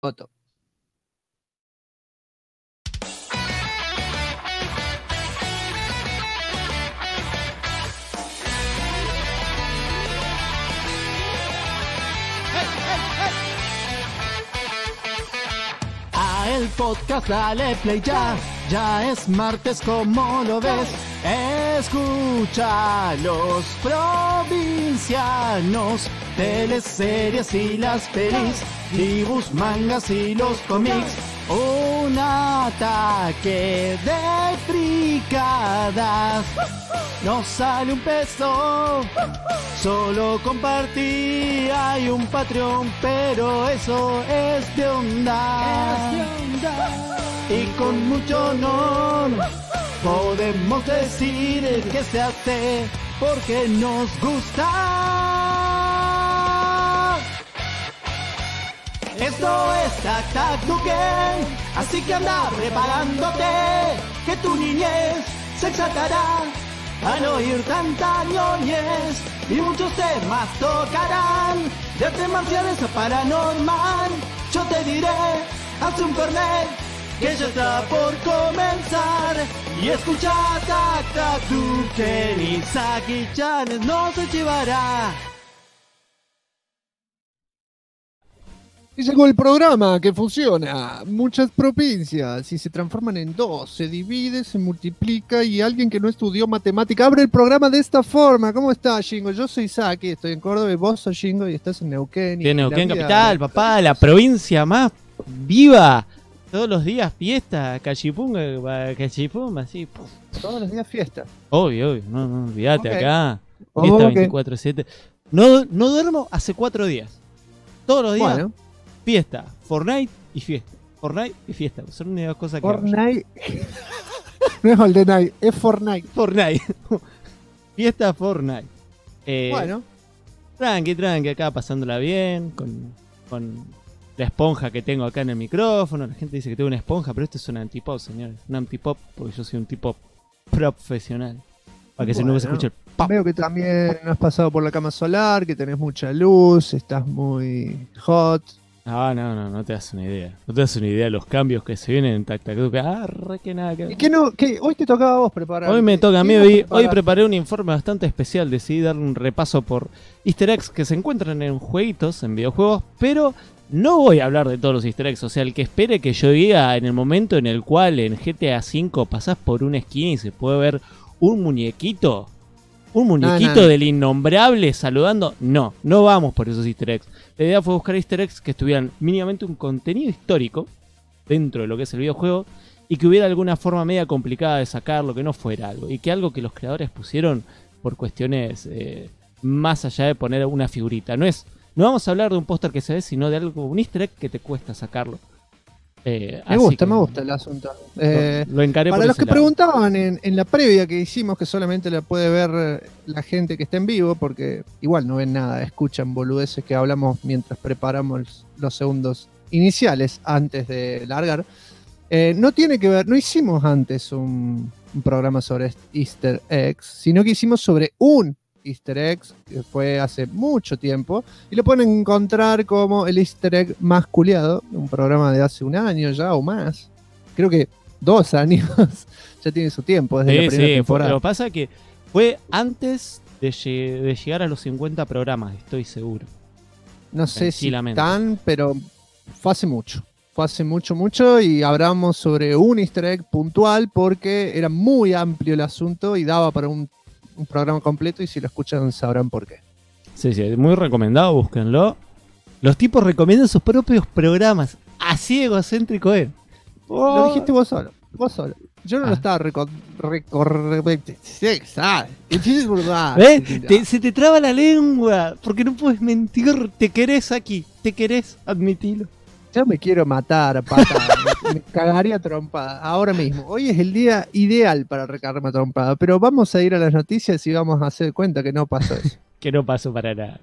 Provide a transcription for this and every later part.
Foto. El podcast, dale play ya, ya es martes, como lo ves, escucha los provincianos, teleseries y las pelis, dibujos, mangas y los cómics, un ataque de fricadas, no sale un peso, solo compartir, hay un Patreon, pero eso es de onda. Y con mucho honor podemos decir que se hace porque nos gusta. Esto es Tac Tac Duken, así que anda preparándote, que tu niñez se exaltará al oír tanta ñoñez, y muchos temas tocarán, de artes marciales a paranormal. Yo te diré, haz un fernet, que ya está por comenzar, y escucha Tac Tac Duken, y Saki-chan no se llevará. Y llegó el programa que funciona. Muchas provincias y se transforman en dos. Se divide, se multiplica y alguien que no estudió matemática abre el programa de esta forma. ¿Cómo estás, Shingo? Yo soy Saki, estoy en Córdoba y vos sos Shingo y estás en Neuquén. En Neuquén capital, papá, la provincia más viva. Todos los días fiesta, cachipum, así. Todos los días fiesta. Obvio, no olvídate, Okay. Acá. Fiesta Okay. 24/7. No duermo hace 4 días. Todos los días. Bueno. Fiesta, Fortnite y fiesta. Fortnite y fiesta. Son una de las cosas que hago yo. Fortnite. No es GoldenEye, es Fortnite. Fortnite. Fiesta Fortnite. Bueno. Tranqui, acá pasándola bien. Con la esponja que tengo acá en el micrófono. La gente dice que tengo una esponja, pero esto es un antipop, señores. Un antipop porque yo soy un tipo profesional. Para que se no se escuche el pop. Veo que también has pasado por la cama solar, que tenés mucha luz, estás muy hot. No te das una idea. No te das una idea de los cambios que se vienen en Tac Tac Duken. Que nada que ver. ¿Y qué hoy te tocaba a vos preparar? Hoy me toca a mí, ¿Qué hoy preparar? preparé un informe bastante especial, decidí darle un repaso por easter eggs que se encuentran en jueguitos, en videojuegos, pero no voy a hablar de todos los easter eggs, o sea, el que espere que yo diga en el momento en el cual en GTA V pasás por una esquina y se puede ver un muñequito del innombrable saludando, no vamos por esos easter eggs. La idea fue buscar easter eggs que estuvieran mínimamente un contenido histórico dentro de lo que es el videojuego y que hubiera alguna forma media complicada de sacarlo, que no fuera algo, y que algo que los creadores pusieron por cuestiones más allá de poner una figurita. No vamos a hablar de un póster que se ve, sino de algo, un easter egg que te cuesta sacarlo. Me gusta el asunto. Lo encaré para por los ese que lado. preguntaban en la previa que hicimos, que solamente la puede ver la gente que está en vivo, porque igual no ven nada, escuchan boludeces que hablamos mientras preparamos los segundos iniciales antes de largar. No tiene que ver, no hicimos antes un programa sobre Easter eggs, sino que hicimos sobre un Easter eggs, que fue hace mucho tiempo, y lo pueden encontrar como el Easter egg más culiado, un programa de hace un año ya o más, creo que 2 años, ya tiene su tiempo desde la primera temporada. Lo que pasa es que fue antes de llegar a los 50 programas, estoy seguro. No sé si tan, pero fue hace mucho. Fue hace mucho y hablamos sobre un Easter egg puntual porque era muy amplio el asunto y daba para un programa completo, y si lo escuchan sabrán por qué. Sí, muy recomendado, búsquenlo. Los tipos recomiendan sus propios programas. Así egocéntrico es. Lo dijiste vos solo. Yo no lo estaba Se te traba la lengua porque no puedes mentir. Te querés aquí, te querés, admitilo. Yo me quiero matar a patada, me cagaría trompada ahora mismo. Hoy es el día ideal para recargarme a trompada, pero vamos a ir a las noticias y vamos a hacer cuenta que no pasó eso. Que no pasó para nada.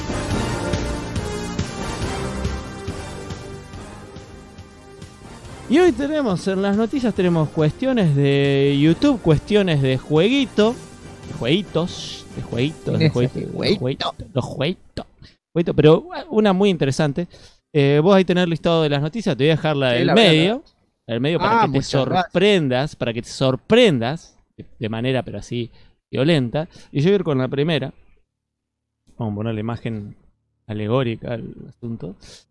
Y Y hoy tenemos en las noticias tenemos cuestiones de YouTube, cuestiones de jueguitos, pero una muy interesante. Vos ahí tenés el listado de las noticias, te voy a dejar la del medio para que te sorprendas de manera pero así violenta. Y yo voy a ir con la primera. Vamos a poner la imagen alegórica al asunto.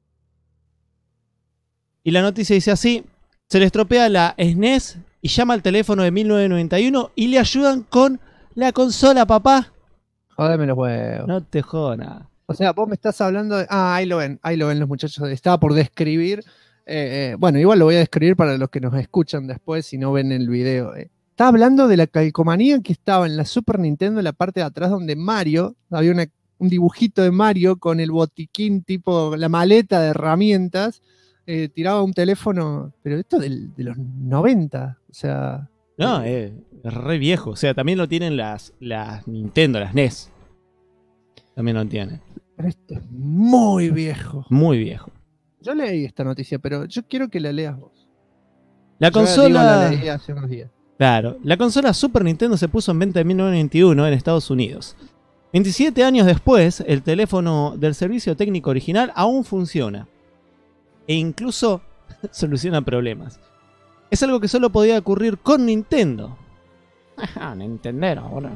Y la noticia dice así: se le estropea la SNES y llama al teléfono de 1991 y le ayudan con la consola, papá. Jódeme los huevos. No te jodas. O sea, vos me estás hablando de... ahí lo ven los muchachos. Estaba por describir. Bueno, igual lo voy a describir para los que nos escuchan después si no ven el video. Estaba hablando de la calcomanía que estaba en la Super Nintendo, en la parte de atrás donde Mario, había un dibujito de Mario con el botiquín tipo la maleta de herramientas. Tiraba un teléfono, pero esto de los 90, o sea... No, es re viejo, o sea, también lo tienen las Nintendo, las NES. También lo tienen. Pero esto es muy viejo. Muy viejo. Yo leí esta noticia, pero yo quiero que la leas vos. La consola... la leí hace unos días. Claro, la consola Super Nintendo se puso en venta en 1991 en Estados Unidos. 27 años después, el teléfono del servicio técnico original aún funciona. E incluso soluciona problemas. Es algo que solo podía ocurrir con Nintendo. Nintendero, ahora.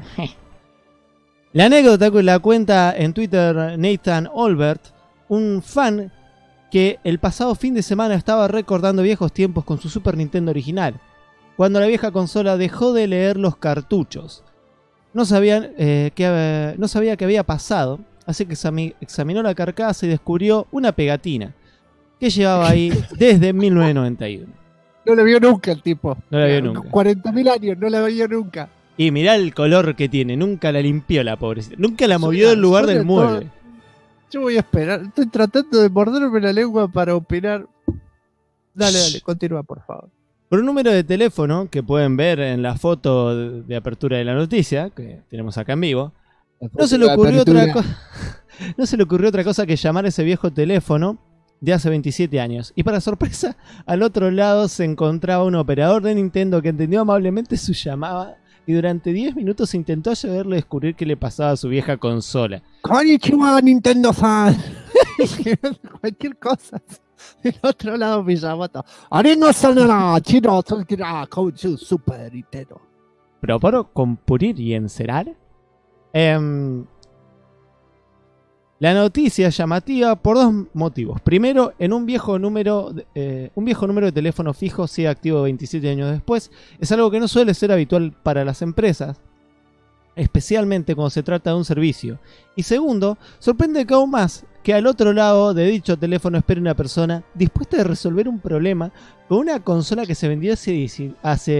La anécdota que la cuenta en Twitter Nathan Olbert, un fan que el pasado fin de semana estaba recordando viejos tiempos con su Super Nintendo original, cuando la vieja consola dejó de leer los cartuchos. No sabía qué había pasado, así que examinó la carcasa y descubrió una pegatina que llevaba ahí desde 1991. No la vio nunca el tipo. No la vio nunca. 40.000 años, no la vio nunca. Y mirá el color que tiene, nunca la limpió la pobrecita. Nunca la movió del lugar del mueble. Yo voy a esperar, estoy tratando de morderme la lengua para opinar. Dale, continúa por favor. Por un número de teléfono que pueden ver en la foto de apertura de la noticia, que tenemos acá en vivo, no se le ocurrió otra cosa que llamar a ese viejo teléfono de hace 27 años. Y para sorpresa, al otro lado se encontraba un operador de Nintendo que entendió amablemente su llamada y durante 10 minutos intentó ayudarle a descubrir qué le pasaba a su vieja consola. Konnichiwa, Nintendo-san. Cualquier cosa. Del otro lado Miyamoto. Super Nintendo. ¿Proparo con purir y encerar? La noticia es llamativa por dos motivos. Primero, en un viejo número de teléfono fijo sigue activo 27 años después. Es algo que no suele ser habitual para las empresas, especialmente cuando se trata de un servicio. Y segundo, sorprende que aún más que al otro lado de dicho teléfono espere una persona dispuesta a resolver un problema con una consola que se vendió en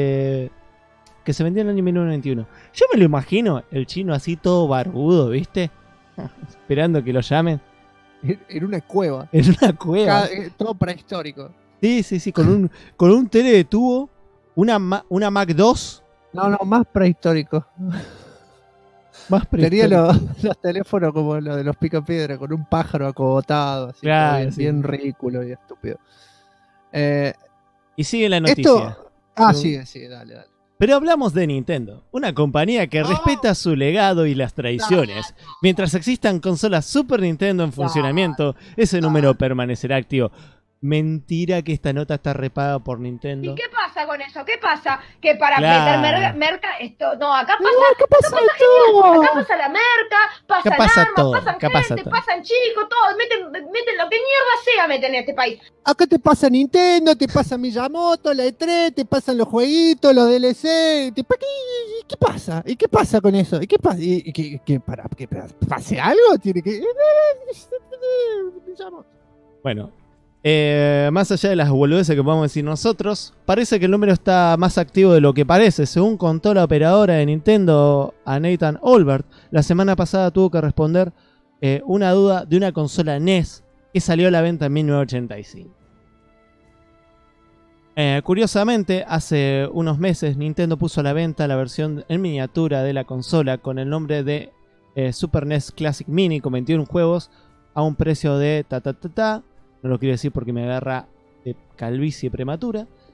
el año 1991. Yo me lo imagino, el chino así todo barbudo, ¿viste? Esperando que lo llamen. En una cueva. En una cueva. Todo prehistórico. Sí, con un tele de tubo, una Mac 2. No, más prehistórico. Tenía los teléfonos como los de los picapiedra, con un pájaro acogotado, así, claro, bien ridículo y estúpido. Y sigue la noticia. Sigue, dale. Pero hablamos de Nintendo, una compañía que respeta su legado y las tradiciones. Mientras existan consolas Super Nintendo en funcionamiento, ese número permanecerá activo. Mentira que esta nota está repaga por Nintendo. ¿Y qué pasa con eso? ¿Qué pasa? Que para meter merca esto. No, acá pasa genial. Acá pasa la merca, pasan armas, pasan gente, pasan chicos, todo. Meten lo que mierda sea, meten en este país. Acá te pasa Nintendo, te pasa Miyamoto, la E3, te pasan los jueguitos, los DLC. ¿Qué pasa? ¿Y qué pasa con eso? ¿Y qué pasa? ¿Para que pase algo? Tiene que. Bueno. Más allá de las boludeces que podemos decir nosotros, parece que el número está más activo de lo que parece. Según contó la operadora de Nintendo a Nathan Olbert, la semana pasada tuvo que responder una duda de una consola NES que salió a la venta en 1985. Curiosamente, hace unos meses Nintendo puso a la venta la versión en miniatura de la consola con el nombre de Super NES Classic Mini con 21 juegos a un precio de no lo quiero decir porque me agarra de calvicie prematura.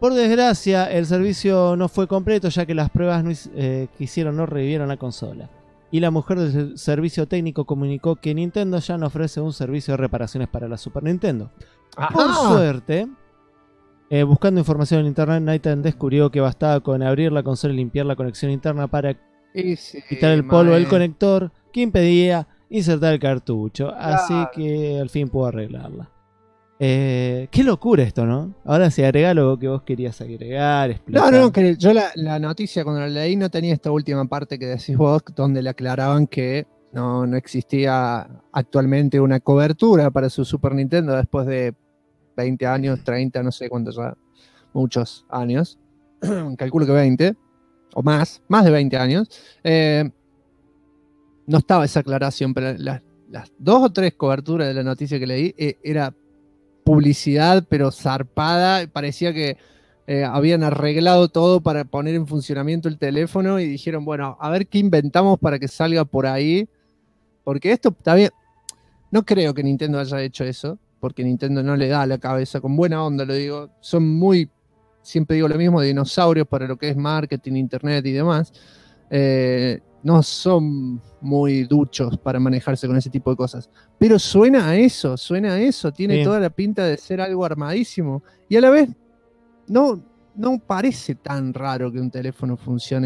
Por desgracia, el servicio no fue completo, ya que las pruebas que hicieron no revivieron la consola. Y la mujer del servicio técnico comunicó que Nintendo ya no ofrece un servicio de reparaciones para la Super Nintendo. Por suerte, buscando información en internet, Nathan descubrió que bastaba con abrir la consola y limpiar la conexión interna para quitar el polvo del conector que impedía insertar el cartucho. Claro. Así que al fin pudo arreglarla. Qué locura esto, ¿no? Ahora se agrega lo que vos querías agregar, explicar. No, que yo la noticia cuando la leí no tenía esta última parte que decís vos, donde le aclaraban que no existía actualmente una cobertura para su Super Nintendo después de 20 años, 30, no sé cuántos ya, muchos años. Calculo que 20, o más de 20 años. No estaba esa aclaración, pero las 2 o 3 coberturas de la noticia que leí era publicidad, pero zarpada. Parecía que habían arreglado todo para poner en funcionamiento el teléfono y dijeron, bueno, a ver qué inventamos para que salga por ahí. Porque esto está bien. No creo que Nintendo haya hecho eso, porque Nintendo no le da la cabeza, con buena onda lo digo. Son muy, siempre digo lo mismo, dinosaurios para lo que es marketing, internet y demás. No son muy duchos para manejarse con ese tipo de cosas. Pero suena a eso, tiene toda la pinta de ser algo armadísimo. Y a la vez, no parece tan raro que un teléfono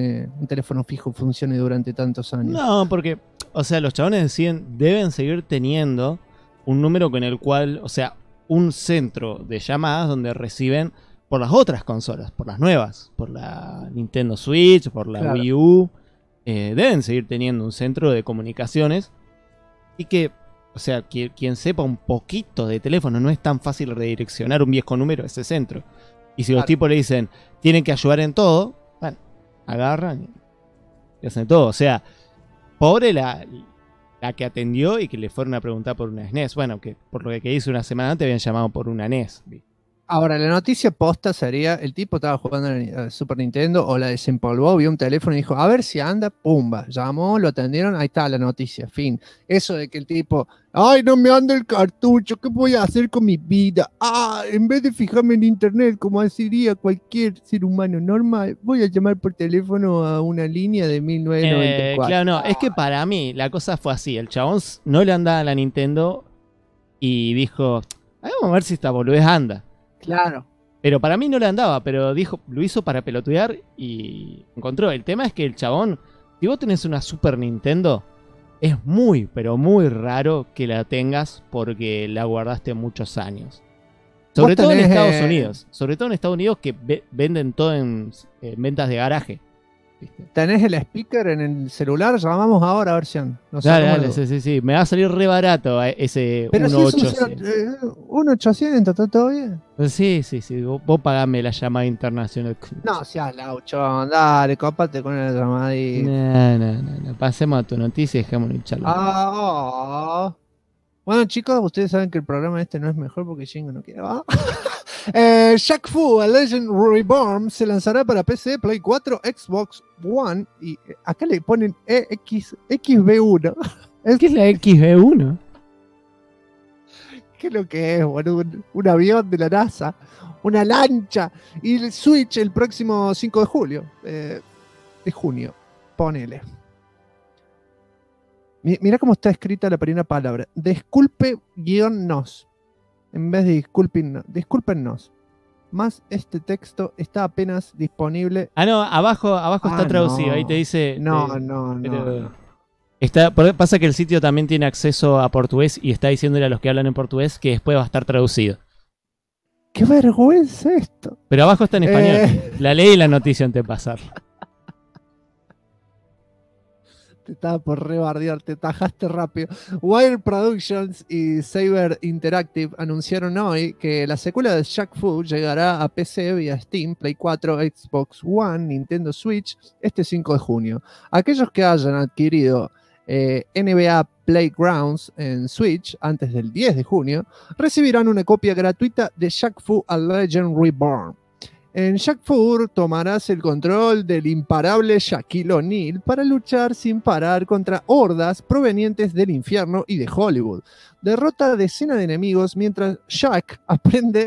fijo funcione durante tantos años. No, porque, o sea, los chabones deciden, deben seguir teniendo un número con el cual, o sea, un centro de llamadas donde reciben por las otras consolas, por las nuevas, por la Nintendo Switch, por la Wii U. Deben seguir teniendo un centro de comunicaciones y que, o sea, quien sepa un poquito de teléfono, no es tan fácil redireccionar un viejo número a ese centro. Y si los tipos le dicen, tienen que ayudar en todo, bueno, agarran y hacen todo. O sea, pobre la que atendió y que le fueron a preguntar por una SNES. Bueno, que por lo que hice una semana antes habían llamado por una NES. Ahora, la noticia posta sería, el tipo estaba jugando en la Super Nintendo o la desempolvó, vio un teléfono y dijo, a ver si anda, pumba, llamó, lo atendieron, ahí está la noticia, fin. Eso de que el tipo, ay, no me anda el cartucho, ¿qué voy a hacer con mi vida? En vez de fijarme en internet, como deciría cualquier ser humano normal, voy a llamar por teléfono a una línea de 1994. Claro, no, es que para mí la cosa fue así, el chabón no le andaba a la Nintendo y dijo, vamos a ver si esta boludez anda. Claro. Pero para mí no le andaba, pero dijo, lo hizo para pelotudear y encontró. El tema es que el chabón, si vos tenés una Super Nintendo, es muy, pero muy raro que la tengas porque la guardaste muchos años. Sobre todo en Estados Unidos. Sobre todo en Estados Unidos que venden todo en ventas de garaje. ¿Viste? ¿Tenés el speaker en el celular? Llamamos ahora a ver si no sé. Dale, sí. Me va a salir re barato ese 1.800. 1.800, ¿está todo bien? Sí. Vos pagame la llamada internacional. No seas lauchón, dale, cópate con la llamadita. No. Pasemos a tu noticia y dejémonos charlar. Bueno, chicos, ustedes saben que el programa este no es mejor porque Jingo no quiere. Shaq Fu, A Legend Reborn, se lanzará para PC, Play 4, Xbox One y acá le ponen XB1. ¿Qué es la XB1? ¿Qué es lo que es, boludo? Un avión de la NASA, una lancha. Y el Switch el próximo 5 de julio. De junio, ponele. Mirá cómo está escrita la primera palabra. Disculpe-nos. En vez de discúlpennos. Más este texto está apenas disponible. No, abajo está traducido. Ahí te dice. No. Pasa que el sitio también tiene acceso a portugués y está diciéndole a los que hablan en portugués que después va a estar traducido. ¡Qué vergüenza esto! Pero abajo está en español. La leí la noticia antes de pasarla. Te estaba por rebardear, te tajaste rápido. Wire Productions y Saber Interactive anunciaron hoy que la secuela de Shaq Fu llegará a PC vía Steam, Play 4, Xbox One, Nintendo Switch este 5 de junio. Aquellos que hayan adquirido NBA Playgrounds en Switch antes del 10 de junio recibirán una copia gratuita de Shaq Fu A Legend Reborn. En Shaq Fu tomarás el control del imparable Shaquille O'Neal para luchar sin parar contra hordas provenientes del infierno y de Hollywood. Derrota a decenas de enemigos mientras Shaq aprende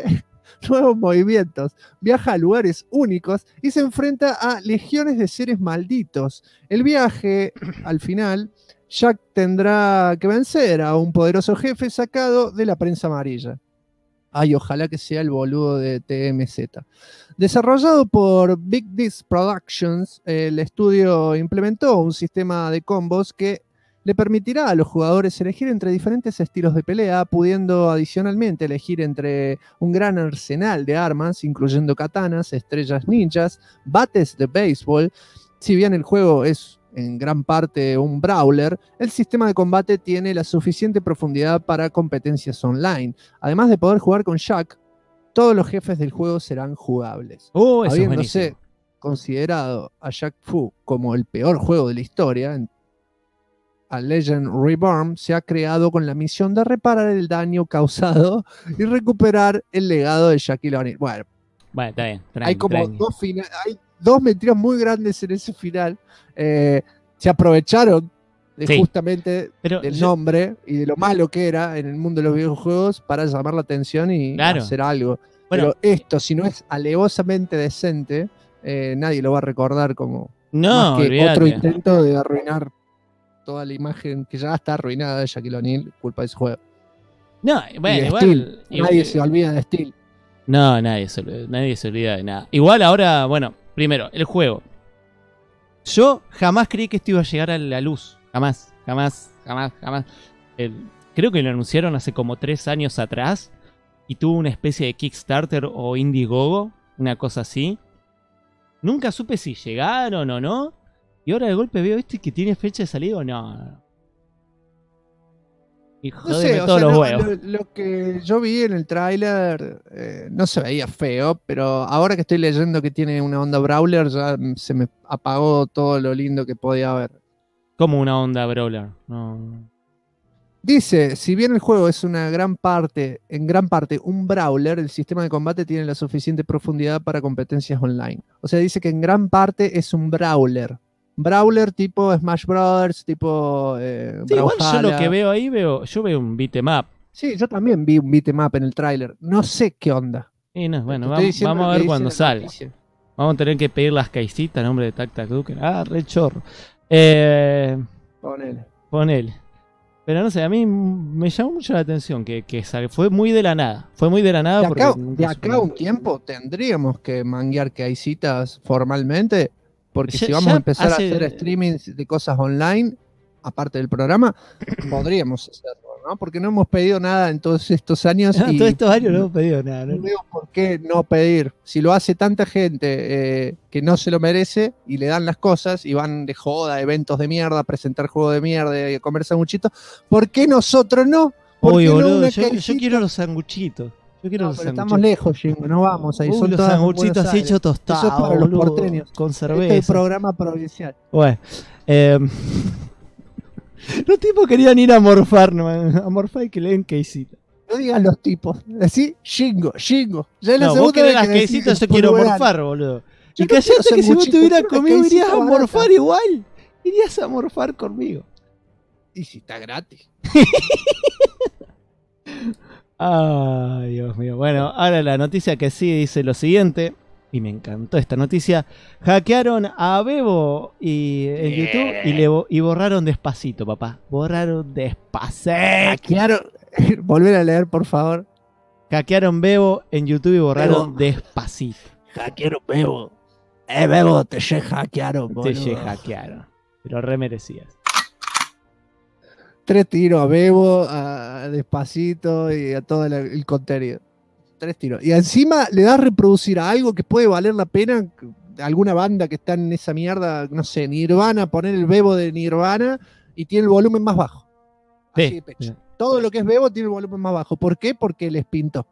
nuevos movimientos, viaja a lugares únicos y se enfrenta a legiones de seres malditos. El viaje, al final, Jack tendrá que vencer a un poderoso jefe sacado de la prensa amarilla. Ay, ojalá que sea el boludo de TMZ. Desarrollado por Big Disc Productions, el estudio implementó un sistema de combos que le permitirá a los jugadores elegir entre diferentes estilos de pelea, pudiendo adicionalmente elegir entre un gran arsenal de armas, incluyendo katanas, estrellas ninjas, bates de béisbol. Si bien el juego es en gran parte un brawler, el sistema de combate tiene la suficiente profundidad para competencias online. Además de poder jugar con Jack, todos los jefes del juego serán jugables. Eso habiéndose es considerado a Jack Fu como el peor juego de la historia, A Legend Reborn se ha creado con la misión de reparar el daño causado y recuperar el legado de Shaquille O'Neal. Bueno, está bien. Hay como dos mentiras muy grandes en ese final. Se aprovecharon justamente del nombre y de lo malo que era en el mundo de los videojuegos para llamar la atención y hacer algo. Bueno, pero esto, si no es alevosamente decente, nadie lo va a recordar como más que otro intento de arruinar toda la imagen que ya está arruinada de Shaquille O'Neal, culpa de ese juego. No, bueno, nadie se olvida de Steel. No, nadie se olvida de nada. Igual ahora, bueno, primero, el juego. Yo jamás creí que esto iba a llegar a la luz. Jamás. Creo que lo anunciaron hace como 3 años atrás. Y tuvo una especie de Kickstarter o Indiegogo. Una cosa así. Nunca supe si llegaron o no. Y ahora de golpe veo que tiene fecha de salida o no. Y jodeme todos los huevos. Lo que yo vi en el tráiler no se veía feo, pero ahora que estoy leyendo que tiene una onda brawler, ya se me apagó todo lo lindo que podía haber. ¿Cómo una onda brawler? No. Dice, si bien el juego es en gran parte un brawler, el sistema de combate tiene la suficiente profundidad para competencias online. O sea, dice que en gran parte es un brawler. Brawler tipo Smash Brothers, tipo igual yo lo que veo ahí, yo veo un beat'em up. Sí, yo también vi un beat'em up en el tráiler. No sé qué onda. Bueno, vamos a ver cuando salga. Vamos a tener que pedir las caisitas, nombre de Tac Tac Duke. Re chorro. Ponele. Pero no sé, a mí me llamó mucho la atención que fue muy de la nada. De acá a un tiempo tendríamos que manguear caisitas formalmente. Porque si vamos a empezar a hacer streamings de cosas online, aparte del programa, podríamos hacerlo, ¿no? Porque no hemos pedido nada en todos estos años. Todos estos años no hemos pedido nada. No veo por qué no pedir. Si lo hace tanta gente que no se lo merece y le dan las cosas y van de joda, eventos de mierda, a presentar juegos de mierda y a comer sanguchitos, ¿por qué nosotros no? Uy, boludo, yo quiero los sanguchitos. Pero estamos lejos, Jingo, no vamos ahí. Son los sanguchitos así hechos tostados. Eso es para los porteños. Con cerveza. Este es el programa provincial. Bueno. Los tipos querían ir a morfar, ¿no? A morfar y que le den quesito. No digan los tipos. Decí Jingo. Ya no, vos querés las quesitas, yo quiero morfar, boludo. Y callate que si vos estuvieras conmigo irías a morfar igual. Irías a morfar conmigo. Y si está gratis. Ay, Dios mío. Bueno, ahora la noticia que sí dice lo siguiente. Y me encantó esta noticia. Hackearon a Bebo en YouTube y borraron Despacito, papá. Borraron Despacito. Hackearon. Volver a leer, por favor. Hackearon Bebo en YouTube y borraron Despacito. Hackearon Bebo. Bebo, te hackearon, boludo. Te hackearon. Pero re merecías. 3 tiros a Bebo, a Despacito y a todo el contenido. 3 tiros. Y encima le das reproducir a algo que puede valer la pena. Alguna banda que está en esa mierda, no sé, Nirvana, poner el Bebo de Nirvana y tiene el volumen más bajo. Así de pecho. Todo lo que es Bebo tiene el volumen más bajo. ¿Por qué? Porque les pintó.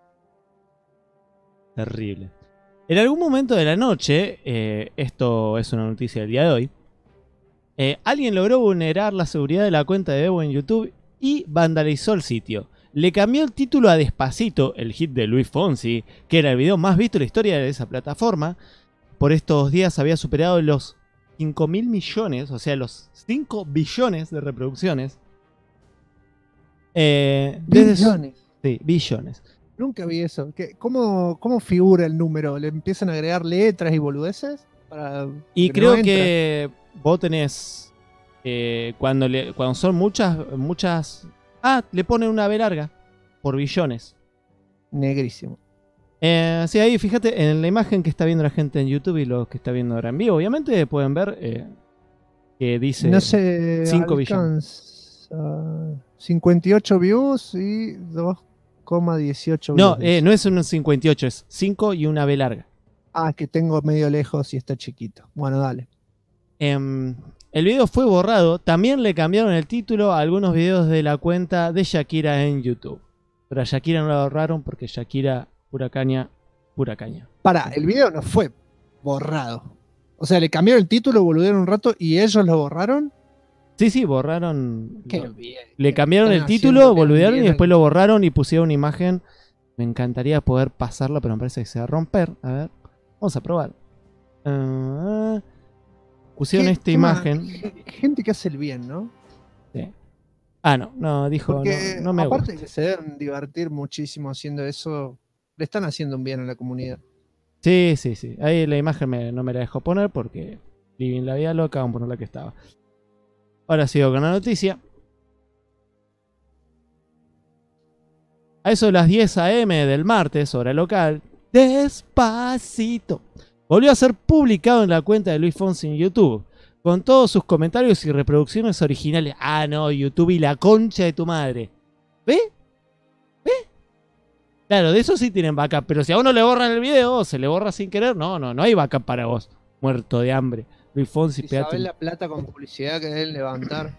Terrible. En algún momento de la noche, esto es una noticia del día de hoy, alguien logró vulnerar la seguridad de la cuenta de Bebo en YouTube y vandalizó el sitio. Le cambió el título a Despacito, el hit de Luis Fonsi, que era el video más visto en la historia de esa plataforma. Por estos días había superado los 5.000 millones, o sea, los 5 billones de reproducciones. Billones. Sí, billones. Nunca vi eso. ¿Cómo figura el número? ¿Le empiezan a agregar letras y boludeces? Y creo que vos tenés... cuando son muchas... le ponen una B larga. Por billones. Negrísimo. Sí, ahí fíjate en la imagen que está viendo la gente en YouTube y los que está viendo ahora en vivo. Obviamente pueden ver que dice no sé, 5 billones. 58 views y 2,18 No, views. no es un 58, es 5 y una B larga. Que tengo medio lejos y está chiquito. Bueno, dale. El video fue borrado. También le cambiaron el título a algunos videos de la cuenta de Shakira en YouTube. Pero a Shakira no la borraron porque Shakira, pura caña, pura caña. El video no fue borrado. O sea, le cambiaron el título, boludearon un rato y ellos lo borraron. Sí, borraron. Qué bien. Le cambiaron el título, boludearon y después lo borraron y pusieron una imagen. Me encantaría poder pasarlo, pero me parece que se va a romper. A ver, vamos a probar. Pusieron esta imagen. Gente que hace el bien, ¿no? Sí. No, dijo, porque no me aparte gusta. De que se deben divertir muchísimo haciendo eso, le están haciendo un bien a la comunidad. Sí. Ahí la imagen no me la dejó poner porque Living la vida loca, vamos a poner la que estaba. Ahora sigo con la noticia. A eso de las 10 AM del martes, hora local, Despacito volvió a ser publicado en la cuenta de Luis Fonsi en YouTube, con todos sus comentarios y reproducciones originales. No, YouTube y la concha de tu madre. ¿Ve? Claro, de eso sí tienen backup, pero si a uno le borran el video o se le borra sin querer, no hay backup para vos, muerto de hambre. Luis Fonsi, si sabés la plata con publicidad que deben levantar.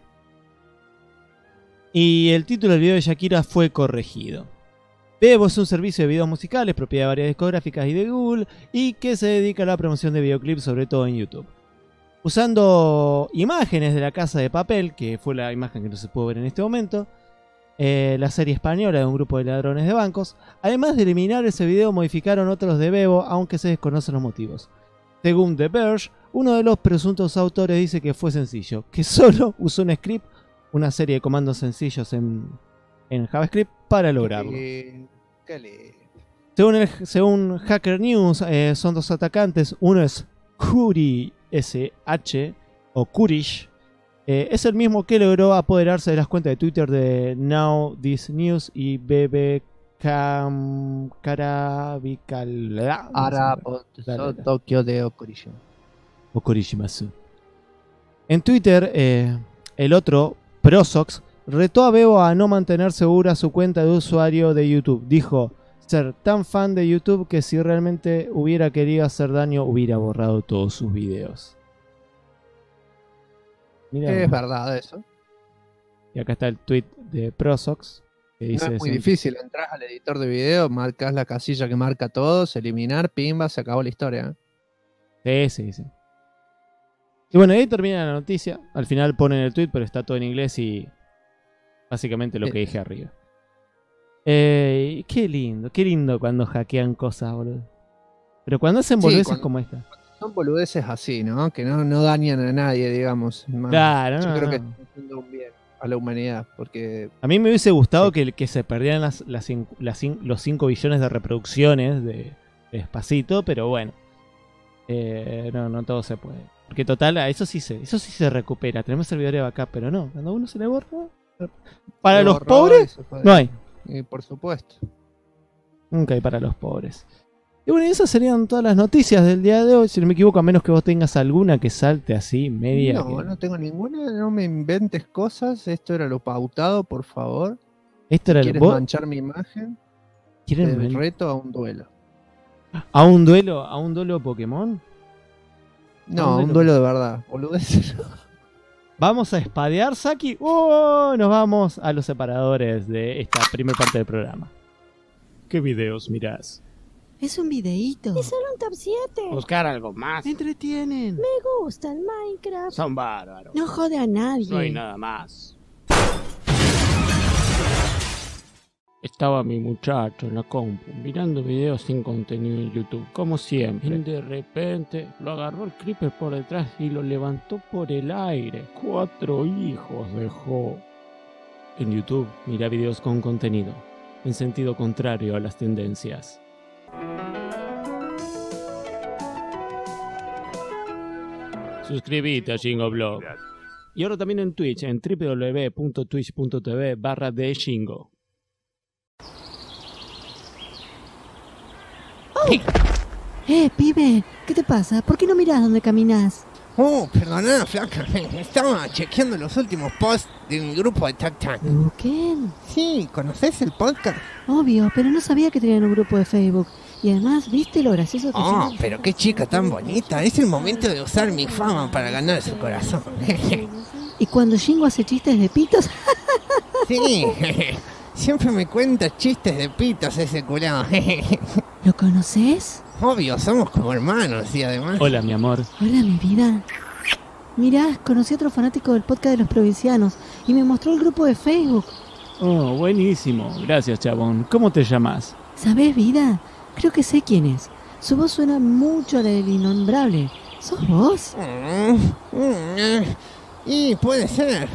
Y el título del video de Shakira fue corregido. Bebo es un servicio de videos musicales, propiedad de varias discográficas y de Google, y que se dedica a la promoción de videoclips, sobre todo en YouTube. Usando imágenes de La Casa de Papel, que fue la imagen que no se pudo ver en este momento, la serie española de un grupo de ladrones de bancos, además de eliminar ese video, modificaron otros de Bebo, aunque se desconocen los motivos. Según The Verge, uno de los presuntos autores dice que fue sencillo, que solo usó un script, una serie de comandos sencillos en JavaScript para lograrlo. Según Hacker News, son dos atacantes. Uno es Kuri SH o Kurish. Es el mismo que logró apoderarse de las cuentas de Twitter de Now This News y BB Karabikala. Tokio de Okurishimasu. En Twitter, el otro, Prosox, retó a Bebo a no mantener segura su cuenta de usuario de YouTube. Dijo ser tan fan de YouTube que si realmente hubiera querido hacer daño hubiera borrado todos sus videos. Mirá, es verdad eso. Y acá está el tweet de Prosox. Que dice no es muy difícil, entras al editor de video, marcas la casilla que marca todos, eliminar, pimba, se acabó la historia. Sí. Y bueno, ahí termina la noticia. Al final ponen el tweet, pero está todo en inglés y básicamente lo que dije arriba. Qué lindo cuando hackean cosas, boludo. Pero cuando hacen boludeces como esta. Son boludeces así, ¿no? Que no dañan a nadie, digamos. Claro, yo creo que están haciendo un bien a la humanidad, porque... A mí me hubiese gustado que se perdieran los 5 billones de reproducciones de Despacito, pero bueno. No todo se puede. Porque total, eso sí se recupera. Tenemos servidores de backup, pero no. Cuando uno se le borra... Para los pobres, no hay. Por supuesto. Nunca hay para los pobres. Y bueno, esas serían todas las noticias del día de hoy. Si no me equivoco, a menos que vos tengas alguna que salte así, media. No tengo ninguna. No me inventes cosas. Esto era lo pautado, por favor. ¿Quieres manchar mi imagen? Te reto a un duelo. ¿A un duelo Pokémon? No, a un duelo de verdad. Boludeces. Vamos a espadear, Saki. Nos vamos a los separadores de esta primera parte del programa. ¿Qué videos mirás? Es un videíto. Es solo un top 7. Buscar algo más. Entretienen. Me gusta el Minecraft. Son bárbaros. No jode a nadie. No hay nada más. Estaba mi muchacho en la compu mirando videos sin contenido en YouTube, como siempre. Y de repente lo agarró el creeper por detrás y lo levantó por el aire. 4 hijos dejó. En YouTube, mira videos con contenido. en sentido contrario a las tendencias. Suscríbete a Jingoblog. Y ahora también en Twitch, en www.twitch.tv/thejingo. Pibe, ¿qué te pasa? ¿Por qué no mirás dónde caminas? Oh, perdona, flaca. Estaba chequeando los últimos posts de mi grupo de Tac Tac. ¿Qué? Sí, ¿conoces el podcast? Obvio, pero no sabía que tenían un grupo de Facebook. Y además, ¿viste lo gracioso que Oh, son? pero qué chica tan bonita. Es el momento de usar mi fama para ganar su corazón. ¿Y cuando Jingo hace chistes de pitos? Sí, siempre me cuenta chistes de pitos ese culado. ¿Lo conoces? Obvio, somos como hermanos y además... Hola, mi amor. Hola, mi vida. Mirá, conocí a otro fanático del podcast de los provincianos y me mostró el grupo de Facebook. Oh, buenísimo. Gracias, chabón. ¿Cómo te llamas? ¿Sabés, vida? Creo que sé quién es. Su voz suena mucho a la del innombrable. ¿Sos vos? Y puede ser.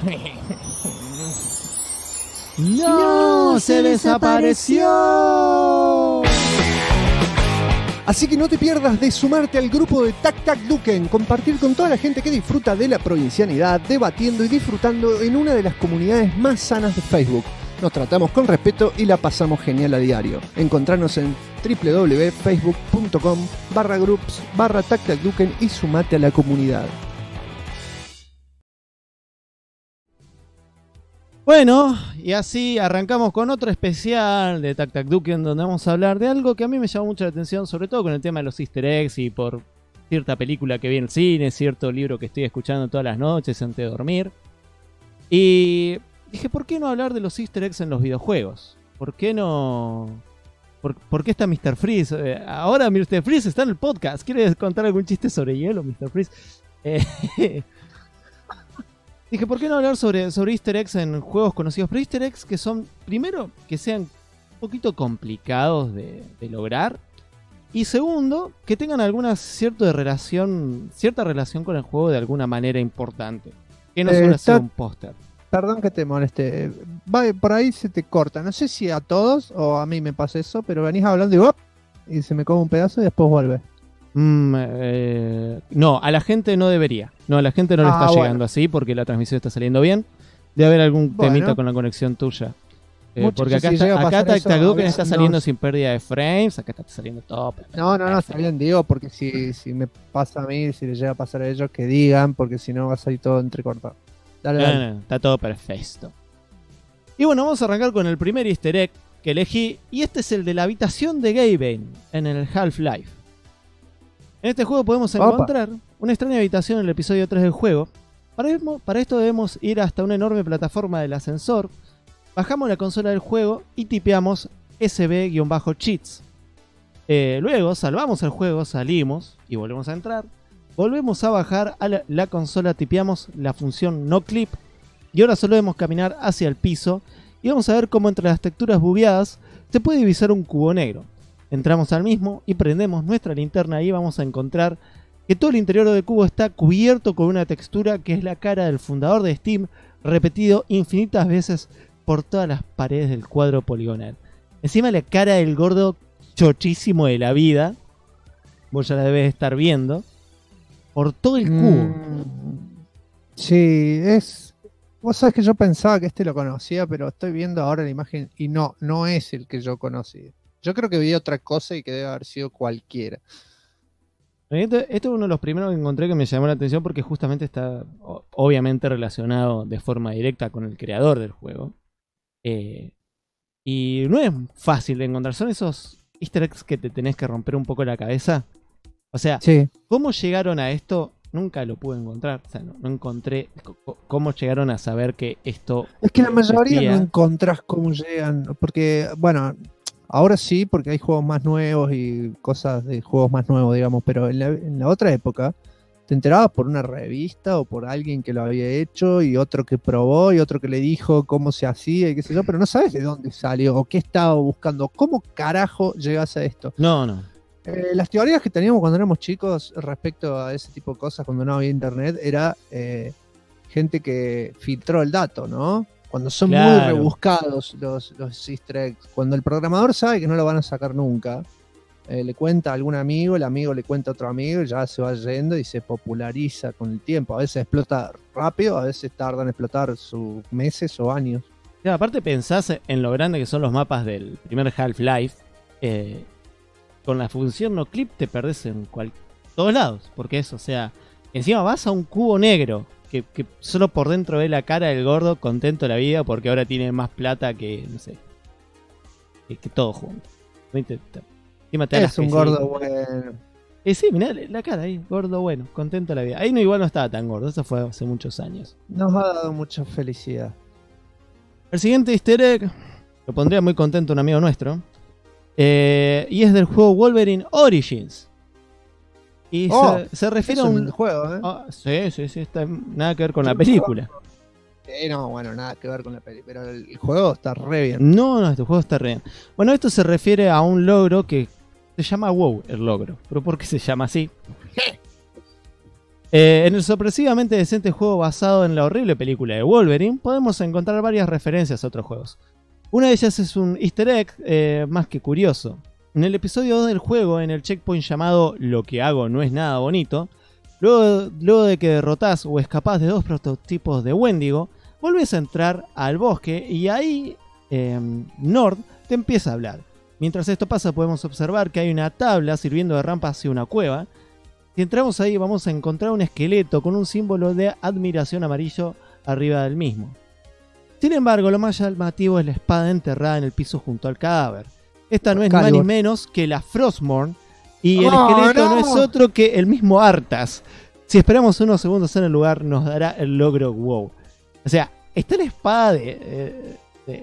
¡No! ¡Se desapareció! Así que no te pierdas de sumarte al grupo de Tac Tac Duken, compartir con toda la gente que disfruta de la provincianidad, debatiendo y disfrutando en una de las comunidades más sanas de Facebook. Nos tratamos con respeto y la pasamos genial a diario. Encontranos en www.facebook.com/groups/TacTacDuken y sumate a la comunidad. Bueno, y así arrancamos con otro especial de Tac Tac Duken, donde vamos a hablar de algo que a mí me llamó mucho la atención, sobre todo con el tema de los easter eggs y por cierta película que vi en el cine, cierto libro que estoy escuchando todas las noches antes de dormir. Y dije, ¿por qué no hablar de los easter eggs en los videojuegos? ¿Por qué no...? ¿Por qué está Mr. Freeze? Ahora Mr. Freeze está en el podcast. ¿Quieres contar algún chiste sobre hielo, Mr. Freeze? Dije, ¿por qué no hablar sobre easter eggs en juegos conocidos? Pero easter eggs que son, primero, que sean un poquito complicados de lograr. Y segundo, que tengan alguna cierta relación con el juego de alguna manera importante. Que no solo sea un póster. Perdón que te moleste. Por ahí se te corta. No sé si a todos o a mí me pasa eso, pero venís hablando y ¡op! Y se me come un pedazo y después vuelve. No, a la gente no debería. No, a la gente no le está llegando así porque la transmisión está saliendo bien. Debe haber algún temita con la conexión tuya. Porque acá Tac Tac Duken está saliendo sin pérdida de frames. Acá está saliendo todo. No, está bien, digo, porque si me pasa a mí, si le llega a pasar a ellos, que digan, porque si no va a salir todo entrecortado. Dale. Está todo perfecto. Y bueno, vamos a arrancar con el primer easter egg que elegí. Y este es el de la habitación de Gaben en el Half-Life. En este juego podemos encontrar una extraña habitación en el episodio 3 del juego. Para esto debemos ir hasta una enorme plataforma del ascensor, bajamos la consola del juego y tipeamos SB-cheats. Luego salvamos el juego, salimos y volvemos a entrar. Volvemos a bajar a la consola, tipeamos la función noClip y ahora solo debemos caminar hacia el piso y vamos a ver cómo entre las texturas bugueadas se puede divisar un cubo negro. Entramos al mismo y prendemos nuestra linterna y vamos a encontrar que todo el interior del cubo está cubierto con una textura que es la cara del fundador de Steam, repetido infinitas veces por todas las paredes del cuadro poligonal. Encima la cara del gordo chochísimo de la vida, vos ya la debes estar viendo, por todo el cubo. Sí, vos sabés que yo pensaba que este lo conocía, pero estoy viendo ahora la imagen y no es el que yo conocí. Yo creo que vi otra cosa y que debe haber sido cualquiera. Este es uno de los primeros que encontré que me llamó la atención porque justamente está obviamente relacionado de forma directa con el creador del juego. Y no es fácil de encontrar. Son esos easter eggs que te tenés que romper un poco la cabeza. O sea, sí. ¿Cómo llegaron a esto? Nunca lo pude encontrar. O sea, no encontré cómo llegaron a saber que esto... Es que la mayoría no encontrás cómo llegan. Porque, bueno... Ahora sí, porque hay juegos más nuevos y cosas de juegos más nuevos, digamos, pero en la otra época te enterabas por una revista o por alguien que lo había hecho y otro que probó y otro que le dijo cómo se hacía y qué sé yo, pero no sabes de dónde salió o qué estaba buscando. ¿Cómo carajo llegas a esto? No. Las teorías que teníamos cuando éramos chicos respecto a ese tipo de cosas, cuando no había internet, era gente que filtró el dato, ¿no? Cuando son muy rebuscados los easter eggs. Cuando el programador sabe que no lo van a sacar nunca, le cuenta a algún amigo, el amigo le cuenta a otro amigo y ya se va yendo y se populariza con el tiempo. A veces explota rápido, a veces tardan en explotar sus meses o años. Aparte pensás en lo grande que son los mapas del primer Half-Life. Con la función no clip te perdés en todos lados. Porque eso, o sea, encima vas a un cubo negro que solo por dentro ve la cara del gordo contento de la vida porque ahora tiene más plata que, no sé, que todo junto. Es un gordo bueno. Sí, mirá la cara ahí, gordo bueno, contento de la vida. Ahí igual no estaba tan gordo, eso fue hace muchos años. Nos ha dado mucha felicidad. El siguiente easter egg lo pondría muy contento un amigo nuestro. Y es del juego Wolverine Origins. Y se refiere a un juego, ¿eh? Sí, está nada que ver con la película. No, bueno, nada que ver con la película. Pero el juego está re bien. No, este juego está re bien. Bueno, esto se refiere a un logro que se llama WoW, el logro. ¿Pero por qué se llama así? En el sorpresivamente decente juego basado en la horrible película de Wolverine, podemos encontrar varias referencias a otros juegos. Una de ellas es un easter egg más que curioso. En el episodio 2 del juego, en el checkpoint llamado Lo que hago no es nada bonito, luego de que derrotás o escapás de 2 prototipos de Wendigo, volvés a entrar al bosque y ahí Nord te empieza a hablar. Mientras esto pasa podemos observar que hay una tabla sirviendo de rampa hacia una cueva. Si entramos ahí vamos a encontrar un esqueleto con un símbolo de admiración amarillo arriba del mismo. Sin embargo, lo más llamativo es la espada enterrada en el piso junto al cadáver. Esta no es más ni menos que la Frostmourne y el esqueleto no es otro que el mismo Arthas. Si esperamos unos segundos en el lugar nos dará el logro WoW. O sea, está la espada del...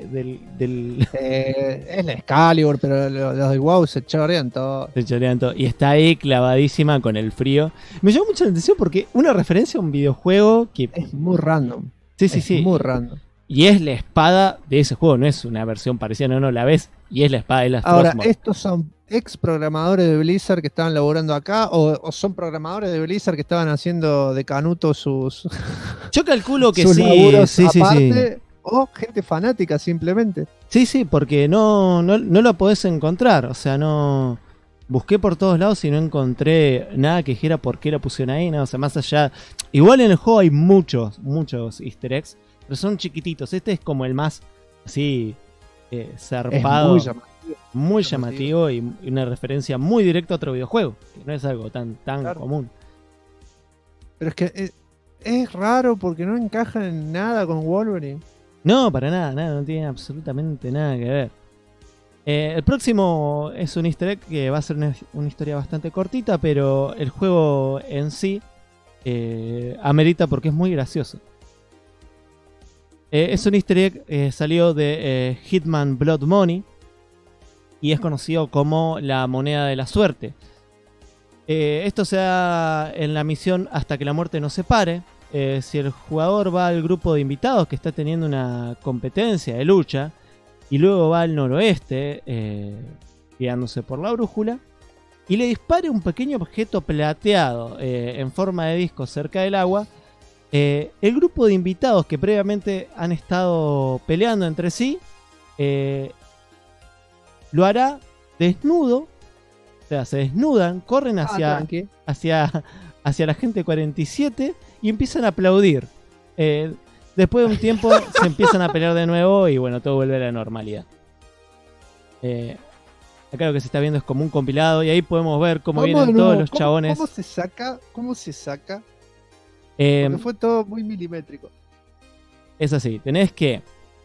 es la Excalibur, pero los del WoW se chorean todo. Y está ahí clavadísima con el frío. Me llamó mucho la atención porque una referencia a un videojuego que... Es muy random. Sí. Muy random. Y es la espada de ese juego, no es una versión parecida, no la ves. Y es la espada de las Ahora, ¿estos son ex programadores de Blizzard que estaban laborando acá o son programadores de Blizzard que estaban haciendo de canuto sus... Yo calculo que sus sí. Aparte, o gente fanática simplemente. Sí, porque no lo podés encontrar. O sea, no... Busqué por todos lados y no encontré nada que dijera por qué la pusieron ahí. No, o sea, más allá... Igual en el juego hay muchos easter eggs, pero son chiquititos. Este es como el más así zarpado. Es muy llamativo y una referencia muy directa a otro videojuego. Que no es algo tan claro, común. Pero es que es raro porque no encaja en nada con Wolverine. No, para nada, no tiene absolutamente nada que ver. El próximo es un easter egg que va a ser una historia bastante cortita, pero el juego en sí amerita porque es muy gracioso. Es un easter egg, salió de Hitman Blood Money y es conocido como la moneda de la suerte. Esto se da en la misión Hasta que la muerte nos separe. Si el jugador va al grupo de invitados que está teniendo una competencia de lucha y luego va al noroeste, guiándose por la brújula, y le dispare un pequeño objeto plateado en forma de disco cerca del agua, el grupo de invitados que previamente han estado peleando entre sí lo hará desnudo. O sea, se desnudan, corren hacia la gente 47 y empiezan a aplaudir. Después de un tiempo se empiezan a pelear de nuevo y bueno, todo vuelve a la normalidad. Acá lo que se está viendo es como un compilado y ahí podemos ver cómo vienen todos los chabones. ¿Cómo se saca? Porque fue todo muy milimétrico. Es así, tenés que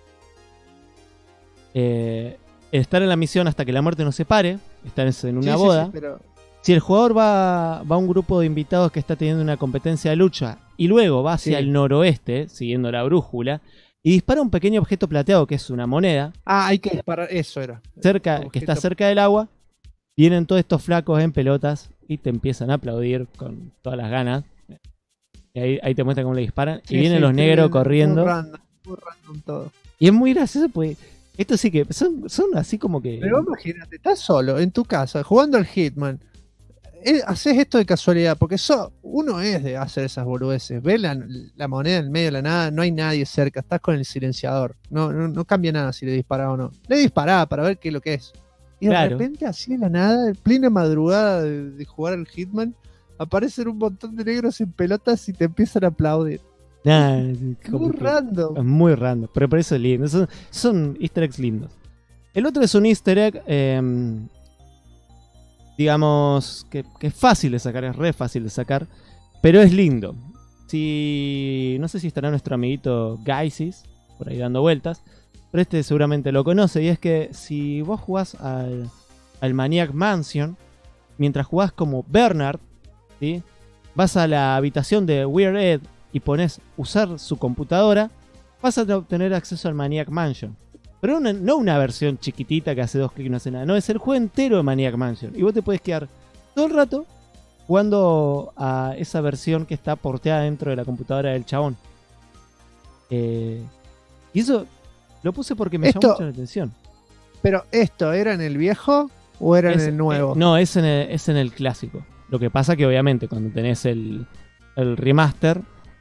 estar en la misión hasta que la muerte nos separe. Estar en una boda. Pero... Si el jugador va a un grupo de invitados que está teniendo una competencia de lucha y luego va hacia el noroeste, siguiendo la brújula, y dispara un pequeño objeto plateado que es una moneda. Hay que disparar, eso era. Que está cerca del agua, vienen todos estos flacos en pelotas y te empiezan a aplaudir con todas las ganas. Y ahí te muestran cómo le disparan. Y vienen los negros corriendo. Muy random todo. Y es muy gracioso, pues. Esto sí que son así como que... Pero imagínate, estás solo en tu casa jugando al Hitman. haces esto de casualidad, porque uno es de hacer esas boludeces. Ves la moneda en medio de la nada, no hay nadie cerca, estás con el silenciador. No cambia nada si le disparás o no. Le disparás para ver qué es lo que es. Y de repente, así de la nada, en plena madrugada de jugar al Hitman, aparecen un montón de negros en pelotas y te empiezan a aplaudir. Muy random. Es muy random, pero por eso es lindo. Son easter eggs lindos. El otro es un easter egg, digamos, que es fácil de sacar, es re fácil de sacar, pero es lindo. No sé si estará nuestro amiguito Gaisis por ahí dando vueltas, pero este seguramente lo conoce, y es que si vos jugás al Maniac Mansion, mientras jugás como Bernard, ¿sí? Vas a la habitación de Weird Ed y pones usar su computadora, vas a obtener acceso al Maniac Mansion. Pero no una versión chiquitita que hace 2 clics y no hace nada. No, es el juego entero de Maniac Mansion. Y vos te puedes quedar todo el rato jugando a esa versión que está porteada dentro de la computadora del chabón. Y eso lo puse porque me llamó mucho la atención. ¿Pero esto era en el viejo o era en el nuevo? No, es en el clásico. Lo que pasa que obviamente cuando tenés el remaster,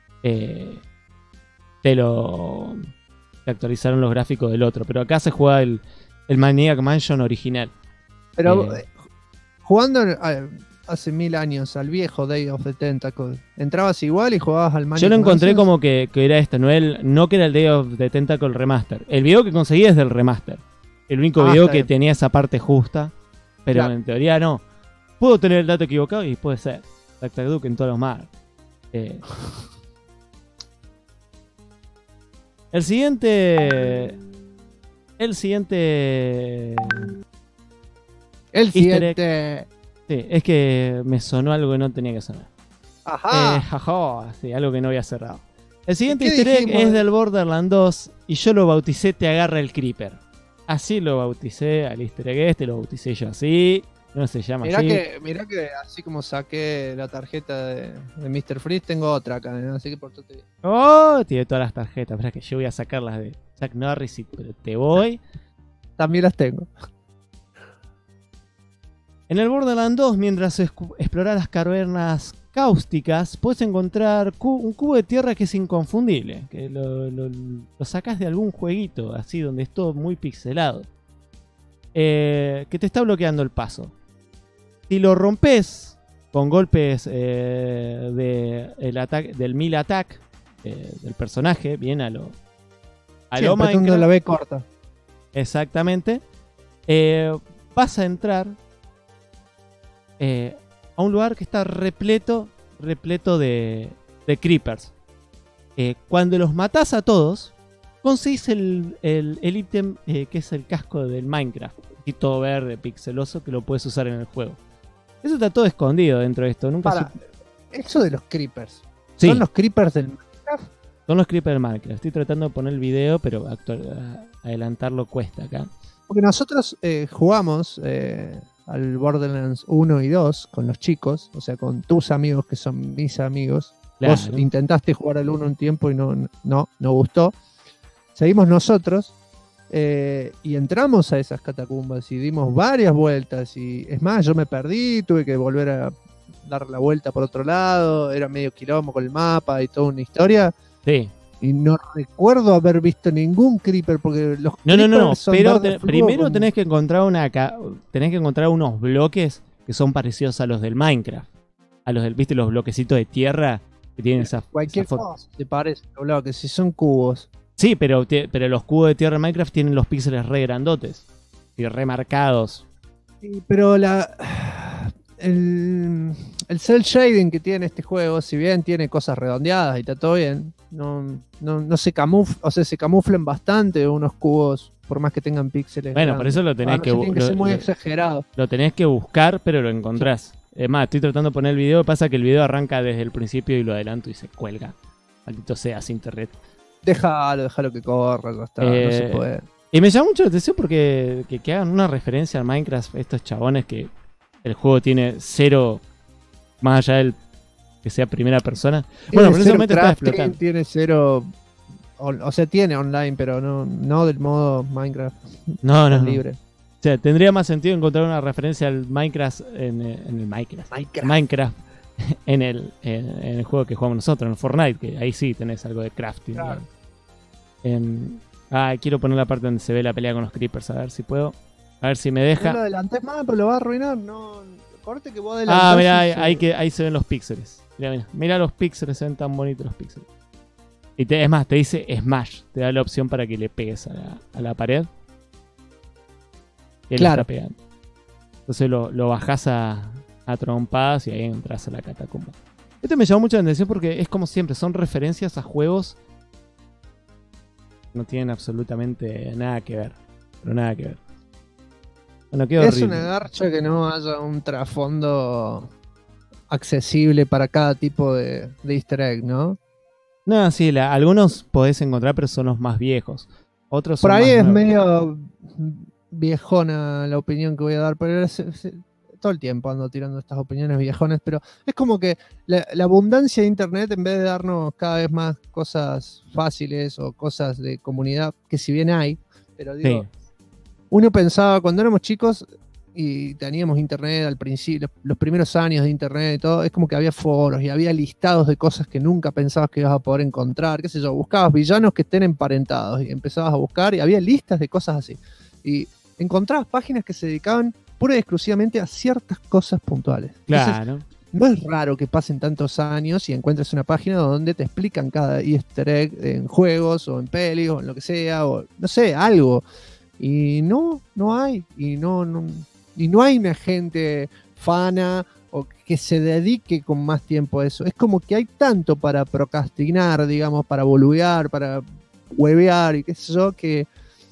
te actualizaron los gráficos del otro. Pero acá se juega el Maniac Mansion original. Pero jugando hace 1000 años al viejo Day of the Tentacle, ¿entrabas igual y jugabas al Maniac Yo lo encontré Mansion? como que era esto, no que era el Day of the Tentacle Remaster. El video que conseguí es del remaster. El único video que tenía esa parte justa. Pero claro, en teoría no. Puedo tener el dato equivocado y puede ser. Dr. Duke en todos los mares. El siguiente. Sí, es que me sonó algo que no tenía que sonar. Ajá. Sí, algo que no había cerrado. El siguiente easter egg es del Borderlands 2 y yo lo bauticé Te agarra el Creeper. Así lo bauticé al easter egg lo bauticé yo así. No se llama así. Mirá que así como saqué la tarjeta de Mr. Freeze, tengo otra acá, ¿no? Así que portate bien. Tiene todas las tarjetas. Pero es que yo voy a sacar las de Chuck Norris, pero te voy. También las tengo. En el Borderlands 2, mientras exploras las cavernas cáusticas, puedes encontrar un cubo de tierra que es inconfundible. Que lo sacas de algún jueguito, así, donde es todo muy pixelado. Que te está bloqueando el paso. Si lo rompes con golpes del melee attack del personaje, bien a lo Minecraft, la B corta. Exactamente. Vas a entrar a un lugar que está repleto de creepers. Cuando los matás a todos, conseguís el ítem que es el casco del Minecraft. Y todo verde, pixeloso, que lo puedes usar en el juego. Eso está todo escondido dentro de esto. Eso de los creepers. Sí. ¿Son los creepers del Minecraft? Son los creepers del Minecraft. Estoy tratando de poner el video, pero adelantarlo cuesta acá. Porque nosotros jugamos al Borderlands 1 y 2 con los chicos, o sea, con tus amigos que son mis amigos. Claro. Vos intentaste jugar al 1 un tiempo y no gustó. Seguimos nosotros y entramos a esas catacumbas y dimos varias vueltas. Y es más, yo me perdí, tuve que volver a dar la vuelta por otro lado. Era medio quilombo con el mapa y toda una historia. Sí. Y no recuerdo haber visto ningún creeper porque los No, pero primero tenés que encontrar unos bloques que son parecidos a los del Minecraft. A los ¿viste los bloquecitos de tierra que tienen esa cualquier cosa te parece, que si son cubos. Sí, pero los cubos de tierra de Minecraft tienen los píxeles re grandotes y re marcados. Sí, pero el cel shading que tiene este juego, si bien tiene cosas redondeadas y está todo bien, no se camufla, o sea, se camuflan bastante unos cubos por más que tengan píxeles. Bueno, por eso lo tenés que ser muy exagerado. Lo tenés que buscar, pero lo encontrás. Sí. Es más, estoy tratando de poner el video, pasa que el video arranca desde el principio y lo adelanto y se cuelga. Maldito seas internet. Déjalo que corra, ya está, no se puede. Y me llama mucho la atención porque que hagan una referencia al Minecraft estos chabones que el juego tiene cero, más allá del que sea primera persona. Bueno, precisamente está explotando. Tiene cero, o sea, tiene online, pero no del modo Minecraft. No. Libre. sea, tendría más sentido encontrar una referencia al Minecraft en el Minecraft en el juego que jugamos nosotros, en el Fortnite, que ahí sí tenés algo de crafting. Claro. Quiero poner la parte donde se ve la pelea con los creepers, a ver si puedo. A ver si me deja. No lo adelantés más, pero lo va a arruinar. No, corte que vos adelantás. Mirá, ahí se ven los píxeles. Mirá los píxeles, se ven tan bonitos los píxeles. Y es más, te dice Smash. Te da la opción para que le pegues a la pared. Y él está pegando. Entonces lo bajás a trompadas y ahí entras a la catacumba. Esto me llamó mucho la atención porque es como siempre, son referencias a juegos que no tienen absolutamente nada que ver. Pero nada que ver. Bueno, qué horrible. Es una garcha que no haya un trasfondo accesible para cada tipo de easter egg, ¿no? No, sí, algunos podés encontrar, pero son los más viejos. Otros son por ahí más es nuevos. medio viejona la opinión que voy a dar, pero todo el tiempo ando tirando estas opiniones viejonas, pero es como que la abundancia de internet, en vez de darnos cada vez más cosas fáciles o cosas de comunidad, que si bien hay, pero digo, uno pensaba cuando éramos chicos y teníamos internet al principio, los primeros años de internet y todo, es como que había foros y había listados de cosas que nunca pensabas que ibas a poder encontrar, qué sé yo, buscabas villanos que estén emparentados y empezabas a buscar y había listas de cosas así. Y encontrabas páginas que se dedicaban pura y exclusivamente a ciertas cosas puntuales. Claro. Entonces, no es raro que pasen tantos años y encuentres una página donde te explican cada easter egg en juegos o en pelis o en lo que sea, o no sé, algo. Y no hay. Y no hay una gente fana o que se dedique con más tiempo a eso. Es como que hay tanto para procrastinar, digamos, para boludear, para huevear y qué sé yo, que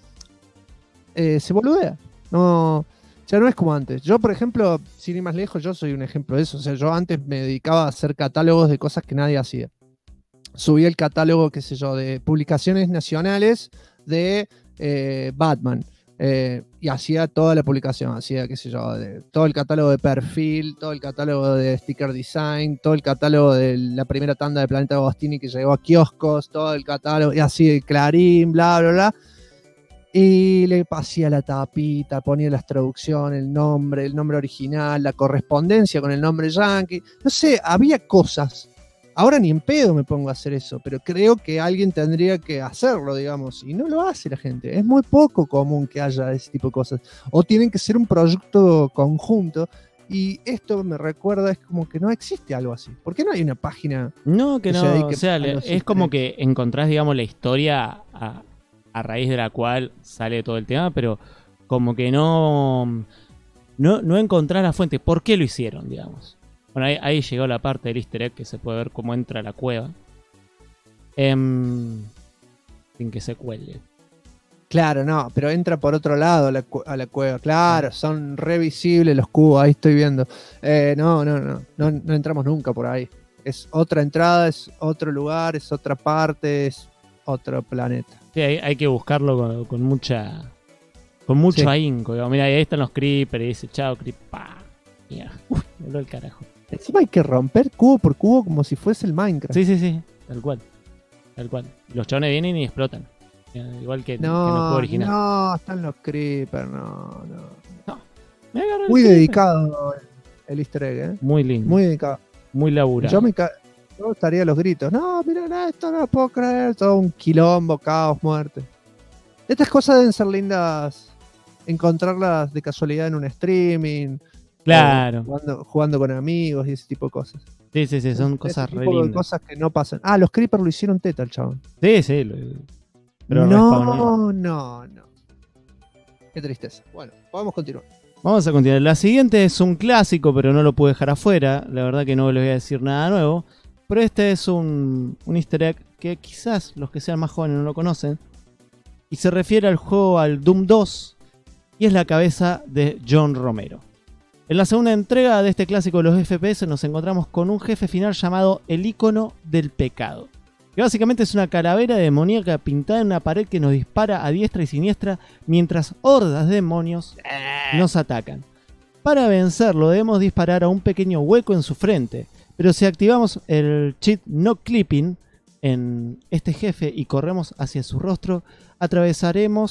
se boludea. Ya no es como antes. Yo, por ejemplo, sin ir más lejos, yo soy un ejemplo de eso. O sea, yo antes me dedicaba a hacer catálogos de cosas que nadie hacía. Subí el catálogo, qué sé yo, de publicaciones nacionales de Batman. Y hacía toda la publicación, hacía, qué sé yo, todo el catálogo de perfil, todo el catálogo de sticker design, todo el catálogo de la primera tanda de Planeta Agostini que llegó a kioscos, todo el catálogo, y así de Clarín, bla, bla, bla. Y le hacía la tapita, ponía las traducciones, el nombre original, la correspondencia con el nombre yankee. No sé, había cosas. Ahora ni en pedo me pongo a hacer eso, pero creo que alguien tendría que hacerlo, digamos, y no lo hace la gente. Es muy poco común que haya ese tipo de cosas. O tienen que ser un proyecto conjunto, y esto me recuerda, es como que no existe algo así. ¿Por qué no hay una página? No, que no, dedique o sea, a los es como que encontrás, digamos, la historia a raíz de la cual sale todo el tema, pero como que no encontrás la fuente. ¿Por qué lo hicieron, digamos? Bueno, ahí llegó la parte del easter egg que se puede ver cómo entra a la cueva. Sin que se cuelgue. Claro, no, pero entra por otro lado a la cueva. Claro, son revisibles los cubos, ahí estoy viendo. No entramos nunca por ahí. Es otra entrada, es otro lugar, es otra parte, es otro planeta. Sí, hay que buscarlo con mucho ahínco. Mira, ahí están los creepers y dice, chao, creeper. Mira, me voló el carajo. Encima hay que romper cubo por cubo como si fuese el Minecraft. Sí, tal cual. Los chabones vienen y explotan. Igual que en el juego original. No, están los creepers, no. Me agarró muy dedicado el easter egg, ¿eh? Muy lindo. Muy dedicado. Muy laburado. Yo estaría a los gritos. No, mira, esto no lo puedo creer. Todo un quilombo, caos, muerte. Estas cosas deben ser lindas encontrarlas de casualidad en un streaming. Claro. Jugando con amigos y ese tipo de cosas. Sí, son cosas re lindas. Cosas que no pasan. Los creepers lo hicieron teta el chabón. Sí. Pero no. Qué tristeza. Bueno, vamos a continuar. Vamos a continuar. La siguiente es un clásico, pero no lo puedo dejar afuera. La verdad que no les voy a decir nada nuevo. Pero este es un easter egg que quizás los que sean más jóvenes no lo conocen. Y se refiere al juego, al Doom 2. Y es la cabeza de John Romero. En la segunda entrega de este clásico de los FPS nos encontramos con un jefe final llamado el Ícono del Pecado, que básicamente es una calavera demoníaca pintada en una pared que nos dispara a diestra y siniestra mientras hordas de demonios nos atacan. Para vencerlo debemos disparar a un pequeño hueco en su frente, pero si activamos el cheat No Clipping en este jefe y corremos hacia su rostro, atravesaremos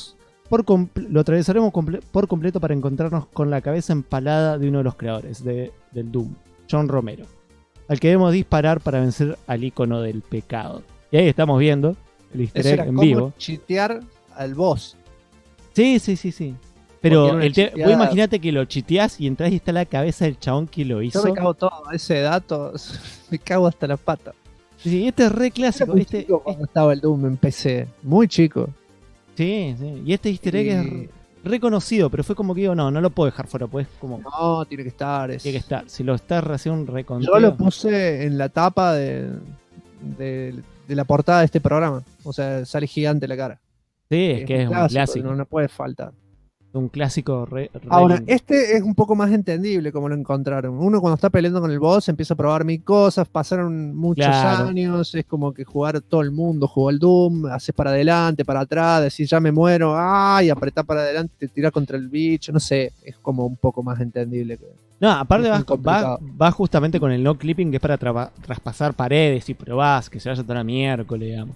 lo atravesaremos por completo para encontrarnos con la cabeza empalada de uno de los creadores del Doom, John Romero, al que debemos disparar para vencer al icono del pecado. Y ahí estamos viendo el easter egg en vivo. Chitear al boss. Sí. Pero vos imaginate que lo chiteás y entras y está la cabeza del chabón que lo hizo. Yo me cago todo, ese dato, me cago hasta la pata. Sí, este es re clásico. Cuando estaba el Doom en PC, muy chico. Sí. Y este easter egg es reconocido, pero fue como que digo, no lo puedo dejar fuera, pues como... No, tiene que estar. Tiene que estar. Si lo está recién reconteo. Yo lo puse en la tapa de la portada de este programa. O sea, sale gigante la cara. Sí, es que es un clásico. No puede faltar. Un clásico Ahora, lindo. este es un poco más entendible como lo encontraron. Uno cuando está peleando con el boss empieza a probar mil cosas, pasaron muchos años, es como que jugar todo el mundo, jugó el Doom, haces para adelante, para atrás, decís ya me muero, y apretás para adelante, te tirás contra el bicho, no sé, es como un poco más entendible. No, aparte va justamente con el no clipping, que es para traspasar paredes y probás, que se vaya toda la miércoles, digamos.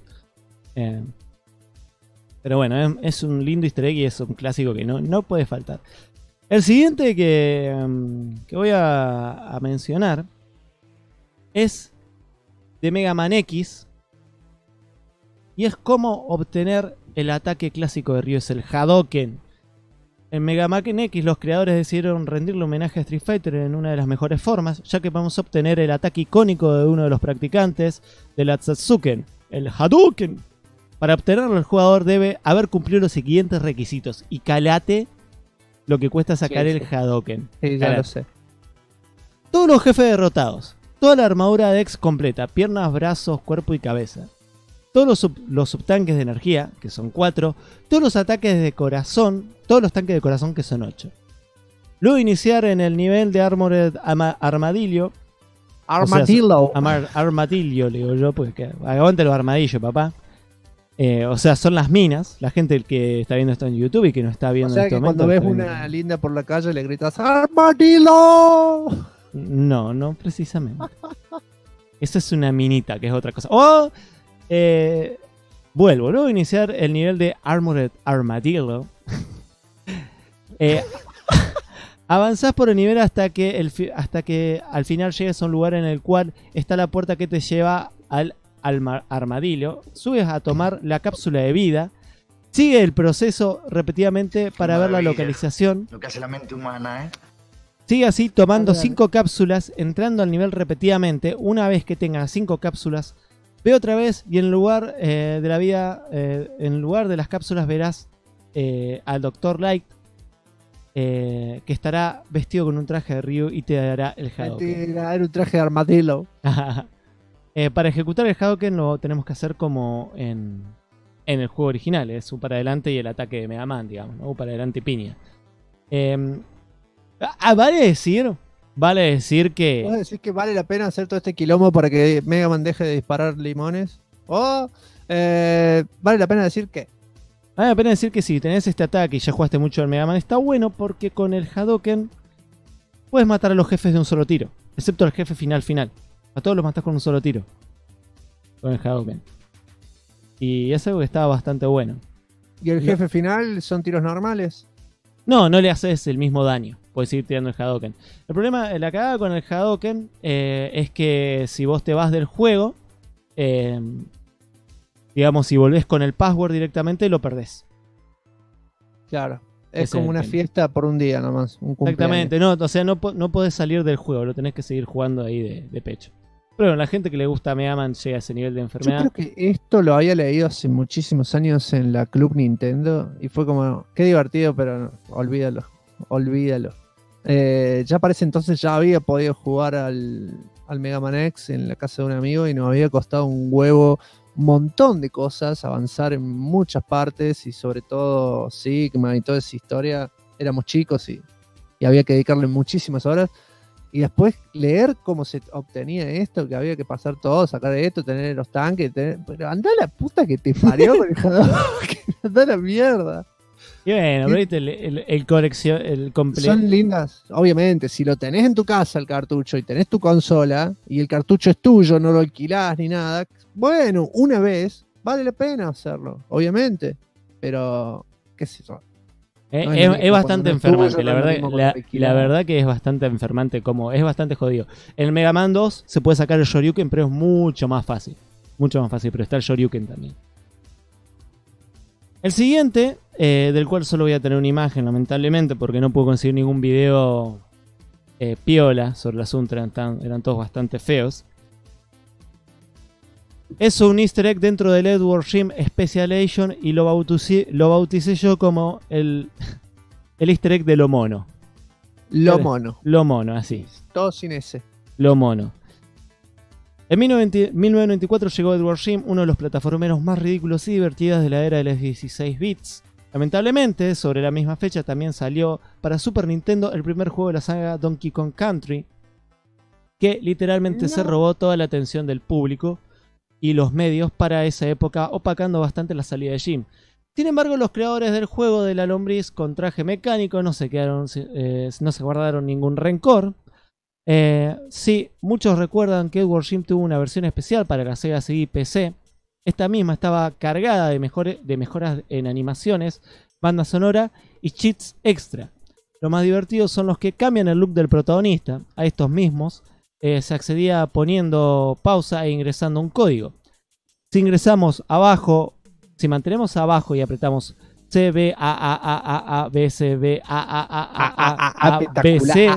Pero bueno, es un lindo easter egg y es un clásico que no puede faltar. El siguiente que voy a mencionar es de Mega Man X. Y es cómo obtener el ataque clásico de Ryu, es el Hadouken. En Mega Man X los creadores decidieron rendirle homenaje a Street Fighter en una de las mejores formas, ya que vamos a obtener el ataque icónico de uno de los practicantes del Atsatsuken, el Hadouken. Para obtenerlo, el jugador debe haber cumplido los siguientes requisitos. Y calate lo que cuesta sacar el Hadouken. Sí, ya lo sé. Todos los jefes derrotados. Toda la armadura de X completa. Piernas, brazos, cuerpo y cabeza. Todos los subtanques de energía, que son 4. Todos los ataques de corazón. Todos los tanques de corazón, que son 8. Luego iniciar en el nivel de Armored Armadillo. Armadillo. Armadillo, le digo yo, porque aguante los armadillos, papá. O sea, son las minas. La gente que está viendo esto en YouTube y que no está viendo en este momento. Cuando ves una linda por la calle le gritas ¡Armadillo! No precisamente. Esa es una minita, que es otra cosa. Vuelvo. Luego a iniciar el nivel de Armored Armadillo. Avanzás por el nivel hasta que al final llegues a un lugar en el cual está la puerta que te lleva al armadillo. Subes a tomar la cápsula de vida. Sigue el proceso repetidamente para ver la localización. Lo que hace la mente humana, Sigue así tomando 5 cápsulas, entrando al nivel repetidamente. Una vez que tengas 5 cápsulas, ve otra vez y en lugar de la vida, en lugar de las cápsulas verás al Dr. Light, que estará vestido con un traje de Ryu y te dará el Hadouken. Era un traje de armadillo. Para ejecutar el Hadouken lo tenemos que hacer como en el juego original, es un para adelante y el ataque de Mega Man, digamos, ¿no? Para adelante y piña. Vale decir que... ¿Vos decís que vale la pena hacer todo este quilombo para que Mega Man deje de disparar limones? ¿O vale la pena decir que? Vale la pena decir que si tenés este ataque y ya jugaste mucho al Mega Man, está bueno porque con el Hadouken puedes matar a los jefes de un solo tiro, excepto al jefe final. A todos los matás con un solo tiro. Con el Hadouken. Y es algo que estaba bastante bueno. ¿Y el jefe final son tiros normales? No le haces el mismo daño. Puedes seguir tirando el Hadouken. El problema, la cagada con el Hadouken es que si vos te vas del juego, digamos, si volvés con el password directamente, lo perdés. Claro. Es como una fiesta por un día nomás. Exactamente. No podés salir del juego. Lo tenés que seguir jugando ahí de pecho. Pero bueno, la gente que le gusta a Mega Man llega a ese nivel de enfermedad. Yo creo que esto lo había leído hace muchísimos años en la Club Nintendo y fue como, qué divertido, pero no, olvídalo. Ya para ese entonces ya había podido jugar al Mega Man X en la casa de un amigo y nos había costado un huevo, un montón de cosas, avanzar en muchas partes y sobre todo Sigma y toda esa historia. Éramos chicos y había que dedicarle muchísimas horas. Y después leer cómo se obtenía esto, que había que pasar todo, sacar esto, tener los tanques, pero anda a la puta que te parió con el Hadouken, anda a la mierda. Y bueno, pero el colección, el completo. Son lindas, obviamente, si lo tenés en tu casa el cartucho y tenés tu consola y el cartucho es tuyo, no lo alquilás ni nada, bueno, una vez vale la pena hacerlo, obviamente, pero qué sé yo. Es bastante enfermante, la verdad que es bastante enfermante, como es bastante jodido. En el Mega Man 2 se puede sacar el Shoryuken, pero es mucho más fácil, pero está el Shoryuken también. El siguiente, del cual solo voy a tener una imagen, lamentablemente, porque no puedo conseguir ningún video piola sobre el asunto, eran todos bastante feos. Es un easter egg dentro del Edward Jim Special Edition y lo bauticé yo como el easter egg de lo mono. Lo mono. Lo mono, así. Todo sin ese. Lo mono. En 1994 llegó Edward Jim, uno de los plataformeros más ridículos y divertidos de la era de los 16 bits. Lamentablemente, sobre la misma fecha también salió para Super Nintendo el primer juego de la saga Donkey Kong Country, que literalmente se robó toda la atención del público y los medios para esa época, opacando bastante la salida de Jim. Sin embargo, los creadores del juego de la lombriz con traje mecánico no se guardaron ningún rencor. Sí, muchos recuerdan que Edward Jim tuvo una versión especial para la Sega CD PC. Esta misma estaba cargada de mejoras en animaciones, banda sonora y cheats extra. Lo más divertido son los que cambian el look del protagonista. A estos mismos se accedía poniendo pausa e ingresando un código. Si mantenemos abajo y apretamos C, B, A, B, C, B, A, B, C,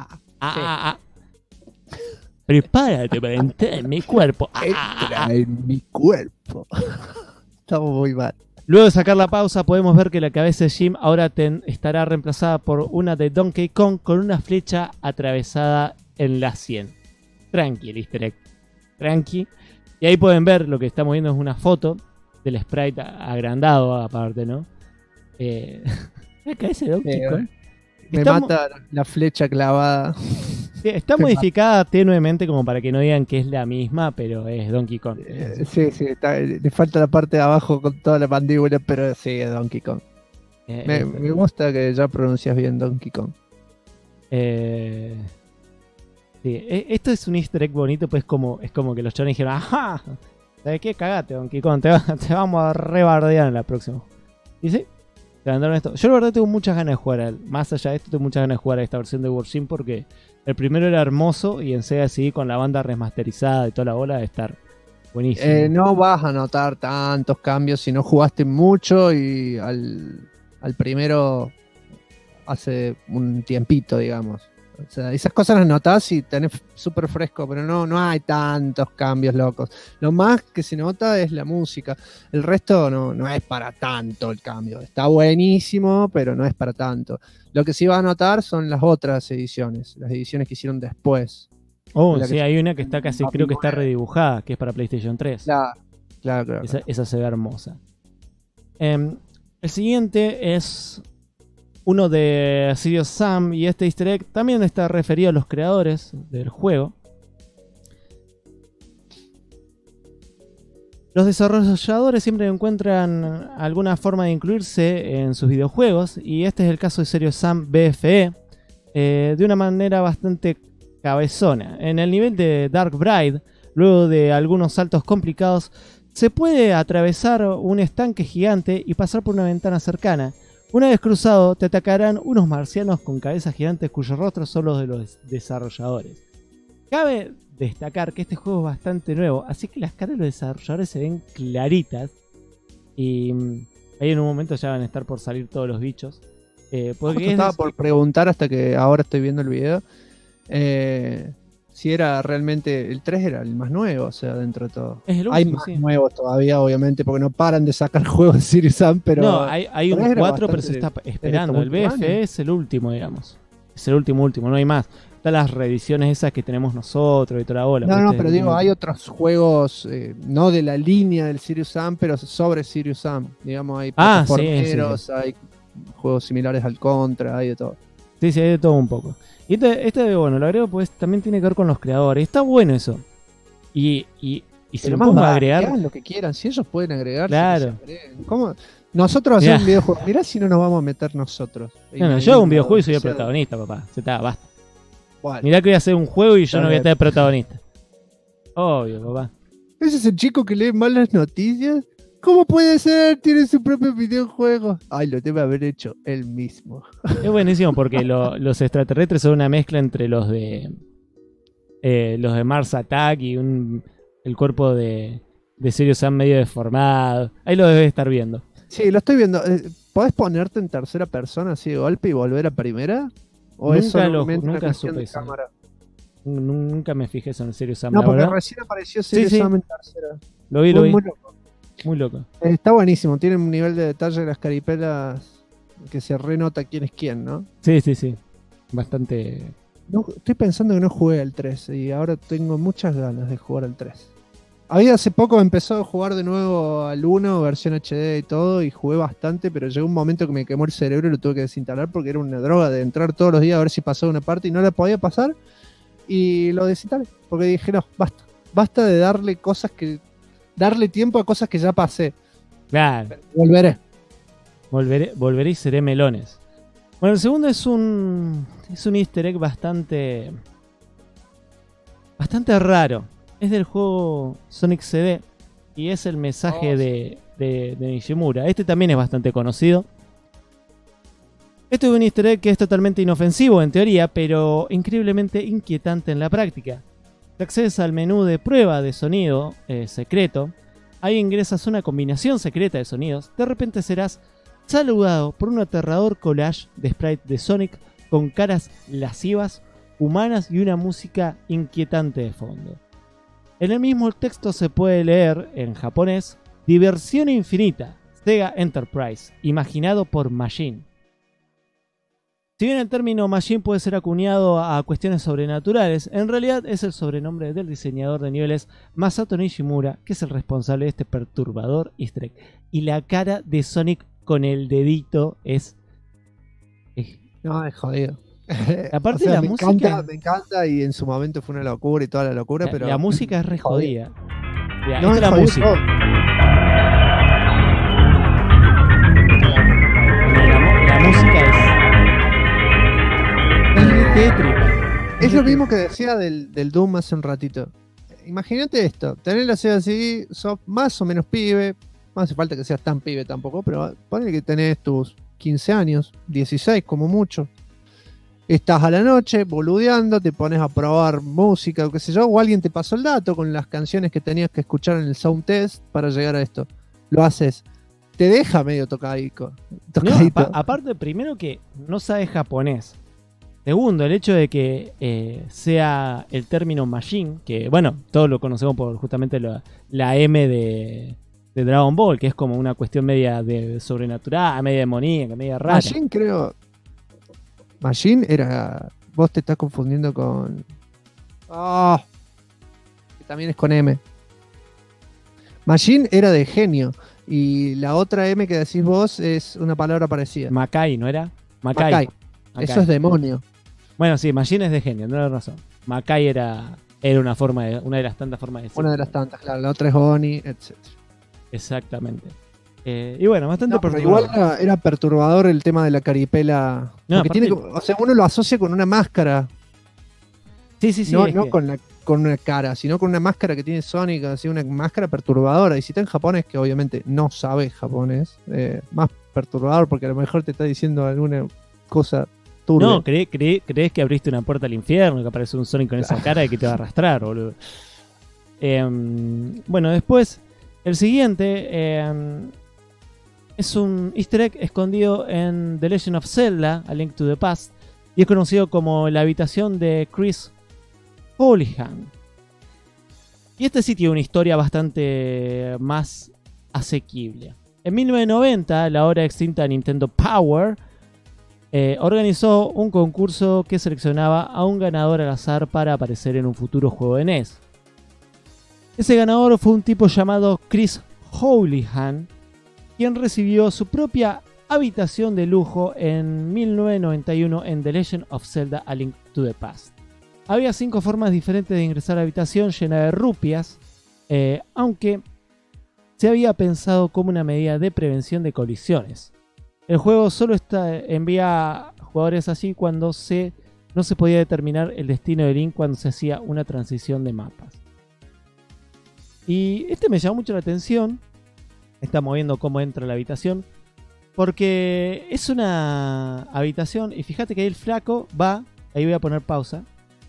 prepárate para entrar en mi cuerpo. Entra en mi cuerpo. Estamos muy mal. Luego de sacar la pausa podemos ver que la cabeza de Jim ahora estará reemplazada por una de Donkey Kong con una flecha atravesada en la sien. Tranqui, el easter egg. Tranqui. Y ahí pueden ver, lo que estamos viendo es una foto del sprite agrandado aparte, ¿no? La cabeza de Donkey Kong. Me mata la flecha clavada. Sí, está modificada tenuemente como para que no digan que es la misma, pero es Donkey Kong. Sí, le falta la parte de abajo con toda la mandíbula, pero sí, es Donkey Kong. Me gusta que ya pronuncias bien Donkey Kong. Sí, esto es un easter egg bonito, pues es como que los chavales dijeron, ajá, ¿sabes qué? Cagate, Donkey Kong, te vamos a rebardear en la próxima. ¿Y sí? Te mandaron esto. Yo la verdad tengo muchas ganas de jugar, más allá de esto, tengo muchas ganas de jugar a esta versión de Edward Jim porque el primero era hermoso y en Sega CD con la banda remasterizada y toda la bola de estar buenísimo. No vas a notar tantos cambios si no jugaste mucho y al primero hace un tiempito, digamos. O sea, esas cosas las notás y tenés súper fresco, pero no hay tantos cambios locos. Lo más que se nota es la música. El resto no es para tanto el cambio. Está buenísimo, pero no es para tanto. Lo que sí va a notar son las otras ediciones, las ediciones que hicieron después. Oh, sí, hay una que está casi, creo que está redibujada, que es para PlayStation 3. Claro. Esa se ve hermosa. El siguiente es uno de Serious Sam y este easter egg también está referido a los creadores del juego. Los desarrolladores siempre encuentran alguna forma de incluirse en sus videojuegos y este es el caso de Serious Sam BFE de una manera bastante cabezona. En el nivel de Dark Bride, luego de algunos saltos complicados, se puede atravesar un estanque gigante y pasar por una ventana cercana. Una vez cruzado, te atacarán unos marcianos con cabezas gigantes cuyos rostros son los de los desarrolladores. Cabe destacar que este juego es bastante nuevo, así que las caras de los desarrolladores se ven claritas. Y ahí en un momento ya van a estar por salir todos los bichos. Porque estaba por preguntar hasta que ahora estoy viendo el video. Si era realmente el 3 era el más nuevo, o sea, dentro de todo. Es el último, hay más nuevos todavía, obviamente, porque no paran de sacar juegos de Serious Sam, pero... No, hay un 4, pero se está esperando. El BFE es el último, digamos. Es el último, no hay más. Están las reediciones esas que tenemos nosotros y toda la bola. No, pero digo, hay otros juegos, no de la línea del Serious Sam, pero sobre Serious Sam. Digamos, hay plataformeros, hay juegos similares al Contra, hay de todo. Sí, hay de todo un poco. Y este bueno, lo agrego pues también tiene que ver con los creadores. Está bueno eso. Y se lo podemos agregar. Hagan lo que quieran, si ellos pueden agregar. Claro. ¿Cómo? Nosotros hacemos un videojuego. Mirá si no nos vamos a meter nosotros. No, yo hago un videojuego y soy el protagonista, papá. Se está, basta. Bueno. Mirá que voy a hacer un juego y yo no voy a estar de protagonista. Obvio, papá. ¿Ese es el chico que lee mal las noticias? ¿Cómo puede ser? Tiene su propio videojuego. Ay, lo debe haber hecho él mismo. Es buenísimo porque los extraterrestres son una mezcla entre los de Mars Attack y el cuerpo de Serious Sam medio deformado. Ahí lo debes estar viendo. Sí, lo estoy viendo. ¿Podés ponerte en tercera persona así de golpe y volver a primera? ¿O es solamente una cuestión de cámara? Nunca me fijé eso en Serious Sam. No, porque recién apareció Serious Sam en tercera. Lo vi. Muy loco. Muy loco. Está buenísimo. Tiene un nivel de detalle de las caripelas que se renota quién es quién, ¿no? Sí. Bastante... No, estoy pensando que no jugué al 3 y ahora tengo muchas ganas de jugar al 3. Había hace poco empezado a jugar de nuevo al 1, versión HD y todo, y jugué bastante, pero llegó un momento que me quemó el cerebro y lo tuve que desinstalar porque era una droga de entrar todos los días a ver si pasaba una parte y no la podía pasar. Y lo desinstalé porque dije, no, basta de darle tiempo a cosas que ya pasé. Claro. Volveré y seré melones. Bueno, el segundo es un easter egg bastante raro. Es del juego Sonic CD y es el mensaje de Nishimura. Este también es bastante conocido. Esto es un easter egg que es totalmente inofensivo en teoría, pero increíblemente inquietante en la práctica. Si accedes al menú de prueba de sonido secreto, ahí ingresas una combinación secreta de sonidos. De repente serás saludado por un aterrador collage de sprite de Sonic con caras lascivas, humanas y una música inquietante de fondo. En el mismo texto se puede leer, en japonés, Diversión Infinita, Sega Enterprise, imaginado por Machine. Si bien el término Machine puede ser acuñado a cuestiones sobrenaturales, en realidad es el sobrenombre del diseñador de niveles Masato Nishimura, que es el responsable de este perturbador easter egg. Y la cara de Sonic con el dedito es... No, es jodido. Aparte la música... Me encanta y en su momento fue una locura y toda la locura, pero... La música es re jodida. No es la música. La música es lo mismo que decía del Doom hace un ratito. Imagínate esto, tener la Sega así, sos más o menos pibe, no hace falta que seas tan pibe tampoco, pero ponle que tenés tus 15 años, 16 como mucho. Estás a la noche boludeando, te pones a probar música o qué sé yo, o alguien te pasó el dato con las canciones que tenías que escuchar en el sound test para llegar a esto. Lo haces. Te deja medio tocadito. No, aparte, primero que no sabes japonés. Segundo, el hecho de que sea el término machine, que bueno, todos lo conocemos por justamente la M de Dragon Ball, que es como una cuestión media de sobrenatural, media demoníaca, media rara. Machine creo... Machine era... Vos te estás confundiendo con... que también es con M. Machine era de genio. Y la otra M que decís vos es una palabra parecida. Makai, ¿no era? Makai. Eso es demonio. Bueno, sí, Machine es de genio, no hay razón. Makai era una de las tantas formas de decir. Una de las tantas, claro. La otra es Oni, etc. Exactamente. Y bueno, bastante perturbador. Igual era perturbador el tema de la caripela. No, porque o sea, uno lo asocia con una máscara. Sí. No con una cara, sino con una máscara que tiene Sonic, así una máscara perturbadora. Y si está en japonés, que obviamente no sabe japonés, más perturbador porque a lo mejor te está diciendo alguna cosa turbia. No, crees que abriste una puerta al infierno, que aparece un Sonic con esa cara y que te va a arrastrar, boludo. Bueno, después, el siguiente es un easter egg escondido en The Legend of Zelda, A Link to the Past, y es conocido como la habitación de Chris Houlihan. Y este sí tiene una historia bastante más asequible. En 1990, la ahora extinta Nintendo Power organizó un concurso que seleccionaba a un ganador al azar para aparecer en un futuro juego de NES. Ese ganador fue un tipo llamado Chris Houlihan, quien recibió su propia habitación de lujo en 1991 en The Legend of Zelda A Link to the Past. Había 5 formas diferentes de ingresar a la habitación llena de rupias, aunque se había pensado como una medida de prevención de colisiones. El juego solo envía jugadores así cuando no se podía determinar el destino de Link cuando se hacía una transición de mapas. Y este me llamó mucho la atención está moviendo cómo entra a la habitación. Porque es una habitación, y fíjate que ahí el flaco va, ahí voy a poner pausa.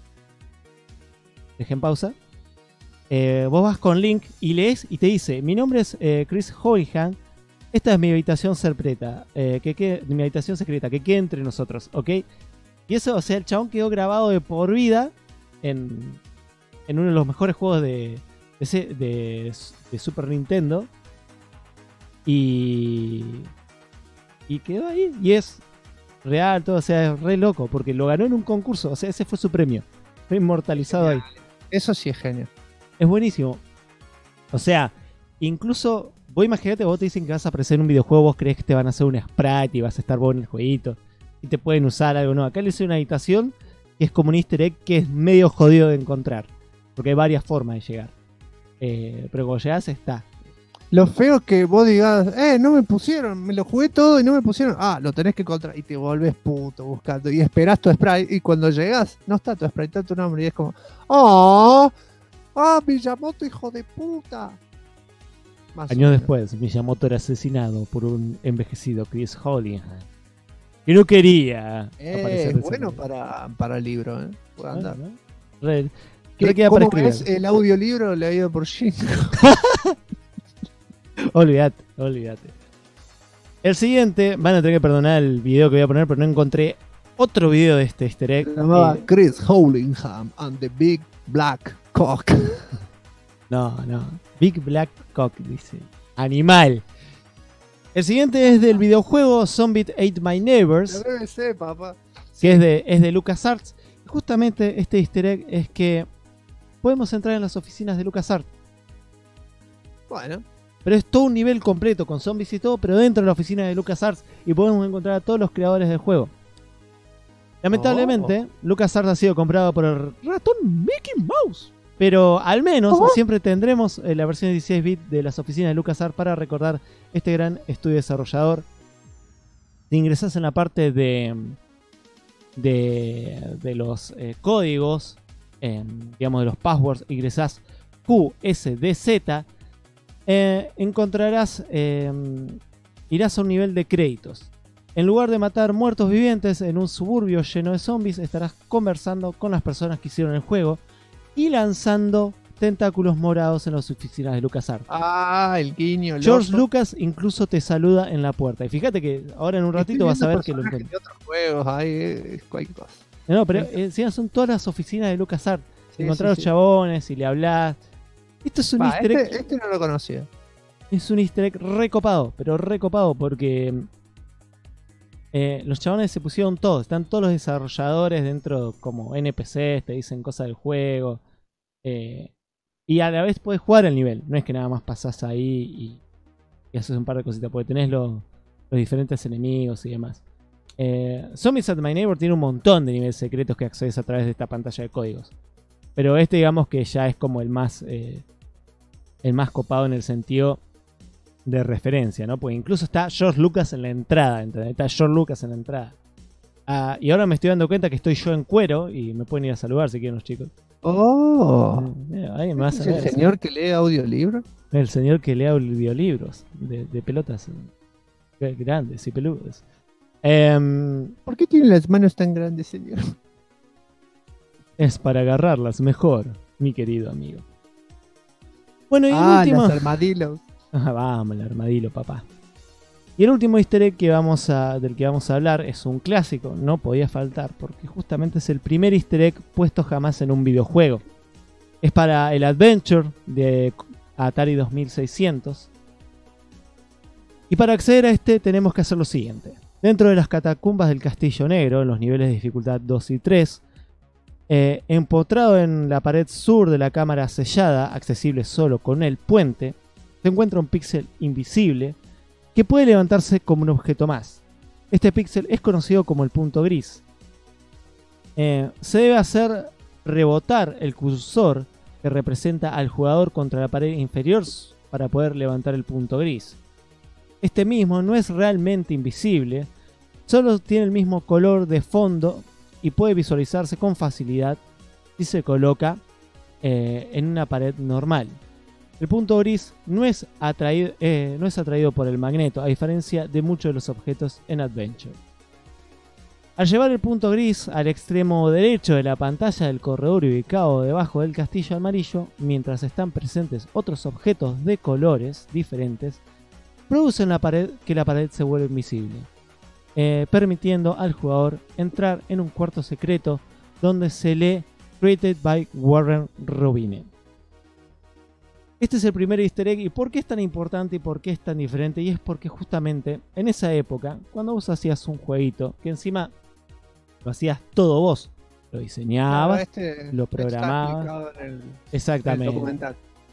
Dejen pausa. Vos vas con Link y lees y te dice, mi nombre es Chris Hoyhan, esta es mi habitación secreta, mi habitación secreta, que quede entre nosotros, ¿ok? Y eso, o sea, el chabón quedó grabado de por vida en uno de los mejores juegos de Super Nintendo. Y quedó ahí. Y es real, todo, o sea, es re loco, porque lo ganó en un concurso, o sea, ese fue su premio. Fue inmortalizado ahí. Eso sí es genio. Es buenísimo. O sea, incluso, vos imaginate, vos te dicen que vas a aparecer en un videojuego, vos crees que te van a hacer un sprite y vas a estar vos en el jueguito. Y te pueden usar algo, no. Acá le hice una habitación que es como un easter egg que es medio jodido de encontrar. Porque hay varias formas de llegar. Pero cuando llegas está. Lo feo es que vos digas, no me pusieron, me lo jugué todo y no me pusieron. Ah, lo tenés que encontrar. Y te volvés puto buscando. Y esperás tu sprite. Y cuando llegás, no está tu sprite, está tu nombre. Y es como, ¡oh! ¡Ah, Miyamoto, hijo de puta! Años después, Miyamoto era asesinado por un envejecido Chris Hoyhan. Que no quería aparecer. Bueno para el libro, ¿eh? Puede andar. ¿No? ¿Qué queda para escribir? Es el audiolibro leído por Shin? Olvídate. El siguiente, van a tener que perdonar el video que voy a poner, pero no encontré otro video de este easter egg. Se llamaba Chris Hoyhan and the Big Black Cock. No. Big Black Cock, dice. Animal. El siguiente es del videojuego Zombie Ate My Neighbors. La BBC, papá. Que es de LucasArts. Justamente este easter egg es que podemos entrar en las oficinas de LucasArts. Bueno. Pero es todo un nivel completo con zombies y todo, pero dentro de la oficina de LucasArts. Y podemos encontrar a todos los creadores del juego. Lamentablemente, LucasArts ha sido comprado por el ratón Mickey Mouse. Pero al menos siempre tendremos la versión de 16 bits de las oficinas de LucasArts para recordar este gran estudio desarrollador. Si ingresás en la parte de los códigos, digamos de los passwords, ingresás QSDZ, encontrarás, irás a un nivel de créditos. En lugar de matar muertos vivientes en un suburbio lleno de zombies, estarás conversando con las personas que hicieron el juego y lanzando tentáculos morados en las oficinas de LucasArts. Ah, el guiño. George Lucas incluso te saluda en la puerta. Y fíjate que ahora en un ratito vas a ver que lo encuentras. De otros juegos, hay cualquier cosa. No, pero encima son todas las oficinas de LucasArts. Sí, encontrás los chabones y le hablás. Esto es un easter egg. Este no lo conocía. Es un easter egg recopado, pero recopado porque los chabones se pusieron todos. Están todos los desarrolladores dentro como NPCs, te dicen cosas del juego. Y a la vez podés jugar el nivel. No es que nada más pasás ahí y haces un par de cositas. Porque tenés los diferentes enemigos y demás. Zombies at My Neighbor tiene un montón de niveles secretos que accedes a través de esta pantalla de códigos. Pero este digamos que ya es como el más copado en el sentido de referencia, ¿no? Porque incluso está George Lucas en la entrada, ¿entendés? Está George Lucas en la entrada. Y ahora me estoy dando cuenta que estoy yo en cuero y me pueden ir a saludar si quieren los chicos. ¡Oh! Ahí me vas a ver, ¿El señor que lee audiolibros? El señor que lee audiolibros de pelotas grandes y peludas. ¿Por qué tiene las manos tan grandes, señor? Es para agarrarlas mejor, mi querido amigo. Bueno, y el último... los armadillos. Vamos, el armadillo, papá. Y el último easter egg del que vamos a hablar es un clásico, no podía faltar, porque justamente es el primer easter egg puesto jamás en un videojuego. Es para el Adventure de Atari 2600. Y para acceder a este tenemos que hacer lo siguiente. Dentro de las catacumbas del Castillo Negro, en los niveles de dificultad 2 y 3, empotrado en la pared sur de la cámara sellada, accesible solo con el puente, se encuentra un píxel invisible que puede levantarse como un objeto más. Este píxel es conocido como el punto gris. Se debe hacer rebotar el cursor que representa al jugador contra la pared inferior para poder levantar el punto gris. Este mismo no es realmente invisible, solo tiene el mismo color de fondo y puede visualizarse con facilidad si se coloca en una pared normal. El punto gris no es atraído por el magneto, a diferencia de muchos de los objetos en Adventure. Al llevar el punto gris al extremo derecho de la pantalla del corredor ubicado debajo del castillo amarillo, mientras están presentes otros objetos de colores diferentes, producen que la pared se vuelva invisible, permitiendo al jugador entrar en un cuarto secreto donde se lee Created by Warren Robinet. Este es el primer easter egg. ¿Y por qué es tan importante y por qué es tan diferente? Y es porque justamente en esa época, cuando vos hacías un jueguito, que encima lo hacías todo vos, lo diseñabas, lo programabas, exactamente,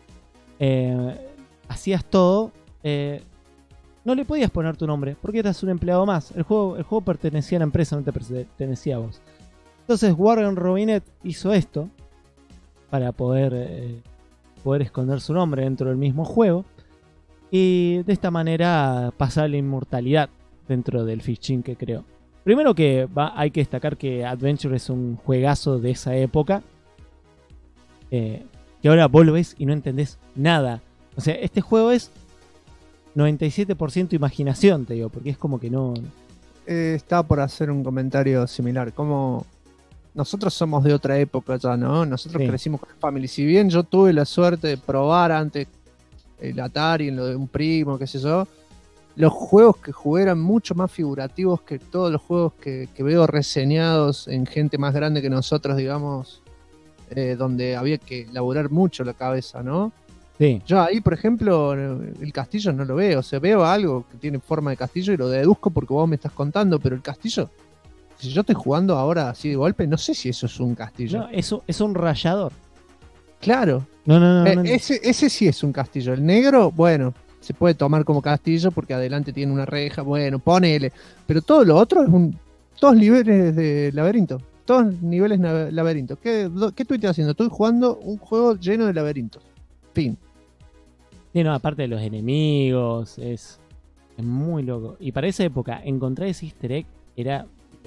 hacías todo, no le podías poner tu nombre porque eras un empleado más. El juego pertenecía a la empresa, no te pertenecía a vos. Entonces Warren Robinet hizo esto para poder esconder su nombre dentro del mismo juego y de esta manera pasar la inmortalidad dentro del fichín que creó. Primero que hay que destacar que Adventure es un juegazo de esa época, que ahora vos lo ves y no entendés nada. O sea, este juego es 97% imaginación, te digo, porque es como que no... Estaba por hacer un comentario similar, como nosotros somos de otra época ya, ¿no? Nosotros crecimos con el Family. Si bien yo tuve la suerte de probar antes el Atari en lo de un primo, qué sé yo, los juegos que jugué eran mucho más figurativos que todos los juegos que veo reseñados en gente más grande que nosotros, digamos, donde había que elaborar mucho la cabeza, ¿no? Sí. Yo ahí, por ejemplo, el castillo no lo veo. O sea, veo algo que tiene forma de castillo y lo deduzco porque vos me estás contando, pero el castillo, si yo estoy jugando ahora así de golpe, no sé si eso es un castillo. No, eso es un rallador. Claro. No. Ese sí es un castillo. El negro, bueno, se puede tomar como castillo porque adelante tiene una reja, bueno, ponele. Pero todo lo otro es todos niveles de laberinto. Todos niveles de laberinto. ¿Qué estoy haciendo? Estoy jugando un juego lleno de laberintos. Fin. Sí, no, aparte de los enemigos, es muy loco. Y para esa época, encontrar ese easter egg era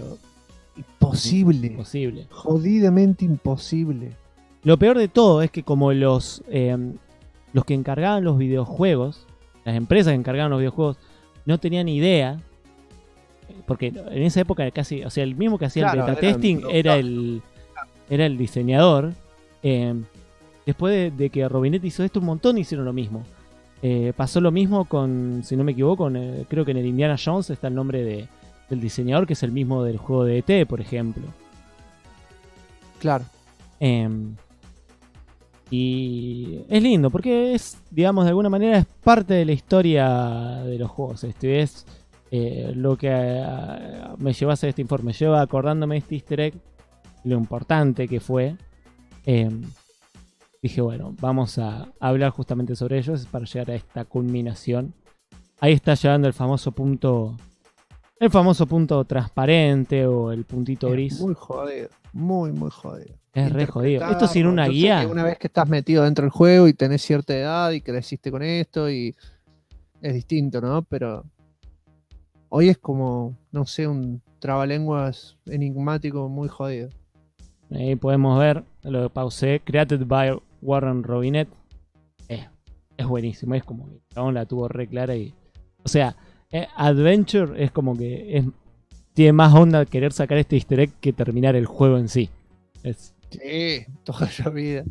imposible. Jodidamente imposible. Lo peor de todo es que como los que encargaban los videojuegos, las empresas que encargaban los videojuegos, no tenían idea, porque en esa época casi, o sea, el mismo que hacía el beta testing era el diseñador. Después de que Robinet hizo esto, un montón hicieron lo mismo. Pasó lo mismo con, si no me equivoco, creo que en el Indiana Jones está el nombre del diseñador, que es el mismo del juego de ET, por ejemplo. Claro. Y es lindo, porque es, digamos, de alguna manera es parte de la historia de los juegos. Es lo que me llevó a hacer este informe. Lleva acordándome de este easter egg, lo importante que fue. Dije, bueno, vamos a hablar justamente sobre ellos para llegar a esta culminación. Ahí está llegando el famoso punto transparente o el puntito gris. Muy jodido, muy jodido. Es re jodido. Esto sin una guía. Una vez que estás metido dentro del juego y tenés cierta edad y creciste con esto y es distinto, ¿no? Pero hoy es como, no sé, un trabalenguas enigmático muy jodido. Ahí podemos ver, lo pausé, Created by Warren Robinet. Es buenísimo, es como que aún la tuvo re clara y... O sea, Adventure es como que tiene más onda querer sacar este easter egg que terminar el juego en sí. Sí, toda la vida.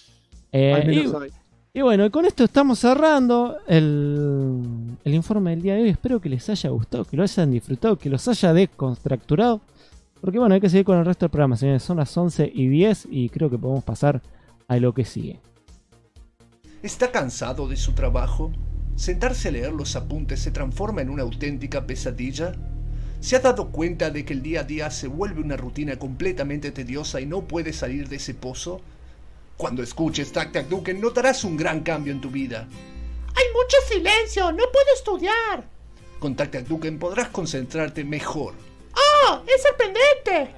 Y bueno, con esto estamos cerrando el informe del día de hoy. Espero que les haya gustado, que lo hayan disfrutado, que los haya descontracturado. Porque bueno, hay que seguir con el resto del programa, señores. Son las 11:10 y creo que podemos pasar a lo que sigue. ¿Está cansado de su trabajo? ¿Sentarse a leer los apuntes se transforma en una auténtica pesadilla? ¿Se ha dado cuenta de que el día a día se vuelve una rutina completamente tediosa y no puede salir de ese pozo? Cuando escuches Tac Tac Duken notarás un gran cambio en tu vida. ¡Hay mucho silencio! ¡No puedo estudiar! Con Tac Tac Duken podrás concentrarte mejor. ¡Oh! ¡Es sorprendente!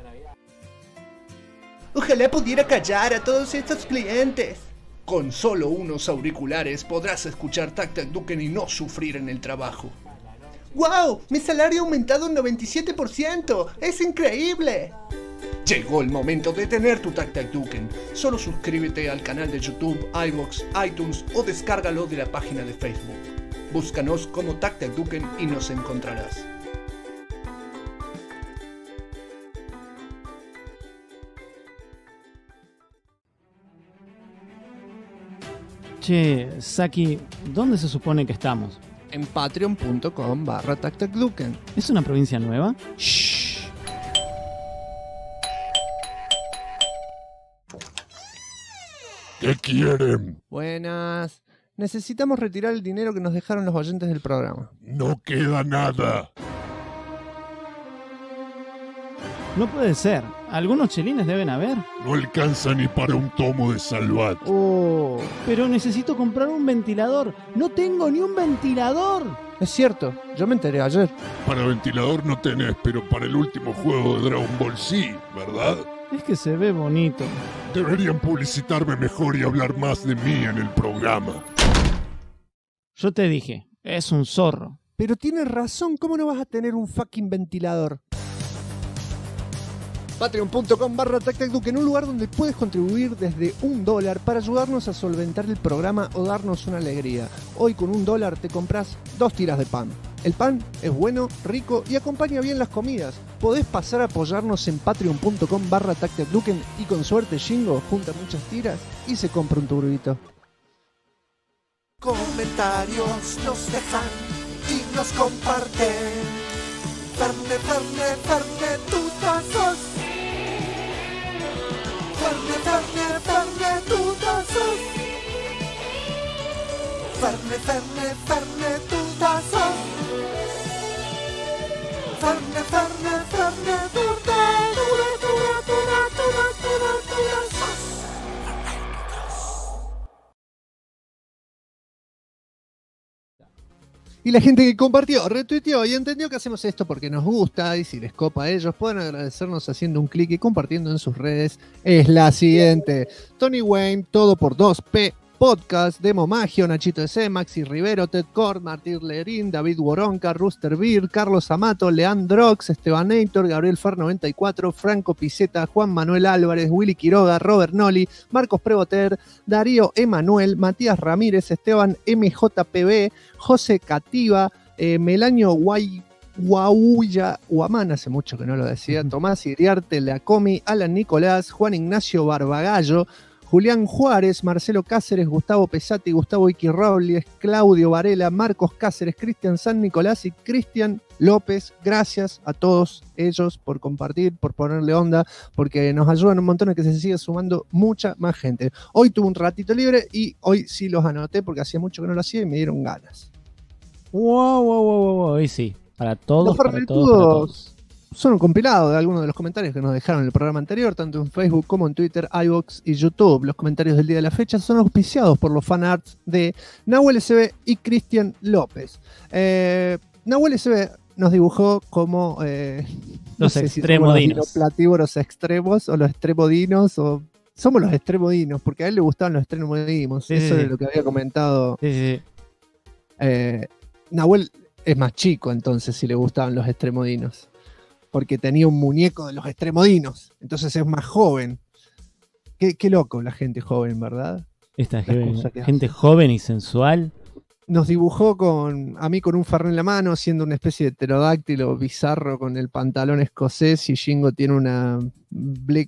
Ojalá pudiera callar a todos estos clientes. Con solo unos auriculares podrás escuchar Tac Tac Duken y no sufrir en el trabajo. ¡Wow! Mi salario ha aumentado un 97%. ¡Es increíble! Llegó el momento de tener tu Tac Tac Duken. Solo suscríbete al canal de YouTube, iVoox, iTunes o descárgalo de la página de Facebook. Búscanos como Tac Tac Duken y nos encontrarás. Che, Saki, ¿dónde se supone que estamos? En patreon.com/TacTacDuken. ¿Es una provincia nueva? Shh. ¿Qué quieren? Buenas. Necesitamos retirar el dinero que nos dejaron los oyentes del programa. No queda nada. No puede ser. Algunos chelines deben haber. No alcanza ni para un tomo de Salvat. Oh. Pero necesito comprar un ventilador. No tengo ni un ventilador. Es cierto, yo me enteré ayer. Para ventilador no tenés, pero para el último juego de Dragon Ball sí, ¿verdad? Es que se ve bonito. Deberían publicitarme mejor y hablar más de mí en el programa. Yo te dije, es un zorro. Pero tienes razón, ¿cómo no vas a tener un fucking ventilador? Patreon.com/TacTacDuken, un lugar donde puedes contribuir desde $1 para ayudarnos a solventar el programa o darnos una alegría. Hoy con $1 te compras 2 tiras de pan. El pan es bueno, rico y acompaña bien las comidas. Podés pasar a apoyarnos en patreon.com/TacTacDuken y con suerte Shingo junta muchas tiras y se compra un turbito. Comentarios nos dejan y nos comparten. Ferne, tutazos. Ferne, tutazos. Ferne, tutazos. Ferne, Y la gente que compartió, retuiteó y entendió que hacemos esto porque nos gusta y si les copa a ellos pueden agradecernos haciendo un clic y compartiendo en sus redes. Es la siguiente: Tony Wayne, Todo por 2P Podcast, Demo Magio, Nachito S, Maxi Rivero, Ted Cord, Martín Lerín, David Woronca, Rooster Beer, Carlos Amato, Leandrox, Esteban-Nator, Gabriel Far 94, Franco Piceta, Juan Manuel Álvarez, Willy Quiroga, Robert Noli, Marcos Preboter, Darío Emanuel, Matías Ramírez, Esteban MJPB, José Cativa, Melanio Guauya Huamán, hace mucho que no lo decía, Tomás Iriarte, Leacomi, Alan Nicolás, Juan Ignacio Barbagallo, Julián Juárez, Marcelo Cáceres, Gustavo Pesati, Gustavo Iquirrobles, Claudio Varela, Marcos Cáceres, Cristian San Nicolás y Cristian López. Gracias a todos ellos por compartir, por ponerle onda, porque nos ayudan un montón a que se siga sumando mucha más gente. Hoy tuve un ratito libre y hoy sí los anoté porque hacía mucho que no lo hacía y me dieron ganas. Wow, hoy sí. Para todos, para todos. Son un compilado de algunos de los comentarios que nos dejaron en el programa anterior, tanto en Facebook como en Twitter, iVoox y YouTube. Los comentarios del día de la fecha son auspiciados por los fanarts de Nahuel SB y Cristian López. Nahuel SB nos dibujó como los extremodinos. Los platívoros extremos o los extremodinos o... Somos los extremodinos, porque a él le gustaban los extremodinos. Sí, eso sí. es lo que había comentado. Sí. Nahuel es más chico, entonces, si le gustaban los extremodinos. Porque tenía un muñeco de los extremodinos. Entonces es más joven. Qué loco la gente joven, ¿verdad? Esta gente joven y sensual. Nos dibujó a mí con un farro en la mano, siendo una especie de pterodáctilo bizarro con el pantalón escocés, y Shingo tiene una Big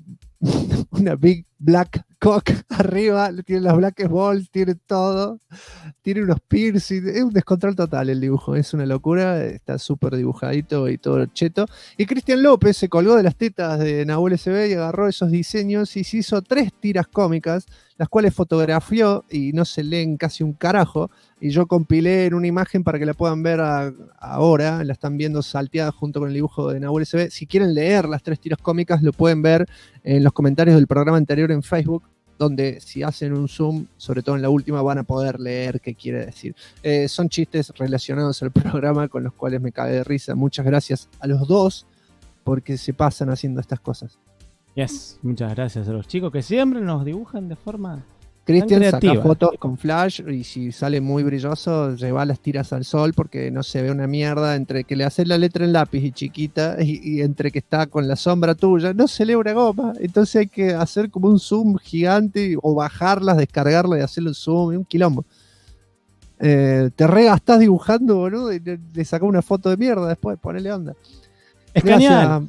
Black Cock arriba, tiene las Black Balls, tiene todo, tiene unos piercings, es un descontrol total el dibujo, es una locura, está súper dibujadito y todo cheto. Y Cristian López se colgó de las tetas de Nahuel SB y agarró esos diseños y se hizo 3 tiras cómicas, las cuales fotografió y no se leen casi un carajo, y yo compilé en una imagen para que la puedan ver ahora, la están viendo salteada junto con el dibujo de Nahuel SB. Si quieren leer las 3 tiras cómicas lo pueden ver en los comentarios del programa anterior en Facebook, donde si hacen un zoom, sobre todo en la última, van a poder leer qué quiere decir. Son chistes relacionados al programa con los cuales me cagué de risa. Muchas gracias a los dos porque se pasan haciendo estas cosas. Yes, muchas gracias a los chicos que siempre nos dibujan de forma Cristian saca fotos con flash y si sale muy brilloso, lleva las tiras al sol porque no se ve una mierda entre que le haces la letra en lápiz y chiquita y entre que está con la sombra tuya, no se lee una goma. Entonces hay que hacer como un zoom gigante o bajarlas, descargarlas y hacerle un zoom y un quilombo. Te regastás dibujando, boludo, y le sacás una foto de mierda después, ponele onda. Escanear.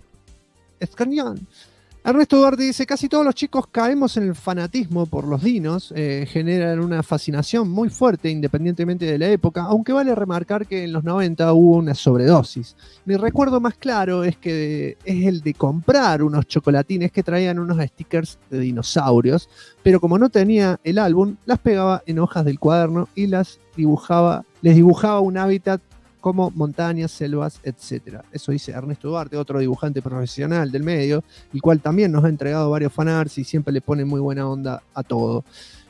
Ernesto Duarte dice, casi todos los chicos caemos en el fanatismo por los dinos, generan una fascinación muy fuerte independientemente de la época, aunque vale remarcar que en los 90 hubo una sobredosis. Mi recuerdo más claro es el de comprar unos chocolatines que traían unos stickers de dinosaurios, pero como no tenía el álbum, las pegaba en hojas del cuaderno y les dibujaba un hábitat como montañas, selvas, etc. Eso dice Ernesto Duarte, otro dibujante profesional del medio, el cual también nos ha entregado varios fanarts y siempre le pone muy buena onda a todo.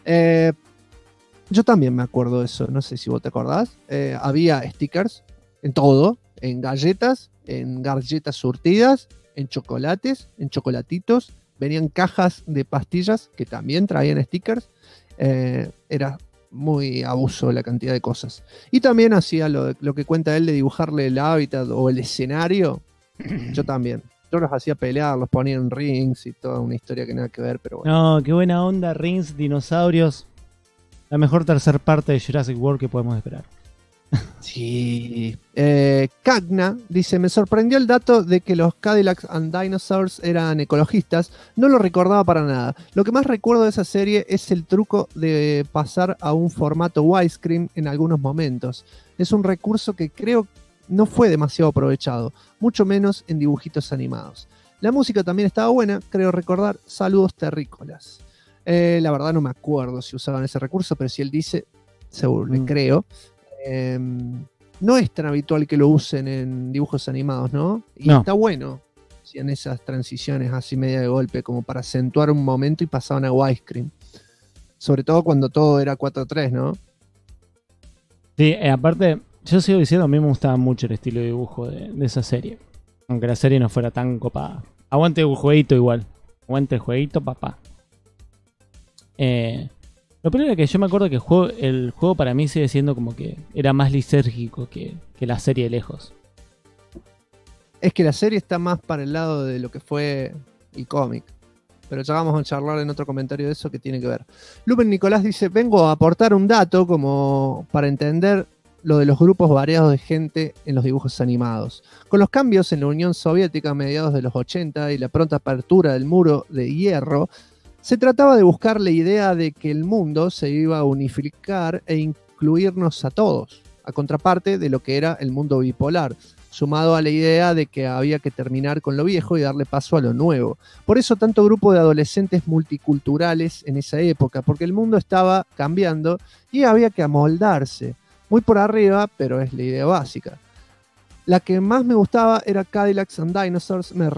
Yo también me acuerdo de eso, no sé si vos te acordás. Había stickers en todo, en galletas surtidas, en chocolates, en chocolatitos, venían cajas de pastillas que también traían stickers. Era muy abuso la cantidad de cosas. Y también hacía lo que cuenta él de dibujarle el hábitat o el escenario. Yo también. Yo los hacía pelear, los ponía en rings y toda una historia que nada que ver, pero bueno. No, qué buena onda, rings, dinosaurios. La mejor tercer parte de Jurassic World que podemos esperar. Sí. Cagna dice, me sorprendió el dato de que los Cadillacs and Dinosaurs eran ecologistas. No lo recordaba para nada. Lo que más recuerdo de esa serie es el truco de pasar a un formato widescreen en algunos momentos. Es un recurso que creo no fue demasiado aprovechado, mucho menos en dibujitos animados. La música también estaba buena, creo recordar. Saludos terrícolas. La verdad no me acuerdo si usaban ese recurso, pero si él dice, seguro, le creo. No es tan habitual que lo usen en dibujos animados, ¿no? Y no. Está bueno si en esas transiciones así media de golpe, como para acentuar un momento y pasaban a widescreen. Sobre todo cuando todo era 4:3, ¿no? Sí, aparte, yo sigo diciendo, a mí me gustaba mucho el estilo de dibujo de esa serie. Aunque la serie no fuera tan copada. Aguante el jueguito igual. Aguante el jueguito, papá. Lo primero es que yo me acuerdo que el juego para mí sigue siendo como que era más lisérgico que la serie lejos. Es que la serie está más para el lado de lo que fue el cómic. Pero ya vamos a charlar en otro comentario de eso que tiene que ver. Lumen Nicolás dice, vengo a aportar un dato como para entender lo de los grupos variados de gente en los dibujos animados. Con los cambios en la Unión Soviética a mediados de los 80 y la pronta apertura del muro de hierro, se trataba de buscar la idea de que el mundo se iba a unificar e incluirnos a todos, a contraparte de lo que era el mundo bipolar, sumado a la idea de que había que terminar con lo viejo y darle paso a lo nuevo. Por eso tanto grupo de adolescentes multiculturales en esa época, porque el mundo estaba cambiando y había que amoldarse. Muy por arriba, pero es la idea básica. La que más me gustaba era Cadillacs and Dinosaurs. No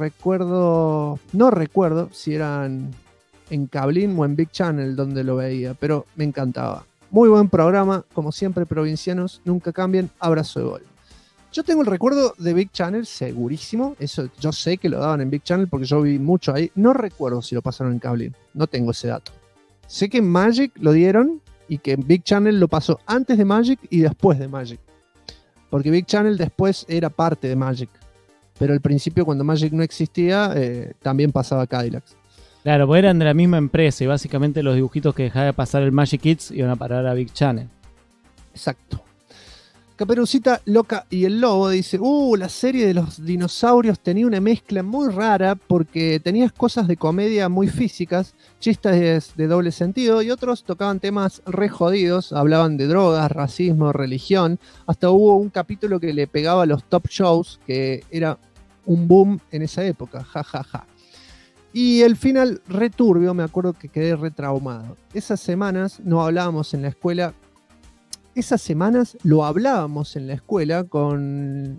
recuerdo si eran en Cablín o en Big Channel donde lo veía, pero me encantaba. Muy buen programa, como siempre, provincianos, nunca cambien, abrazo de gol. Yo tengo el recuerdo de Big Channel, segurísimo, eso yo sé que lo daban en Big Channel porque yo vi mucho ahí, no recuerdo si lo pasaron en Cablín, no tengo ese dato. Sé que en Magic lo dieron y que Big Channel lo pasó antes de Magic y después de Magic, porque Big Channel después era parte de Magic, pero al principio cuando Magic no existía, también pasaba Cadillacs. Claro, porque eran de la misma empresa y básicamente los dibujitos que dejaba de pasar el Magic Kids iban a parar a Big Channel. Exacto. Caperucita Loca y el Lobo dice, la serie de los dinosaurios tenía una mezcla muy rara porque tenías cosas de comedia muy físicas, chistes de doble sentido y otros tocaban temas re jodidos, hablaban de drogas, racismo, religión, hasta hubo un capítulo que le pegaba a los top shows, que era un boom en esa época, jajaja. Y el final returbio, me acuerdo que quedé retraumado. Esas semanas no hablábamos en la escuela. Esas semanas lo hablábamos en la escuela con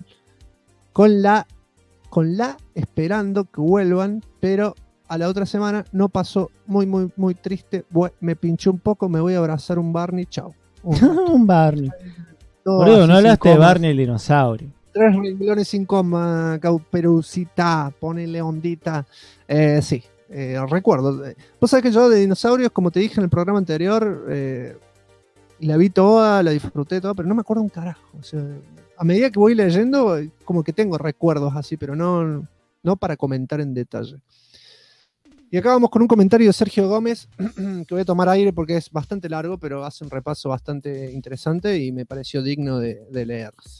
la esperando que vuelvan, pero a la otra semana no pasó, muy, muy, muy triste. Me pinché un poco, me voy a abrazar un Barney, chao. Un Barney. Boludo, no hablaste de Barney el dinosaurio. 3 renglones sin coma, Caperucita, ponele ondita. Sí, recuerdo. Vos sabés que yo de dinosaurios, como te dije en el programa anterior, la vi toda, la disfruté toda, pero no me acuerdo un carajo. O sea, a medida que voy leyendo, como que tengo recuerdos así, pero no para comentar en detalle. Y acá vamos con un comentario de Sergio Gómez, que voy a tomar aire porque es bastante largo, pero hace un repaso bastante interesante y me pareció digno de leerse.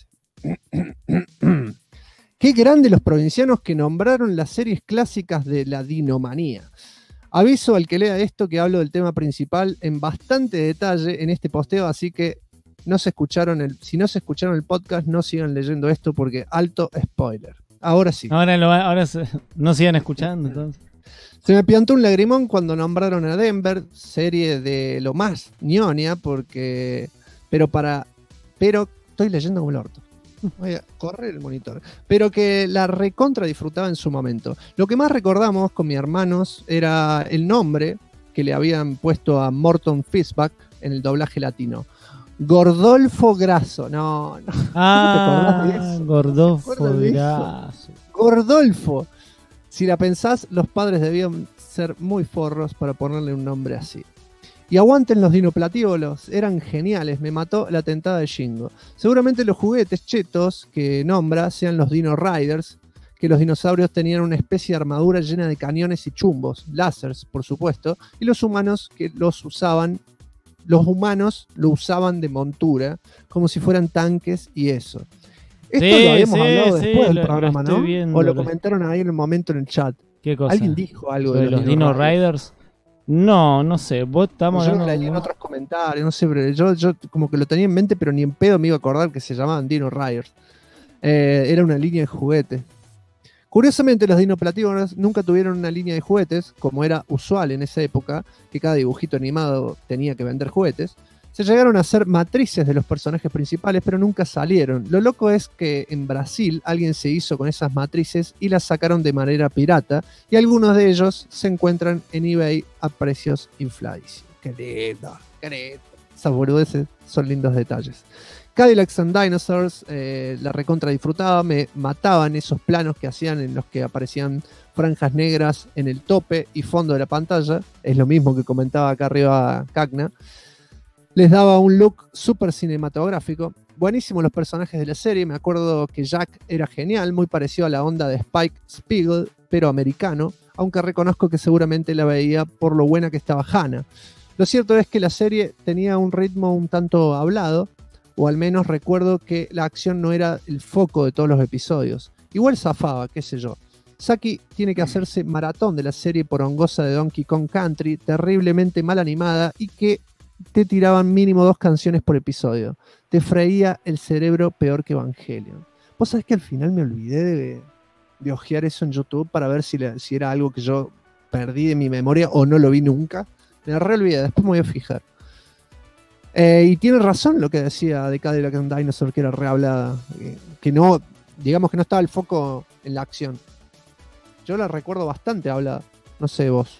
Qué grande los provincianos que nombraron las series clásicas de la dinomanía. Aviso al que lea esto que hablo del tema principal en bastante detalle en este posteo, así que si no se escucharon el podcast, no sigan leyendo esto porque alto spoiler. Ahora sí. No sigan escuchando entonces. Se me piantó un lagrimón cuando nombraron a Denver, serie de lo más ñoña, pero estoy leyendo como el orto. Voy a correr el monitor. Pero que la recontra disfrutaba en su momento. Lo que más recordamos con mis hermanos era el nombre que le habían puesto a Morton Fishback en el doblaje latino. Gordolfo Grasso. No. Ah, ¿te acordás de eso? Gordolfo Grasso. Gordolfo. Si la pensás, los padres debían ser muy forros para ponerle un nombre así. Y aguanten los dinoplatívolos, eran geniales, me mató la tentada de Shingo. Seguramente los juguetes chetos que nombra sean los Dino Riders, que los dinosaurios tenían una especie de armadura llena de cañones y chumbos, láseres por supuesto, y los humanos lo usaban de montura, como si fueran tanques y eso. Esto lo habíamos hablado después del programa, ¿no? O lo comentaron ahí en el momento en el chat. ¿Qué cosa? ¿Alguien dijo algo de los Dino Riders? No sé. Vos estamos hablando. Yo leí en otros comentarios, no sé, pero yo como que lo tenía en mente, pero ni en pedo me iba a acordar que se llamaban Dino Riders. Era una línea de juguetes. Curiosamente, los dinoplatívolos nunca tuvieron una línea de juguetes, como era usual en esa época, que cada dibujito animado tenía que vender juguetes. Se llegaron a hacer matrices de los personajes principales, pero nunca salieron. Lo loco es que en Brasil alguien se hizo con esas matrices y las sacaron de manera pirata, y algunos de ellos se encuentran en eBay a precios infladísimos. ¡Qué lindo! ¡Qué lindo! Esas boludeces son lindos detalles. Cadillacs and Dinosaurs, la recontra disfrutaba, me mataban esos planos que hacían en los que aparecían franjas negras en el tope y fondo de la pantalla. Es lo mismo que comentaba acá arriba Cagna. Les daba un look súper cinematográfico. Buenísimos los personajes de la serie. Me acuerdo que Jack era genial, muy parecido a la onda de Spike Spiegel, pero americano, aunque reconozco que seguramente la veía por lo buena que estaba Hannah. Lo cierto es que la serie tenía un ritmo un tanto hablado, o al menos recuerdo que la acción no era el foco de todos los episodios. Igual zafaba, qué sé yo. Saki tiene que hacerse maratón de la serie porongosa de Donkey Kong Country, terriblemente mal animada y que te tiraban mínimo 2 canciones por episodio. Te freía el cerebro peor que Evangelion. Vos sabés que al final me olvidé de ojear eso en YouTube para ver si era algo que yo perdí de mi memoria o no lo vi nunca. Me re olvidé, después me voy a fijar. Y tiene razón lo que decía de Cadillac and Dinosaur, que era rehablada. Que no, digamos que no estaba el foco en la acción. Yo la recuerdo bastante hablada. No sé vos.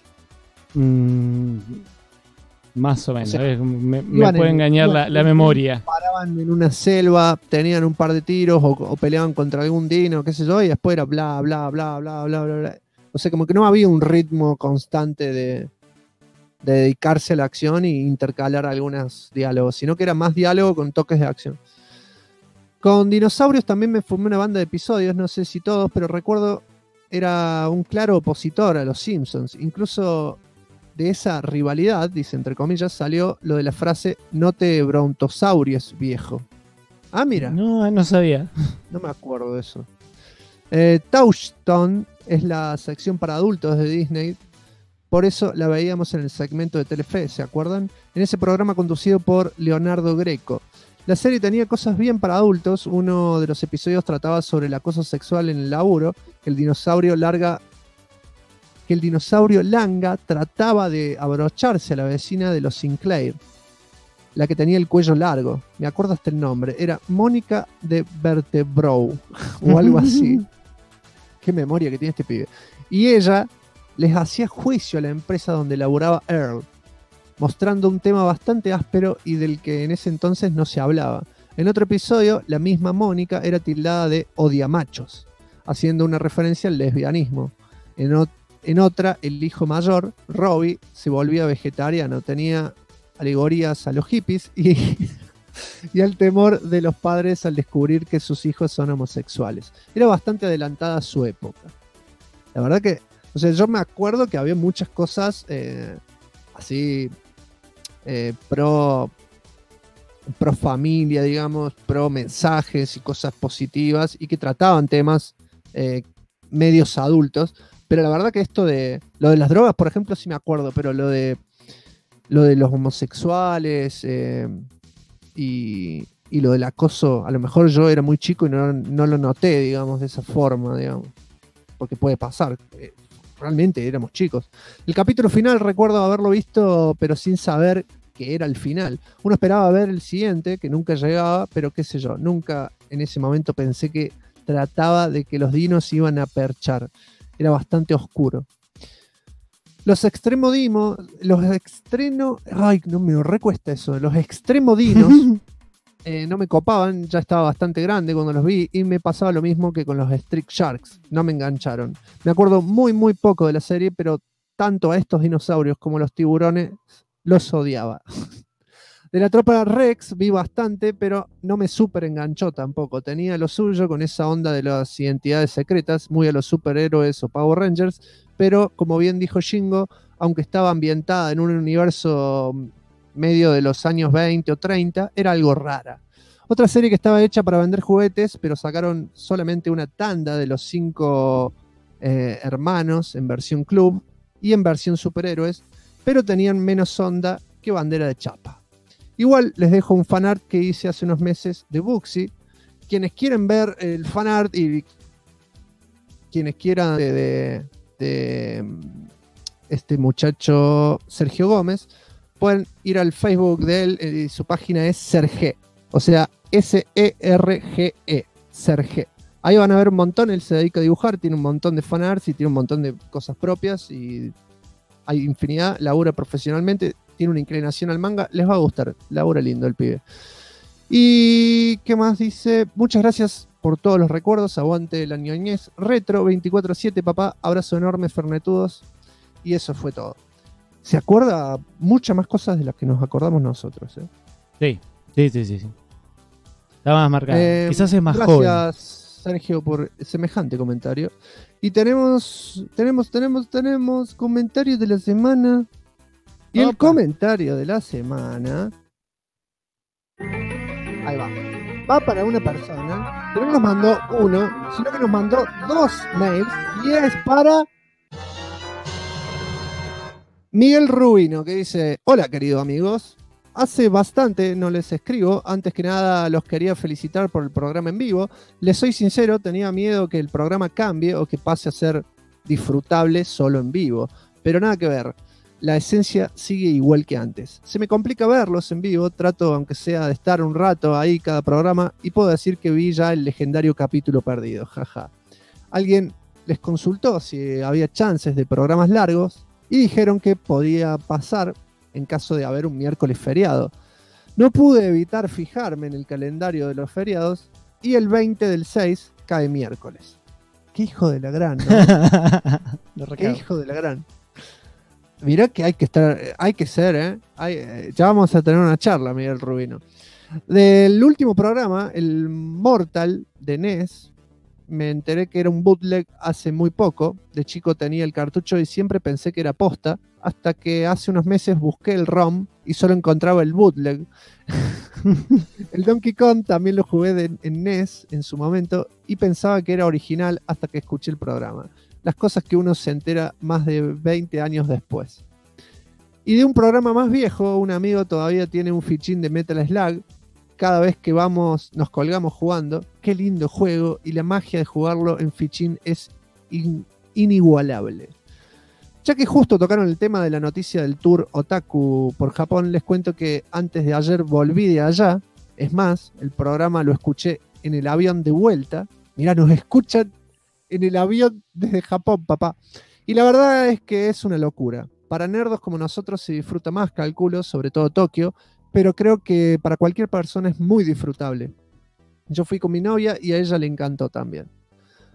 Más o menos, o sea, me puede engañar la memoria. Paraban en una selva, tenían un par de tiros o peleaban contra algún dino, qué sé yo, y después era bla, bla, bla, bla, bla, bla, bla. O sea, como que no había un ritmo constante de dedicarse a la acción e intercalar algunos diálogos, sino que era más diálogo con toques de acción. Con dinosaurios también me fumé una banda de episodios, no sé si todos, pero recuerdo era un claro opositor a los Simpsons. Incluso de esa rivalidad, dice entre comillas, salió lo de la frase "no te brontosauries, viejo". Ah, mira. No sabía. No me acuerdo de eso. Touchstone es la sección para adultos de Disney. Por eso la veíamos en el segmento de Telefe, ¿se acuerdan? En ese programa conducido por Leonardo Greco. La serie tenía cosas bien para adultos. Uno de los episodios trataba sobre el acoso sexual en el laburo, que el dinosaurio Langa trataba de abrocharse a la vecina de los Sinclair, la que tenía el cuello largo. Me acuerdo hasta el nombre. Era Mónica de Vertebrow o algo así. Qué memoria que tiene este pibe. Y ella les hacía juicio a la empresa donde laburaba Earl, mostrando un tema bastante áspero y del que en ese entonces no se hablaba. En otro episodio, la misma Mónica era tildada de odiamachos, haciendo una referencia al lesbianismo. En en otra, el hijo mayor, Robbie, se volvía vegetariano. Tenía alegorías a los hippies y al temor de los padres al descubrir que sus hijos son homosexuales. Era bastante adelantada a su época. La verdad que, o sea, yo me acuerdo que había muchas cosas así pro familia, digamos, pro mensajes y cosas positivas y que trataban temas medios adultos, pero la verdad que esto de lo de las drogas, por ejemplo, sí me acuerdo, pero lo de los homosexuales y lo del acoso, a lo mejor yo era muy chico y no lo noté, digamos, de esa forma, digamos, porque puede pasar. Realmente éramos chicos. El capítulo final recuerdo haberlo visto, pero sin saber que era el final. Uno esperaba ver el siguiente, que nunca llegaba, pero qué sé yo, nunca en ese momento pensé que trataba de que los dinos iban a perchar. Era bastante oscuro. Los extremodinos, ay, no me recuesta eso, los extremodinos no me copaban, ya estaba bastante grande cuando los vi y me pasaba lo mismo que con los Street Sharks, no me engancharon. Me acuerdo muy muy poco de la serie, pero tanto a estos dinosaurios como a los tiburones los odiaba. De la tropa Rex vi bastante, pero no me súper enganchó tampoco. Tenía lo suyo con esa onda de las identidades secretas, muy a los superhéroes o Power Rangers, pero como bien dijo Shingo, aunque estaba ambientada en un universo medio de los años 20 o 30, era algo rara. Otra serie que estaba hecha para vender juguetes, pero sacaron solamente una tanda de los 5 hermanos en versión club y en versión superhéroes, pero tenían menos onda que Bandera de Chapa. Igual les dejo un fanart que hice hace unos meses de Buxi. Quienes quieren ver el fanart y quienes quieran de este muchacho Sergio Gómez, pueden ir al Facebook de él y su página es Serge, o sea, S-E-R-G-E, Serge. Ahí van a ver un montón, él se dedica a dibujar, tiene un montón de fanarts y tiene un montón de cosas propias y hay infinidad, labura profesionalmente, tiene una inclinación al manga, les va a gustar, labura lindo el pibe. Y ¿qué más dice? Muchas gracias por todos los recuerdos, aguante la ñoñez, retro 24/7 papá, abrazo enorme fernetudos y eso fue todo. Se acuerda muchas más cosas de las que nos acordamos nosotros, Sí. Está más marcado. Quizás es más joven. Gracias, Sergio, por semejante comentario. Y tenemos comentarios de la semana. Y el comentario de la semana. Ahí va. Va para una persona que no nos mandó uno, sino que nos mandó 2 mails. Y es para Miguel Rubino, que dice: hola queridos amigos, hace bastante no les escribo, antes que nada los quería felicitar por el programa en vivo, les soy sincero, tenía miedo que el programa cambie o que pase a ser disfrutable solo en vivo, pero nada que ver, la esencia sigue igual que antes. Se me complica verlos en vivo, trato aunque sea de estar un rato ahí cada programa y puedo decir que vi ya el legendario capítulo perdido, jaja. Alguien les consultó si había chances de programas largos y dijeron que podía pasar en caso de haber un miércoles feriado. No pude evitar fijarme en el calendario de los feriados y el 20 del 6 cae miércoles. Qué hijo de la gran, ¿no? Qué hijo de la gran. Mirá que hay que ser, ya vamos a tener una charla, Miguel Rubino. Del último programa, el Mortal de NES, me enteré que era un bootleg hace muy poco. De chico tenía el cartucho y siempre pensé que era posta, hasta que hace unos meses busqué el ROM y solo encontraba el bootleg. El Donkey Kong también lo jugué en NES en su momento y pensaba que era original hasta que escuché el programa. Las cosas que uno se entera más de 20 años después. Y de un programa más viejo, un amigo todavía tiene un fichín de Metal Slug. Cada vez que vamos, nos colgamos jugando. Qué lindo juego y la magia de jugarlo en fichín es inigualable. Ya que justo tocaron el tema de la noticia del tour Otaku por Japón, les cuento que antes de ayer volví de allá. Es más, el programa lo escuché en el avión de vuelta. Mirá, nos escuchan en el avión desde Japón, papá. Y la verdad es que es una locura. Para nerdos como nosotros se disfruta más, calculo, sobre todo Tokio, pero creo que para cualquier persona es muy disfrutable. Yo fui con mi novia y a ella le encantó también.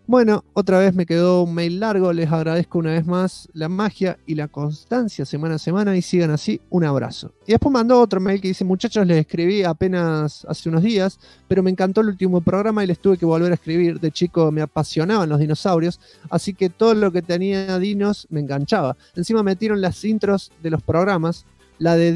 Bueno, otra vez me quedó un mail largo, les agradezco una vez más la magia y la constancia semana a semana y sigan así, un abrazo. Y después mandó otro mail que dice, muchachos, les escribí apenas hace unos días, pero me encantó el último programa y les tuve que volver a escribir. De chico me apasionaban los dinosaurios, así que todo lo que tenía dinos me enganchaba. Encima metieron las intros de los programas, la de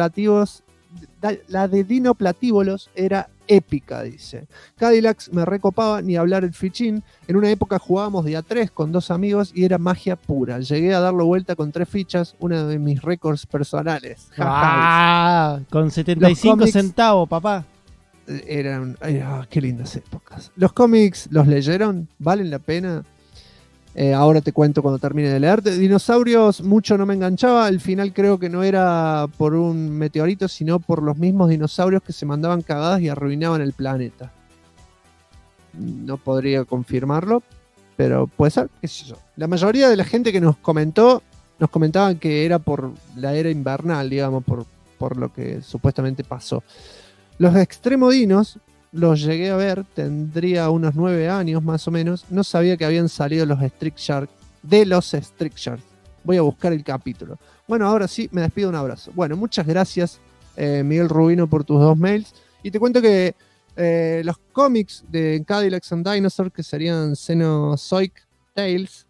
Dinoplatívolos era épica, dice. Cadillacs me recopaba, ni hablar el fichín. En una época jugábamos de a 3 con 2 amigos y era magia pura. Llegué a darlo vuelta con 3 fichas, uno de mis récords personales. Con 75 centavos, papá. Eran, qué lindas épocas. ¿Los cómics los leyeron? ¿Valen la pena? Ahora te cuento cuando termine de leerte. Dinosaurios mucho no me enganchaba. Al final creo que no era por un meteorito, sino por los mismos dinosaurios que se mandaban cagadas y arruinaban el planeta. No podría confirmarlo, pero puede ser, qué sé yo. La mayoría de la gente que nos comentaban que era por la era invernal, digamos, por lo que supuestamente pasó. Los extremodinos los llegué a ver, tendría unos 9 años más o menos. No sabía que habían salido los Street Sharks, de los Street Sharks. Voy a buscar el capítulo. Bueno, ahora sí, me despido, un abrazo. Bueno, muchas gracias, Miguel Rubino, por tus 2 mails. Y te cuento que los cómics de Cadillacs and Dinosaurs, que serían Cenozoic Tales,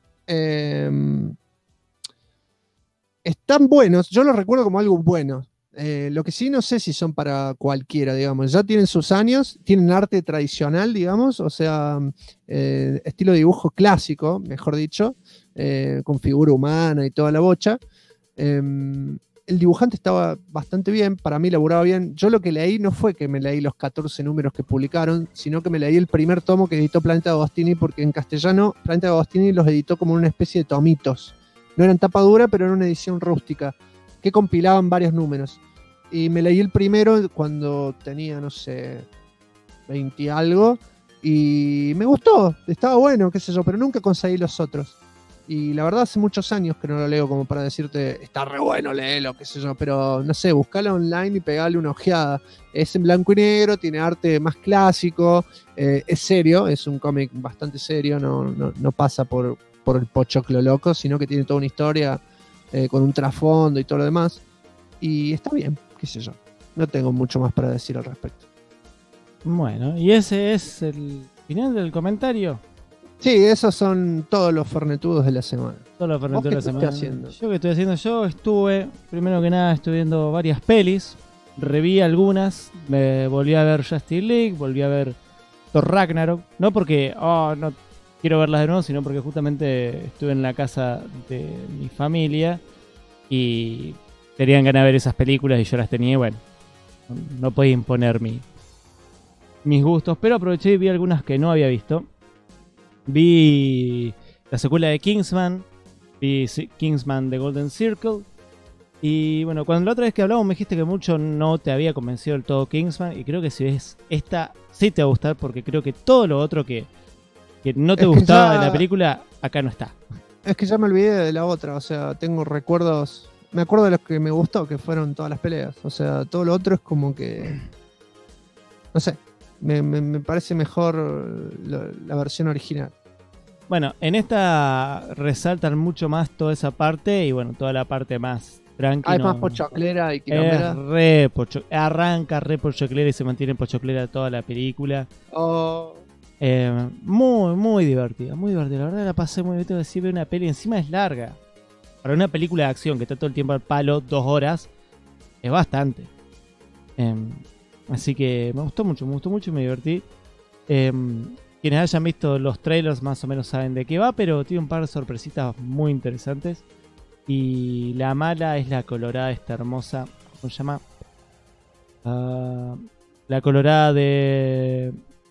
están buenos. Yo los recuerdo como algo bueno. Lo que sí no sé si son para cualquiera, digamos. Ya tienen sus años, tienen arte tradicional, digamos, o sea, estilo de dibujo clásico, mejor dicho, con figura humana y toda la bocha. El dibujante estaba bastante bien, para mí laburaba bien. Yo lo que leí no fue que me leí los 14 números que publicaron, sino que me leí el primer tomo que editó Planeta Agostini, porque en castellano Planeta Agostini los editó como una especie de tomitos. No eran tapa dura, pero era una edición rústica, que compilaban varios números. Y me leí el primero cuando tenía, no sé, 20 y algo, y me gustó, estaba bueno, qué sé yo, pero nunca conseguí los otros. Y la verdad hace muchos años que no lo leo como para decirte, está re bueno, léelo, qué sé yo, pero no sé, buscalo online y pegale una ojeada. Es en blanco y negro, tiene arte más clásico, es serio, es un cómic bastante serio, no pasa por el pochoclo loco, sino que tiene toda una historia con un trasfondo y todo lo demás. Y está bien, qué sé yo. No tengo mucho más para decir al respecto. Bueno, ¿y ese es el final del comentario? Sí, esos son todos los fernetudos de la semana. Todos los fernetudos de la semana. ¿Qué estás haciendo? Yo que estoy haciendo, yo estuve, primero que nada, estuve viendo varias pelis. Reví algunas, me volví a ver Justice League, volví a ver Thor Ragnarok. No porque, no quiero verlas de nuevo, sino porque justamente estuve en la casa de mi familia y tenían ganas de ver esas películas y yo las tenía y bueno, no podía imponer mis gustos, pero aproveché y vi algunas que no había visto. Vi la secuela de Kingsman, vi Kingsman The Golden Circle y bueno, cuando la otra vez que hablamos me dijiste que mucho no te había convencido del todo Kingsman y creo que si ves esta sí te va a gustar porque creo que todo lo otro que no te gustaba de la película acá no está. Es que ya me olvidé de la otra, o sea, tengo recuerdos. Me acuerdo de los que me gustó, que fueron todas las peleas. O sea, todo lo otro es como que... No sé, me parece mejor la versión original. Bueno, en esta resaltan mucho más toda esa parte y bueno, toda la parte más tranquila. Es más pochoclera y quilombera. Arranca re pochoclera y se mantiene pochoclera toda la película. Oh. Muy divertida, muy divertida. La verdad la pasé muy bien. Tengo que decir, ver una peli encima es larga. Para una película de acción que está todo el tiempo al palo, 2 horas, es bastante. Así que me gustó mucho y me divertí. Quienes hayan visto los trailers más o menos saben de qué va, pero tiene un par de sorpresitas muy interesantes. Y la mala es la colorada, esta hermosa, ¿cómo se llama? La colorada de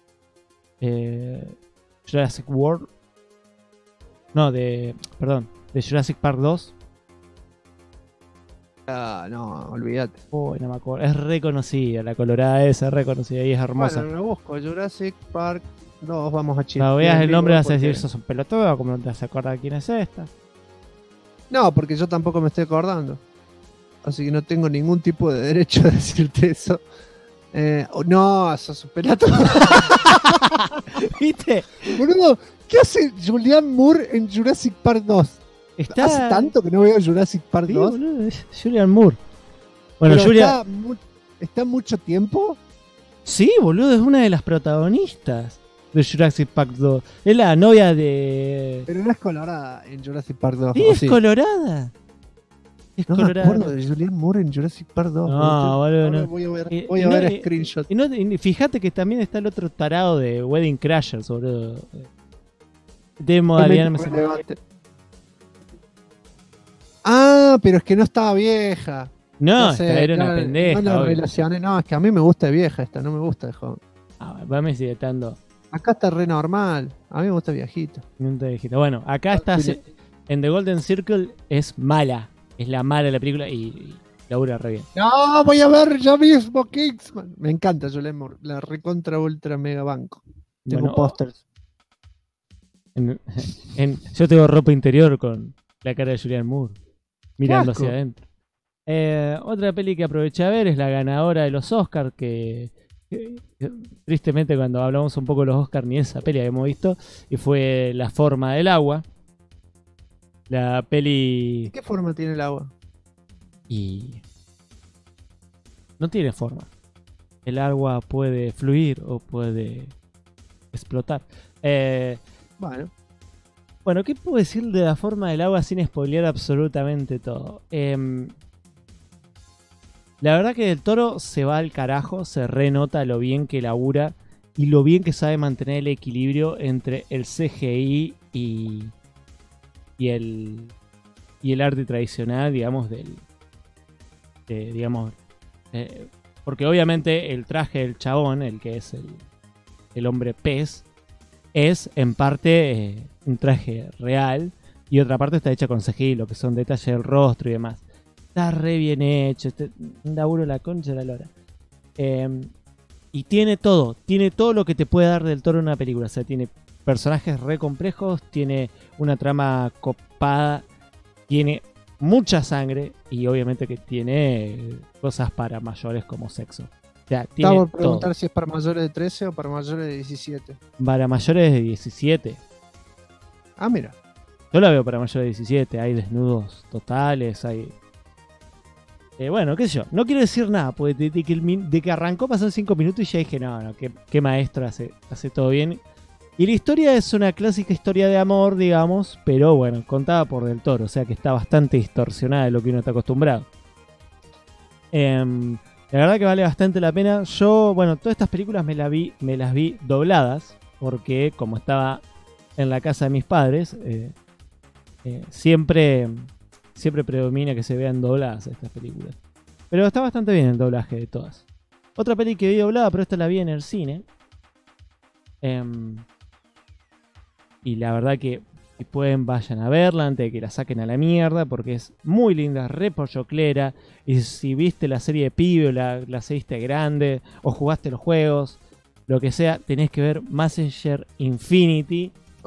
Jurassic World. No, de Jurassic Park 2. No, olvídate. Uy, no me acuerdo. Es reconocida, la colorada esa, es reconocida y es hermosa. Bueno, lo busco. Jurassic Park 2, vamos a chilear. Cuando veas el nombre vas a decir, sos un pelotudo, ¿cómo no te vas a acordar quién es esta? No, porque yo tampoco me estoy acordando. Así que no tengo ningún tipo de derecho a decirte eso. No, sos un pelotudo. ¿Viste? Boludo, ¿Qué hace Julianne Moore en Jurassic Park 2? ¿Hace tanto que no veo Jurassic Park 2? Boludo, es Julianne Moore. Bueno, Pero Julia... ¿Está mucho tiempo? Sí, boludo, es una de las protagonistas de Jurassic Park 2. Es la novia de... Pero no es colorada en Jurassic Park 2. Sí, es colorada. Es no colorada. Me acuerdo de Julianne Moore en Jurassic Park 2. No, boludo, no. Voy a ver screenshot. Y fíjate que también está el otro tarado de Wedding Crashers, boludo. De modalidad... Ah, pero es que no estaba vieja. No sé, era una pendeja. No la relacioné. No, es que a mí me gusta de vieja esta, no me gusta de joven. Vamos estando. Acá está re normal. A mí me gusta viejito. Bueno, acá está en The Golden Circle, es mala. Es la mala de la película y labura re bien. No, voy a ver ya mismo Kingsman. Me encanta Julianne Moore, la recontra ultra mega banco. Tengo pósters. Yo tengo ropa interior con la cara de Julianne Moore mirando hacia adentro. Otra peli que aproveché a ver es la ganadora de los Oscars, que tristemente cuando hablamos un poco de los Oscars ni esa peli habíamos visto, y fue La forma del agua. La peli... ¿Qué forma tiene el agua? Y... no tiene forma. El agua puede fluir o puede explotar. Bueno, ¿qué puedo decir de La forma del agua sin spoilear absolutamente todo? La verdad que Del Toro se va al carajo, se renota lo bien que labura y lo bien que sabe mantener el equilibrio entre el CGI y el arte tradicional, digamos, porque obviamente el traje del chabón, el que es el hombre pez, es en parte un traje real y otra parte está hecha con CGI, lo que son detalles del rostro y demás. Está re bien hecho, un laburo la concha de la lora. Y tiene todo lo que te puede dar Del Toro en una película. O sea, tiene personajes re complejos, tiene una trama copada, tiene mucha sangre y obviamente que tiene cosas para mayores como sexo. O sea, tiene Estaba por preguntar todo. si es para mayores de 13 o para mayores de 17. Para mayores de 17. Ah, mira. Yo la veo para mayores de 17. Hay desnudos totales, hay... bueno, qué sé yo. No quiero decir nada, porque de que arrancó pasaron 5 minutos y ya dije, no, qué maestro hace todo bien. Y la historia es una clásica historia de amor, digamos, pero bueno, contada por Del Toro, o sea que está bastante distorsionada de lo que uno está acostumbrado. La verdad que vale bastante la pena. Yo, bueno, todas estas películas me las vi dobladas, porque como estaba en la casa de mis padres, siempre predomina que se vean dobladas estas películas. Pero está bastante bien el doblaje de todas. Otra peli que vi doblada, pero esta la vi en el cine. Y la verdad que si pueden vayan a verla antes de que la saquen a la mierda, porque es muy linda, re pochoclera. Y si viste la serie de pibe o la seguiste grande o jugaste los juegos, lo que sea, tenés que ver Messenger Infinity.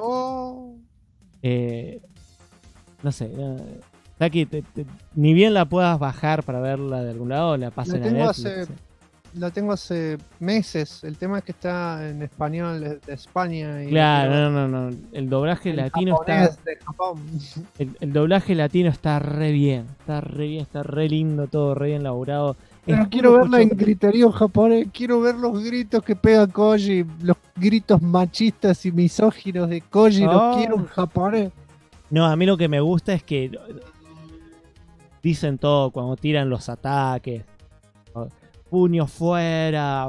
No sé, que ni bien la puedas bajar para verla de algún lado, la pasen a Netflix. La tengo hace meses. El tema es que está en español de España. Y claro, no. El doblaje latino está. De Japón. El doblaje latino está re bien. Está re lindo, todo re bien elaborado. Pero quiero verla en griterío japonés. Quiero ver los gritos que pega Koji. Los gritos machistas y misóginos de Koji. Los quiero en japonés. No, a mí lo que me gusta es que dicen todo cuando tiran los ataques. Puño fuera,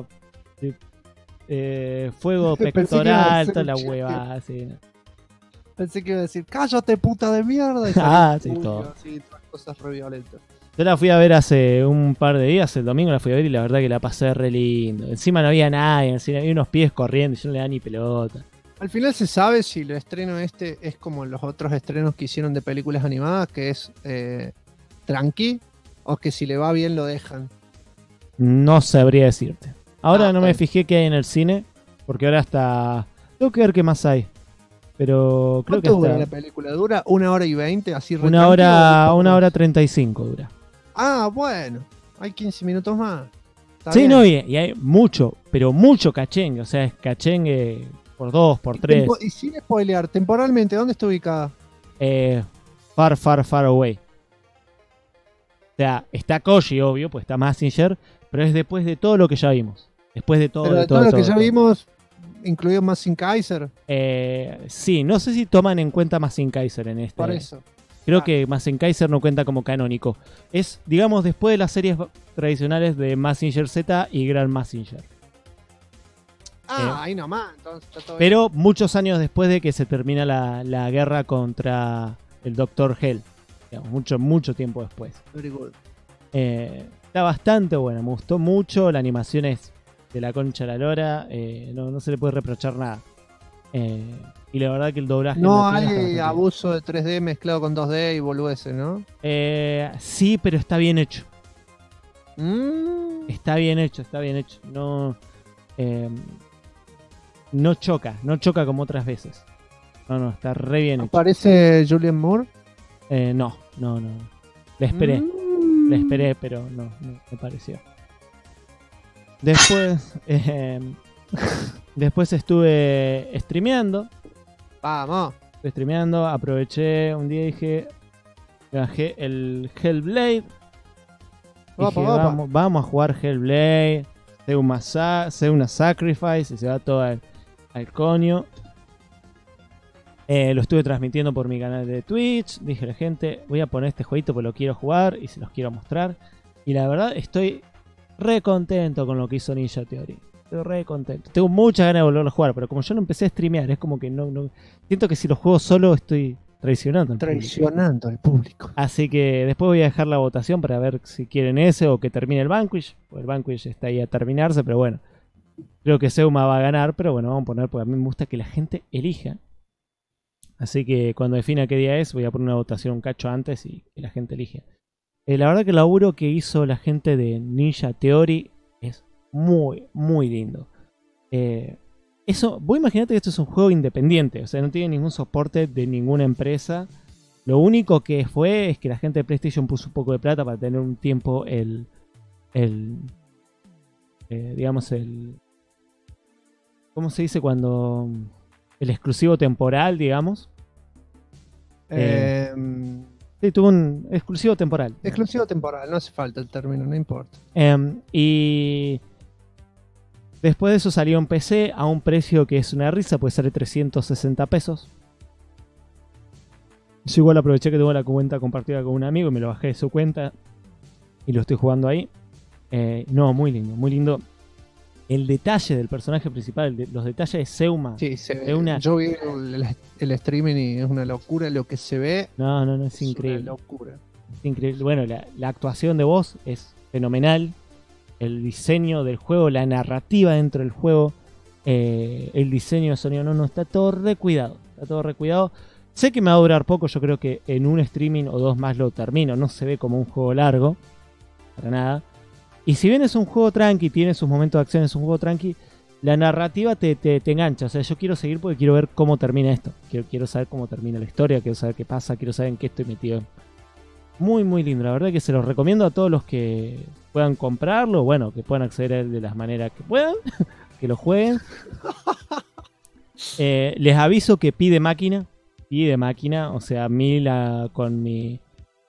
fuego pectoral, toda la hueva. Sí. Pensé que iba a decir, cállate puta de mierda. Sí, todo. Sí, todas cosas re violentas. Yo la fui a ver hace un par de días, el domingo la fui a ver y la verdad que la pasé re lindo. Encima no había nadie, encima había unos pies corriendo y yo no le daba ni pelota. Al final se sabe si el estreno este es como los otros estrenos que hicieron de películas animadas, que es tranqui, o que si le va bien lo dejan. No sabría decirte. Ahora no me fijé qué hay en el cine, porque ahora está... Tengo que ver qué más hay. Pero creo que dura la película? ¿Dura 1 hora y 20? Así una hora 35 dura. Ah, bueno. Hay 15 minutos más. Sí, bien. No, y hay mucho, pero mucho cachengue. O sea, es cachengue por 2, por 3. Y sin spoilear, temporalmente, ¿dónde está ubicada? Far away. O sea, está Koji, obvio, pues está Mazinger, pero es después de todo lo que ya vimos. Después de todo, pero de todo lo que ya vimos, incluido Mazin Kaiser. Sí, no sé si toman en cuenta Mazin Kaiser en este. Por eso. Creo que Mazin Kaiser no cuenta como canónico. Es, digamos, después de las series tradicionales de Mazinger Z y Grand Mazinger. Ahí nomás, entonces está todo pero bien. Muchos años después de que se termina la guerra contra el Dr. Hell. Digamos, mucho tiempo después. Very good. Está bastante buena, me gustó mucho. La animación es de la concha de la lora. No se le puede reprochar nada. Y la verdad que el doblaje... No hay abuso de 3D mezclado con 2D y boludeces, ¿no? Sí, pero está bien hecho. Está bien hecho. No choca como otras veces. No, está re bien hecho. ¿Aparece Julian Moore? No. Le esperé, pero no me pareció. Después estuve streameando. Vamos. Estuve streameando, aproveché un día y dije, bajé el Hellblade. Dije, vamos a jugar Hellblade. Seuma Sacrifice y se va todo al coño. Lo estuve transmitiendo por mi canal de Twitch. Dije a la gente, voy a poner este jueguito porque lo quiero jugar y se los quiero mostrar. Y la verdad estoy re contento con lo que hizo Ninja Theory. Estoy re contento. Tengo muchas ganas de volverlo a jugar, pero como yo no empecé a streamear, es como que no siento que si lo juego solo estoy traicionando al público. Así que después voy a dejar la votación para ver si quieren ese o que termine el Vanquish. El Vanquish está ahí a terminarse, pero bueno. Creo que Seuma va a ganar, pero bueno, vamos a poner, porque a mí me gusta que la gente elija. Así que cuando defina qué día es, voy a poner una votación un cacho antes y que la gente elige. La verdad que el laburo que hizo la gente de Ninja Theory es muy, muy lindo. Vos imaginate que esto es un juego independiente, o sea, no tiene ningún soporte de ninguna empresa. Lo único que fue es que la gente de PlayStation puso un poco de plata para tener un tiempo ¿cómo se dice cuando? El exclusivo temporal, digamos. Sí, tuvo un exclusivo temporal. Exclusivo temporal, no hace falta el término, no importa. Y después de eso salió en PC a un precio que es una risa, puede ser 360 pesos. Yo igual aproveché que tengo la cuenta compartida con un amigo y me lo bajé de su cuenta y lo estoy jugando ahí. No, muy lindo, muy lindo. El detalle del personaje principal, los detalles de Seuma. Sí, yo vi el streaming y es una locura lo que se ve. No, es increíble. Una locura. Es increíble. Bueno, la actuación de voz es fenomenal. El diseño del juego, la narrativa dentro del juego, el diseño de sonido, no, está todo recuidado. Está todo recuidado. Sé que me va a durar poco, yo creo que en un streaming o dos más lo termino. No se ve como un juego largo, para nada. Y si bien es un juego tranqui, tiene sus momentos de acción, es un juego tranqui, la narrativa te engancha. O sea, yo quiero seguir porque quiero ver cómo termina esto. Quiero saber cómo termina la historia, quiero saber qué pasa, quiero saber en qué estoy metido. Muy, muy lindo. La verdad que se los recomiendo a todos los que puedan comprarlo. Bueno, que puedan acceder a él de las maneras que puedan. Que lo jueguen. Les aviso que pide máquina. O sea, a mí con mi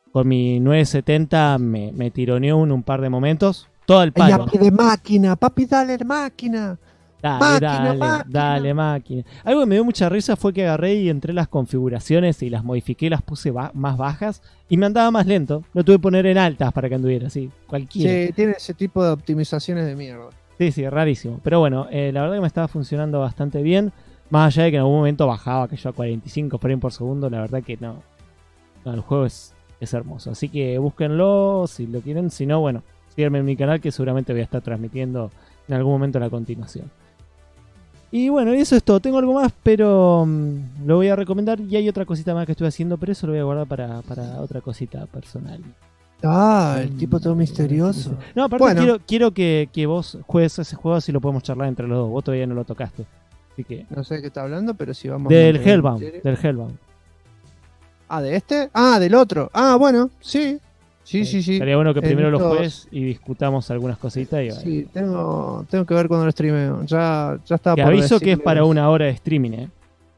970 me tironeó un par de momentos. Todo el palo. Ella pide máquina, papi, dale máquina. Dale máquina. Algo que me dio mucha risa fue que agarré y entré las configuraciones y las modifiqué, las puse más bajas y me andaba más lento. Lo tuve que poner en altas para que anduviera así, cualquiera. Sí, tiene ese tipo de optimizaciones de mierda. Sí, rarísimo. Pero bueno, la verdad que me estaba funcionando bastante bien. Más allá de que en algún momento bajaba, que yo a 45 frames por segundo, la verdad que no, el juego es hermoso. Así que búsquenlo si lo quieren. Si no, bueno, síganme en mi canal que seguramente voy a estar transmitiendo en algún momento la continuación. Y bueno, y eso es todo. Tengo algo más, pero lo voy a recomendar. Y hay otra cosita más que estoy haciendo, pero eso lo voy a guardar para otra cosita personal. El tipo todo misterioso. No, aparte quiero que vos juegues ese juego, así lo podemos charlar entre los dos. Vos todavía no lo tocaste. Así que no sé de qué está hablando, pero si vamos del Hellbound. ¿Ah, de este? Ah, del otro. Ah, bueno, sí. Sí. Sería bueno que primero lo juegues y discutamos algunas cositas. Y sí, tengo que ver cuando lo streameo. Ya estaba te por aviso decirle... que es para 1 hora de streaming, ¿eh?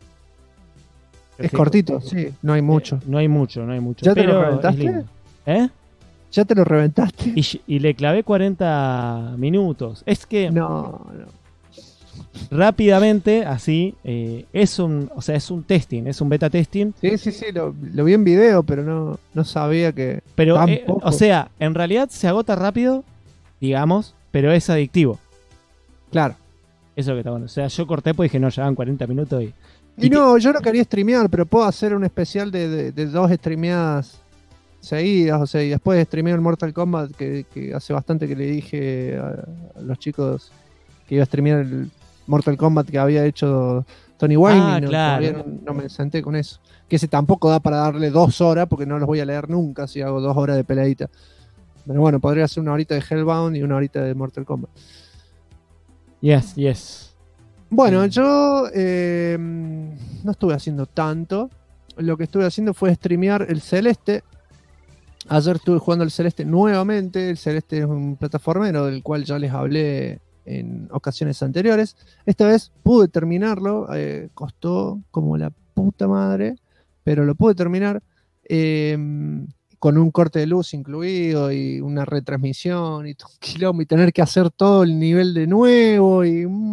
Es cortito, sí, no hay mucho. No hay mucho. ¿Ya te pero lo reventaste? ¿Ya te lo reventaste? Y le clavé 40 minutos. Es que... No. Rápidamente, así, es un testing, es un beta testing. Sí, lo vi en video, pero no sabía que... Pero, o sea, en realidad se agota rápido, digamos, pero es adictivo. Claro. Eso que está bueno. O sea, yo corté porque dije, no, ya van 40 minutos y no, yo no quería streamear, pero puedo hacer un especial de 2 streameadas seguidas, o sea, y después streameo el Mortal Kombat, que hace bastante que le dije a los chicos que iba a streamear el Mortal Kombat que había hecho Tony Wayne, claro. No me senté con eso. Que ese tampoco da para darle 2 horas, porque no los voy a leer nunca si hago 2 horas de peleadita. Pero bueno, podría hacer 1 horita de Hellbound y 1 horita de Mortal Kombat. Yes. Bueno, yo no estuve haciendo tanto. Lo que estuve haciendo fue streamear el Celeste. Ayer estuve jugando el Celeste nuevamente. El Celeste es un plataformero del cual ya les hablé en ocasiones anteriores. Esta vez pude terminarlo, costó como la puta madre, pero lo pude terminar con un corte de luz incluido y una retransmisión y todo un quilombo y tener que hacer todo el nivel de nuevo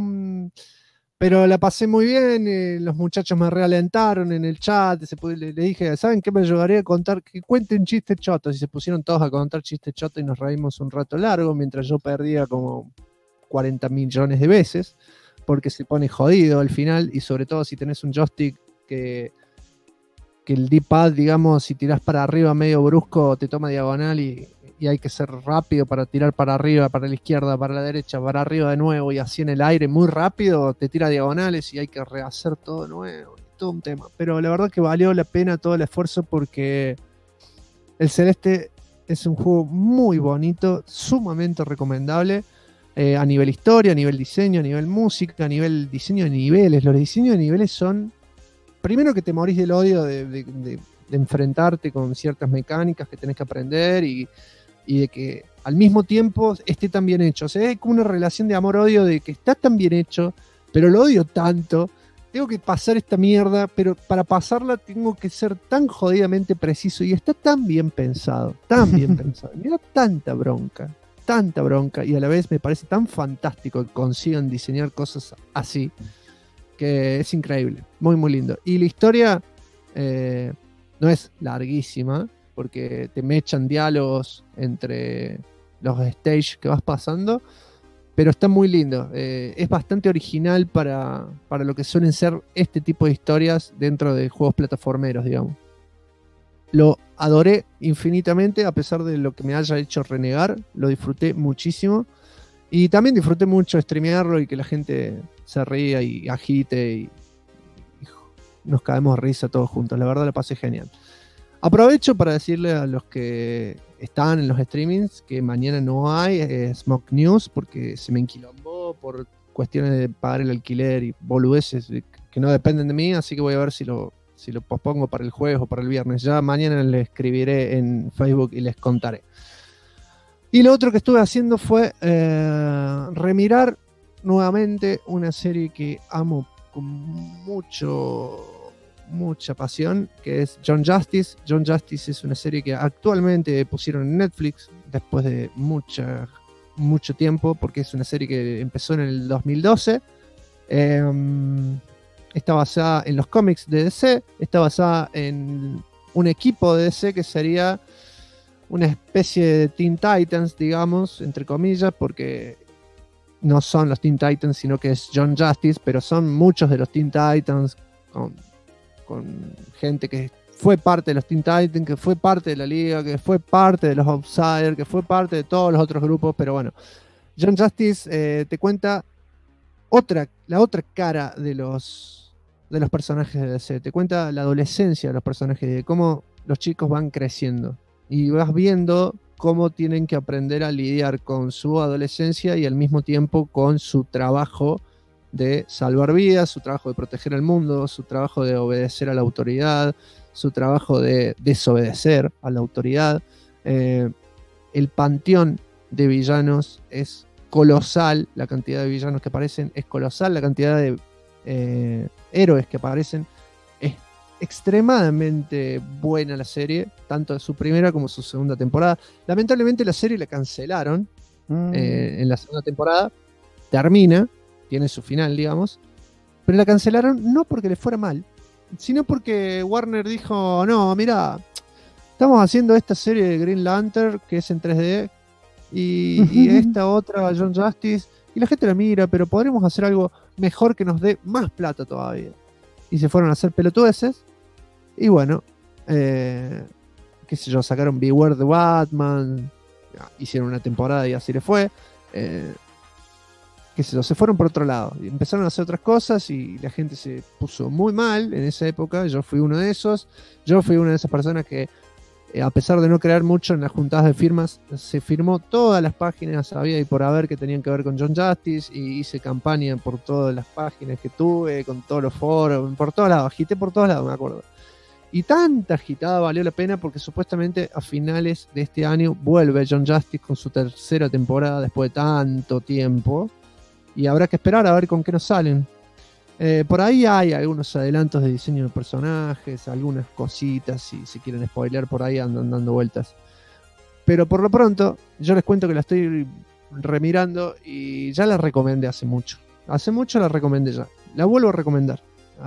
pero la pasé muy bien. Los muchachos me realentaron en el chat, le dije, ¿saben qué me ayudaría a contar? Que cuenten chistes chotos, y se pusieron todos a contar chistes chotos y nos reímos un rato largo mientras yo perdía como 40 millones de veces, porque se pone jodido al final, y sobre todo si tenés un joystick que el D-pad, digamos, si tirás para arriba medio brusco te toma diagonal y hay que ser rápido para tirar para arriba, para la izquierda, para la derecha, para arriba de nuevo, y así en el aire muy rápido te tira diagonales y hay que rehacer todo de nuevo, todo un tema. Pero la verdad que valió la pena todo el esfuerzo, porque el Celeste es un juego muy bonito, sumamente recomendable. A nivel historia, a nivel diseño, a nivel música, a nivel diseño de niveles. Los diseños de niveles son... Primero que te morís del odio de enfrentarte con ciertas mecánicas que tenés que aprender y de que al mismo tiempo esté tan bien hecho. O sea, hay como una relación de amor-odio de que está tan bien hecho, pero lo odio tanto. Tengo que pasar esta mierda, pero para pasarla tengo que ser tan jodidamente preciso y está tan bien pensado, Me da tanta bronca, y a la vez me parece tan fantástico que consigan diseñar cosas así, que es increíble, muy muy lindo. Y la historia no es larguísima, porque te mechan diálogos entre los stages que vas pasando, pero está muy lindo. Es bastante original para lo que suelen ser este tipo de historias dentro de juegos plataformeros, digamos. Lo adoré infinitamente, a pesar de lo que me haya hecho renegar. Lo disfruté muchísimo. Y también disfruté mucho streamearlo y que la gente se ría y agite y nos caemos de risa todos juntos. La verdad la pasé genial. Aprovecho para decirle a los que están en los streamings que mañana no hay Smoke News, porque se me enquilombó por cuestiones de pagar el alquiler y boludeces que no dependen de mí, así que voy a ver si lo pospongo para el jueves o para el viernes. Ya mañana les escribiré en Facebook y les contaré. Y lo otro que estuve haciendo fue remirar nuevamente una serie que amo con mucha pasión, que es John Justice. John Justice es una serie que actualmente pusieron en Netflix después de mucho tiempo, porque es una serie que empezó en el 2012. Está basada en los cómics de DC, está basada en un equipo de DC que sería una especie de Teen Titans, digamos, entre comillas, porque no son los Teen Titans, sino que es John Justice, pero son muchos de los Teen Titans con gente que fue parte de los Teen Titans, que fue parte de la liga, que fue parte de los Outsiders, que fue parte de todos los otros grupos. Pero bueno, John Justice te cuenta la otra cara de los personajes de DC. Te cuenta la adolescencia de los personajes, de cómo los chicos van creciendo y vas viendo cómo tienen que aprender a lidiar con su adolescencia y al mismo tiempo con su trabajo de salvar vidas, su trabajo de proteger al mundo, su trabajo de obedecer a la autoridad, su trabajo de desobedecer a la autoridad. El panteón de villanos es colosal, la cantidad de villanos que aparecen es colosal, la cantidad de héroes que aparecen es extremadamente buena la serie, tanto de su primera como su segunda temporada. Lamentablemente la serie la cancelaron en la segunda temporada, termina, tiene su final, digamos, pero la cancelaron no porque le fuera mal, sino porque Warner dijo, no, mira, estamos haciendo esta serie de Green Lantern que es en 3D y esta otra John Justice y la gente la mira, pero podremos hacer algo mejor que nos dé más plata todavía. Y se fueron a hacer pelotudeces y bueno, qué sé yo, sacaron Beware the Batman, hicieron una temporada y así le fue, qué sé yo, se fueron por otro lado y empezaron a hacer otras cosas y la gente se puso muy mal en esa época. Yo fui uno de esos, yo fui una de esas personas que a pesar de no creer mucho en las juntadas de firmas, se firmó todas las páginas había y por haber que tenían que ver con John Justice y hice campaña por todas las páginas que tuve, con todos los foros, por todos lados, agité por todos lados, me acuerdo. Y tanta agitada valió la pena porque supuestamente a finales de este año vuelve John Justice con su tercera temporada después de tanto tiempo y habrá que esperar a ver con qué nos salen. Por ahí hay algunos adelantos de diseño de personajes, algunas cositas, si quieren spoilear, por ahí andan dando vueltas. Pero por lo pronto, yo les cuento que la estoy remirando y ya la recomendé hace mucho. Hace mucho la recomendé ya. La vuelvo a recomendar.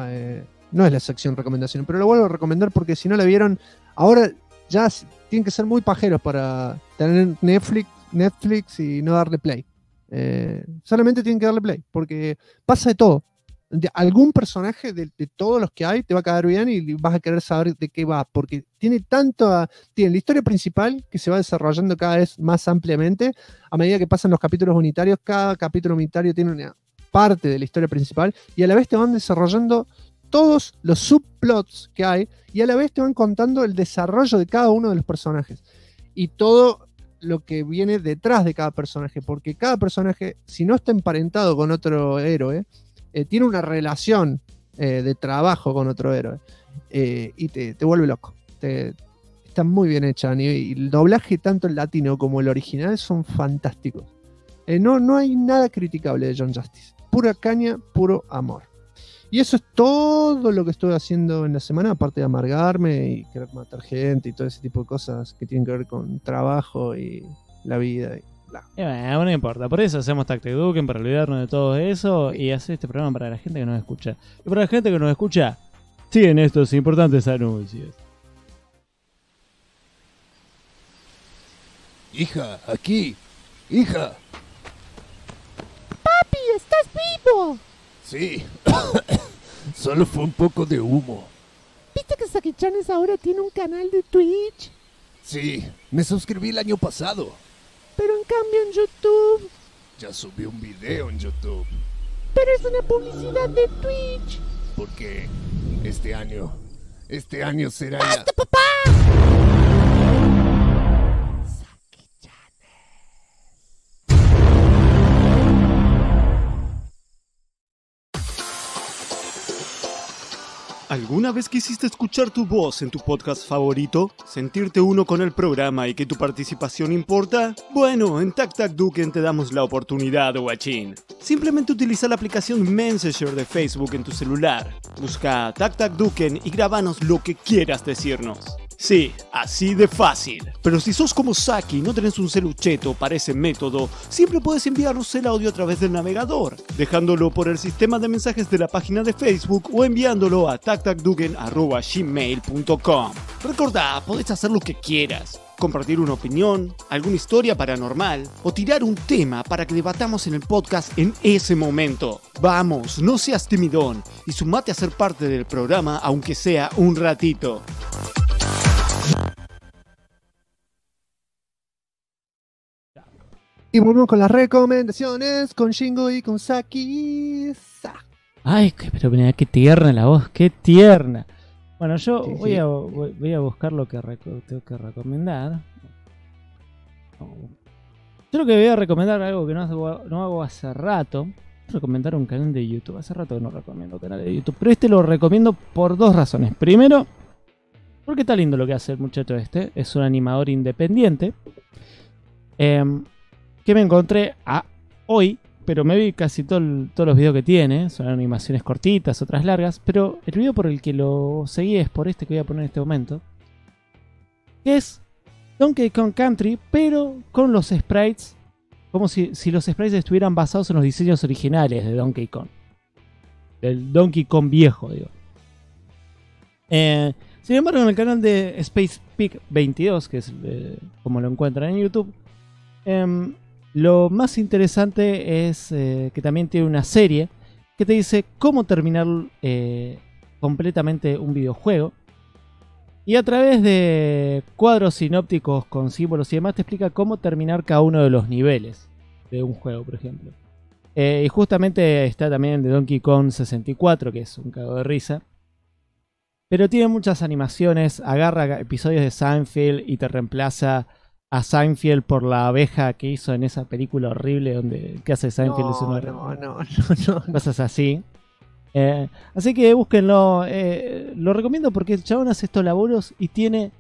No es la sección recomendación, pero la vuelvo a recomendar porque si no la vieron, ahora ya tienen que ser muy pajeros para tener Netflix y no darle play. Solamente tienen que darle play, porque pasa de todo. De algún personaje de todos los que hay te va a caer bien y vas a querer saber de qué va, porque tiene la historia principal que se va desarrollando cada vez más ampliamente a medida que pasan los capítulos unitarios. Cada capítulo unitario tiene una parte de la historia principal y a la vez te van desarrollando todos los subplots que hay y a la vez te van contando el desarrollo de cada uno de los personajes y todo lo que viene detrás de cada personaje, porque cada personaje, si no está emparentado con otro héroe, tiene una relación de trabajo con otro héroe y te vuelve loco. Está muy bien hecha y el doblaje tanto el latino como el original son fantásticos. No hay nada criticable de John Justice, pura caña, puro amor. Y eso es todo lo que estoy haciendo en la semana, aparte de amargarme y querer matar gente y todo ese tipo de cosas que tienen que ver con trabajo y la vida y bueno, no importa, por eso hacemos Tactic Duken, para olvidarnos de todo eso y hacer este programa para la gente que nos escucha. Y para la gente que nos escucha, siguen estos importantes anuncios. Hija, aquí. Hija. Papi, ¿estás vivo? Sí. Solo fue un poco de humo. ¿Viste que Saki-Chanes ahora tiene un canal de Twitch? Sí, me suscribí el año pasado. Pero en cambio en YouTube... Ya subí un video en YouTube. Pero es una publicidad de Twitch. Porque este año será ¡Basta, papá! ¿Alguna vez quisiste escuchar tu voz en tu podcast favorito? ¿Sentirte uno con el programa y que tu participación importa? Bueno, en TacTacDuken te damos la oportunidad, guachín. Simplemente utiliza la aplicación Messenger de Facebook en tu celular. Busca TacTacDuken y grábanos lo que quieras decirnos. Sí, así de fácil. Pero si sos como Saki y no tenés un celucheto para ese método, siempre puedes enviarnos el audio a través del navegador, dejándolo por el sistema de mensajes de la página de Facebook o enviándolo a tactacduken@gmail.com. Recordá, podés hacer lo que quieras. Compartir una opinión, alguna historia paranormal o tirar un tema para que debatamos en el podcast en ese momento. Vamos, no seas timidón y sumate a ser parte del programa aunque sea un ratito. Y volvemos con las recomendaciones con Shingo y con Saki. Ay, pero mira, qué tierna la voz, qué tierna. Bueno, yo Sí, voy sí. a buscar lo que tengo que recomendar. Yo lo que voy a recomendar, algo que no hago hace rato, recomendar un canal de YouTube. Hace rato que no recomiendo canales de YouTube, pero este lo recomiendo por dos razones. Primero, Porque está lindo lo que hace el muchacho este. Es un animador independiente. Que me encontré hoy. Pero me vi casi todos los videos que tiene. Son animaciones cortitas, otras largas. Pero el video por el que lo seguí es por este que voy a poner en este momento. Que es Donkey Kong Country, pero con los sprites. Como si los sprites estuvieran basados en los diseños originales de Donkey Kong. Del Donkey Kong viejo, digo. Sin embargo, en el canal de Space Peak 22, que es como lo encuentran en YouTube, lo más interesante es que también tiene una serie que te dice cómo terminar completamente un videojuego. Y a través de cuadros sinópticos con símbolos y demás te explica cómo terminar cada uno de los niveles de un juego, por ejemplo. Y justamente está también el de Donkey Kong 64, que es un cago de risa. Pero tiene muchas animaciones, agarra episodios de Seinfeld y te reemplaza a Seinfeld por la abeja que hizo en esa película horrible donde que hace Seinfeld es una cosas así. Así que búsquenlo, lo recomiendo porque el chabón hace estos laburos y tiene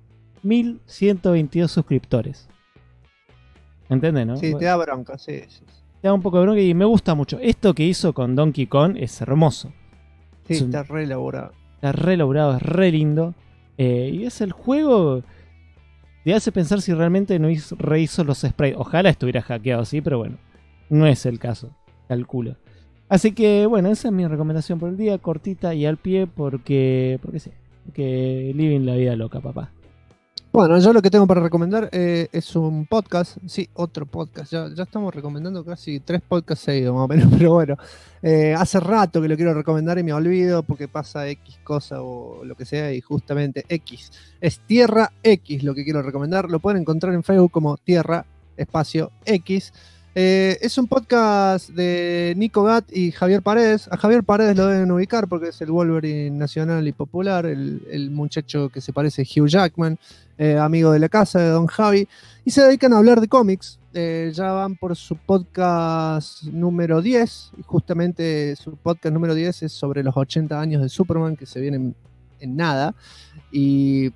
1122 suscriptores. ¿Entiendes, no? Sí, te da bronca, sí. Te da un poco de bronca y me gusta mucho. Esto que hizo con Donkey Kong es hermoso. Sí, está re elaborado. Está re elaborado, es re lindo. Y es el juego. Te hace pensar si realmente no rehizo los sprites. Ojalá estuviera hackeado así, pero bueno, no es el caso. Calculo. Así que bueno, esa es mi recomendación por el día, cortita y al pie, porque sí. Porque living la vida loca, papá. Bueno, yo lo que tengo para recomendar es un podcast, sí, otro podcast. Ya estamos recomendando casi 3 podcasts seguidos, más o menos, pero bueno. Hace rato que lo quiero recomendar y me olvido porque pasa X cosa o lo que sea y justamente X. Es Tierra X lo que quiero recomendar. Lo pueden encontrar en Facebook como Tierra Espacio X. Es un podcast de Nico Gat y Javier Paredes. A Javier Paredes lo deben ubicar porque es el Wolverine nacional y popular, el muchacho que se parece a Hugh Jackman, amigo de la casa de Don Javi, y se dedican a hablar de cómics. Ya van por su podcast número 10, y justamente su podcast número 10 es sobre los 80 años de Superman, que se vienen en nada, y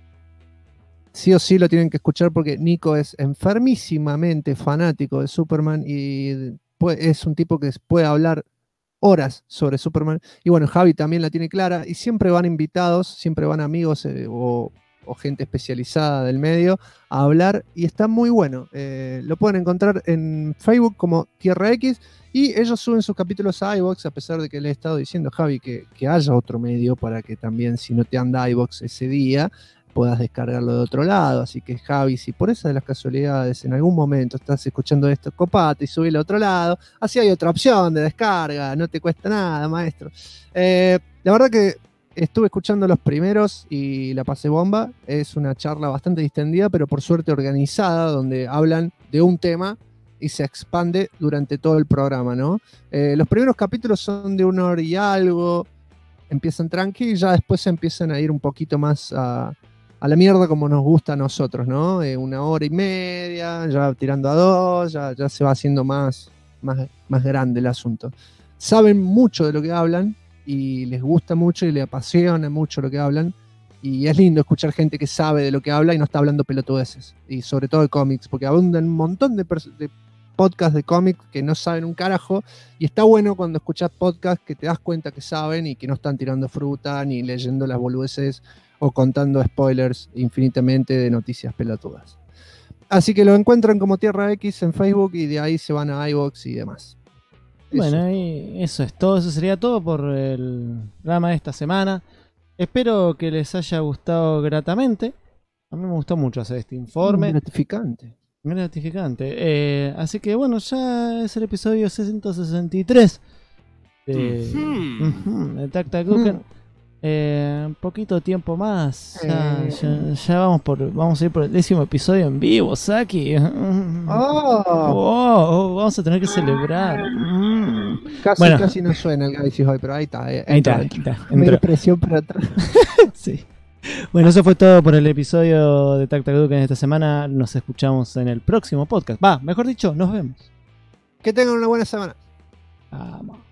sí o sí lo tienen que escuchar porque Nico es enfermísimamente fanático de Superman y es un tipo que puede hablar horas sobre Superman. Y bueno, Javi también la tiene clara y siempre van invitados, siempre van amigos o gente especializada del medio a hablar y está muy bueno. Lo pueden encontrar en Facebook como Tierra X y ellos suben sus capítulos a iVoox, a pesar de que le he estado diciendo a Javi que haya otro medio para que también, si no te anda iVoox ese día, puedas descargarlo de otro lado. Así que Javi, si por esa de las casualidades en algún momento estás escuchando esto, copate y subile a otro lado, así hay otra opción de descarga, no te cuesta nada, maestro. La verdad que estuve escuchando los primeros y la pasé bomba. Es una charla bastante distendida, pero por suerte organizada, donde hablan de un tema y se expande durante todo el programa, ¿no? Los primeros capítulos son de 1 hora y algo, empiezan tranqui y ya después se empiezan a ir un poquito más a la mierda como nos gusta a nosotros, ¿no? 1 hora y media, ya tirando a 2, ya se va haciendo más grande el asunto. Saben mucho de lo que hablan y les gusta mucho y les apasiona mucho lo que hablan. Y es lindo escuchar gente que sabe de lo que habla y no está hablando pelotudeces. Y sobre todo de cómics, porque abundan un montón de podcasts de cómics que no saben un carajo. Y está bueno cuando escuchas podcasts que te das cuenta que saben y que no están tirando fruta ni leyendo las boludeces o contando spoilers infinitamente de noticias pelotudas. Así que lo encuentran como Tierra X en Facebook y de ahí se van a iVoox y demás. Bueno, y eso es todo. Eso sería todo por el programa de esta semana. Espero que les haya gustado gratamente. A mí me gustó mucho hacer este informe. Gratificante. Así que bueno, ya es el episodio 663 de Tac Tac Duken. Un poquito tiempo más. Ya vamos a ir por el 10º episodio en vivo, Saki. Vamos a tener que celebrar. Casi no suena el Galaxy hoy, pero ahí está. Me presión para atrás. Sí. Bueno, eso fue todo por el episodio de Tac Tac Duken esta semana. Nos escuchamos en el próximo podcast. Mejor dicho, nos vemos. Que tengan una buena semana. Vamos.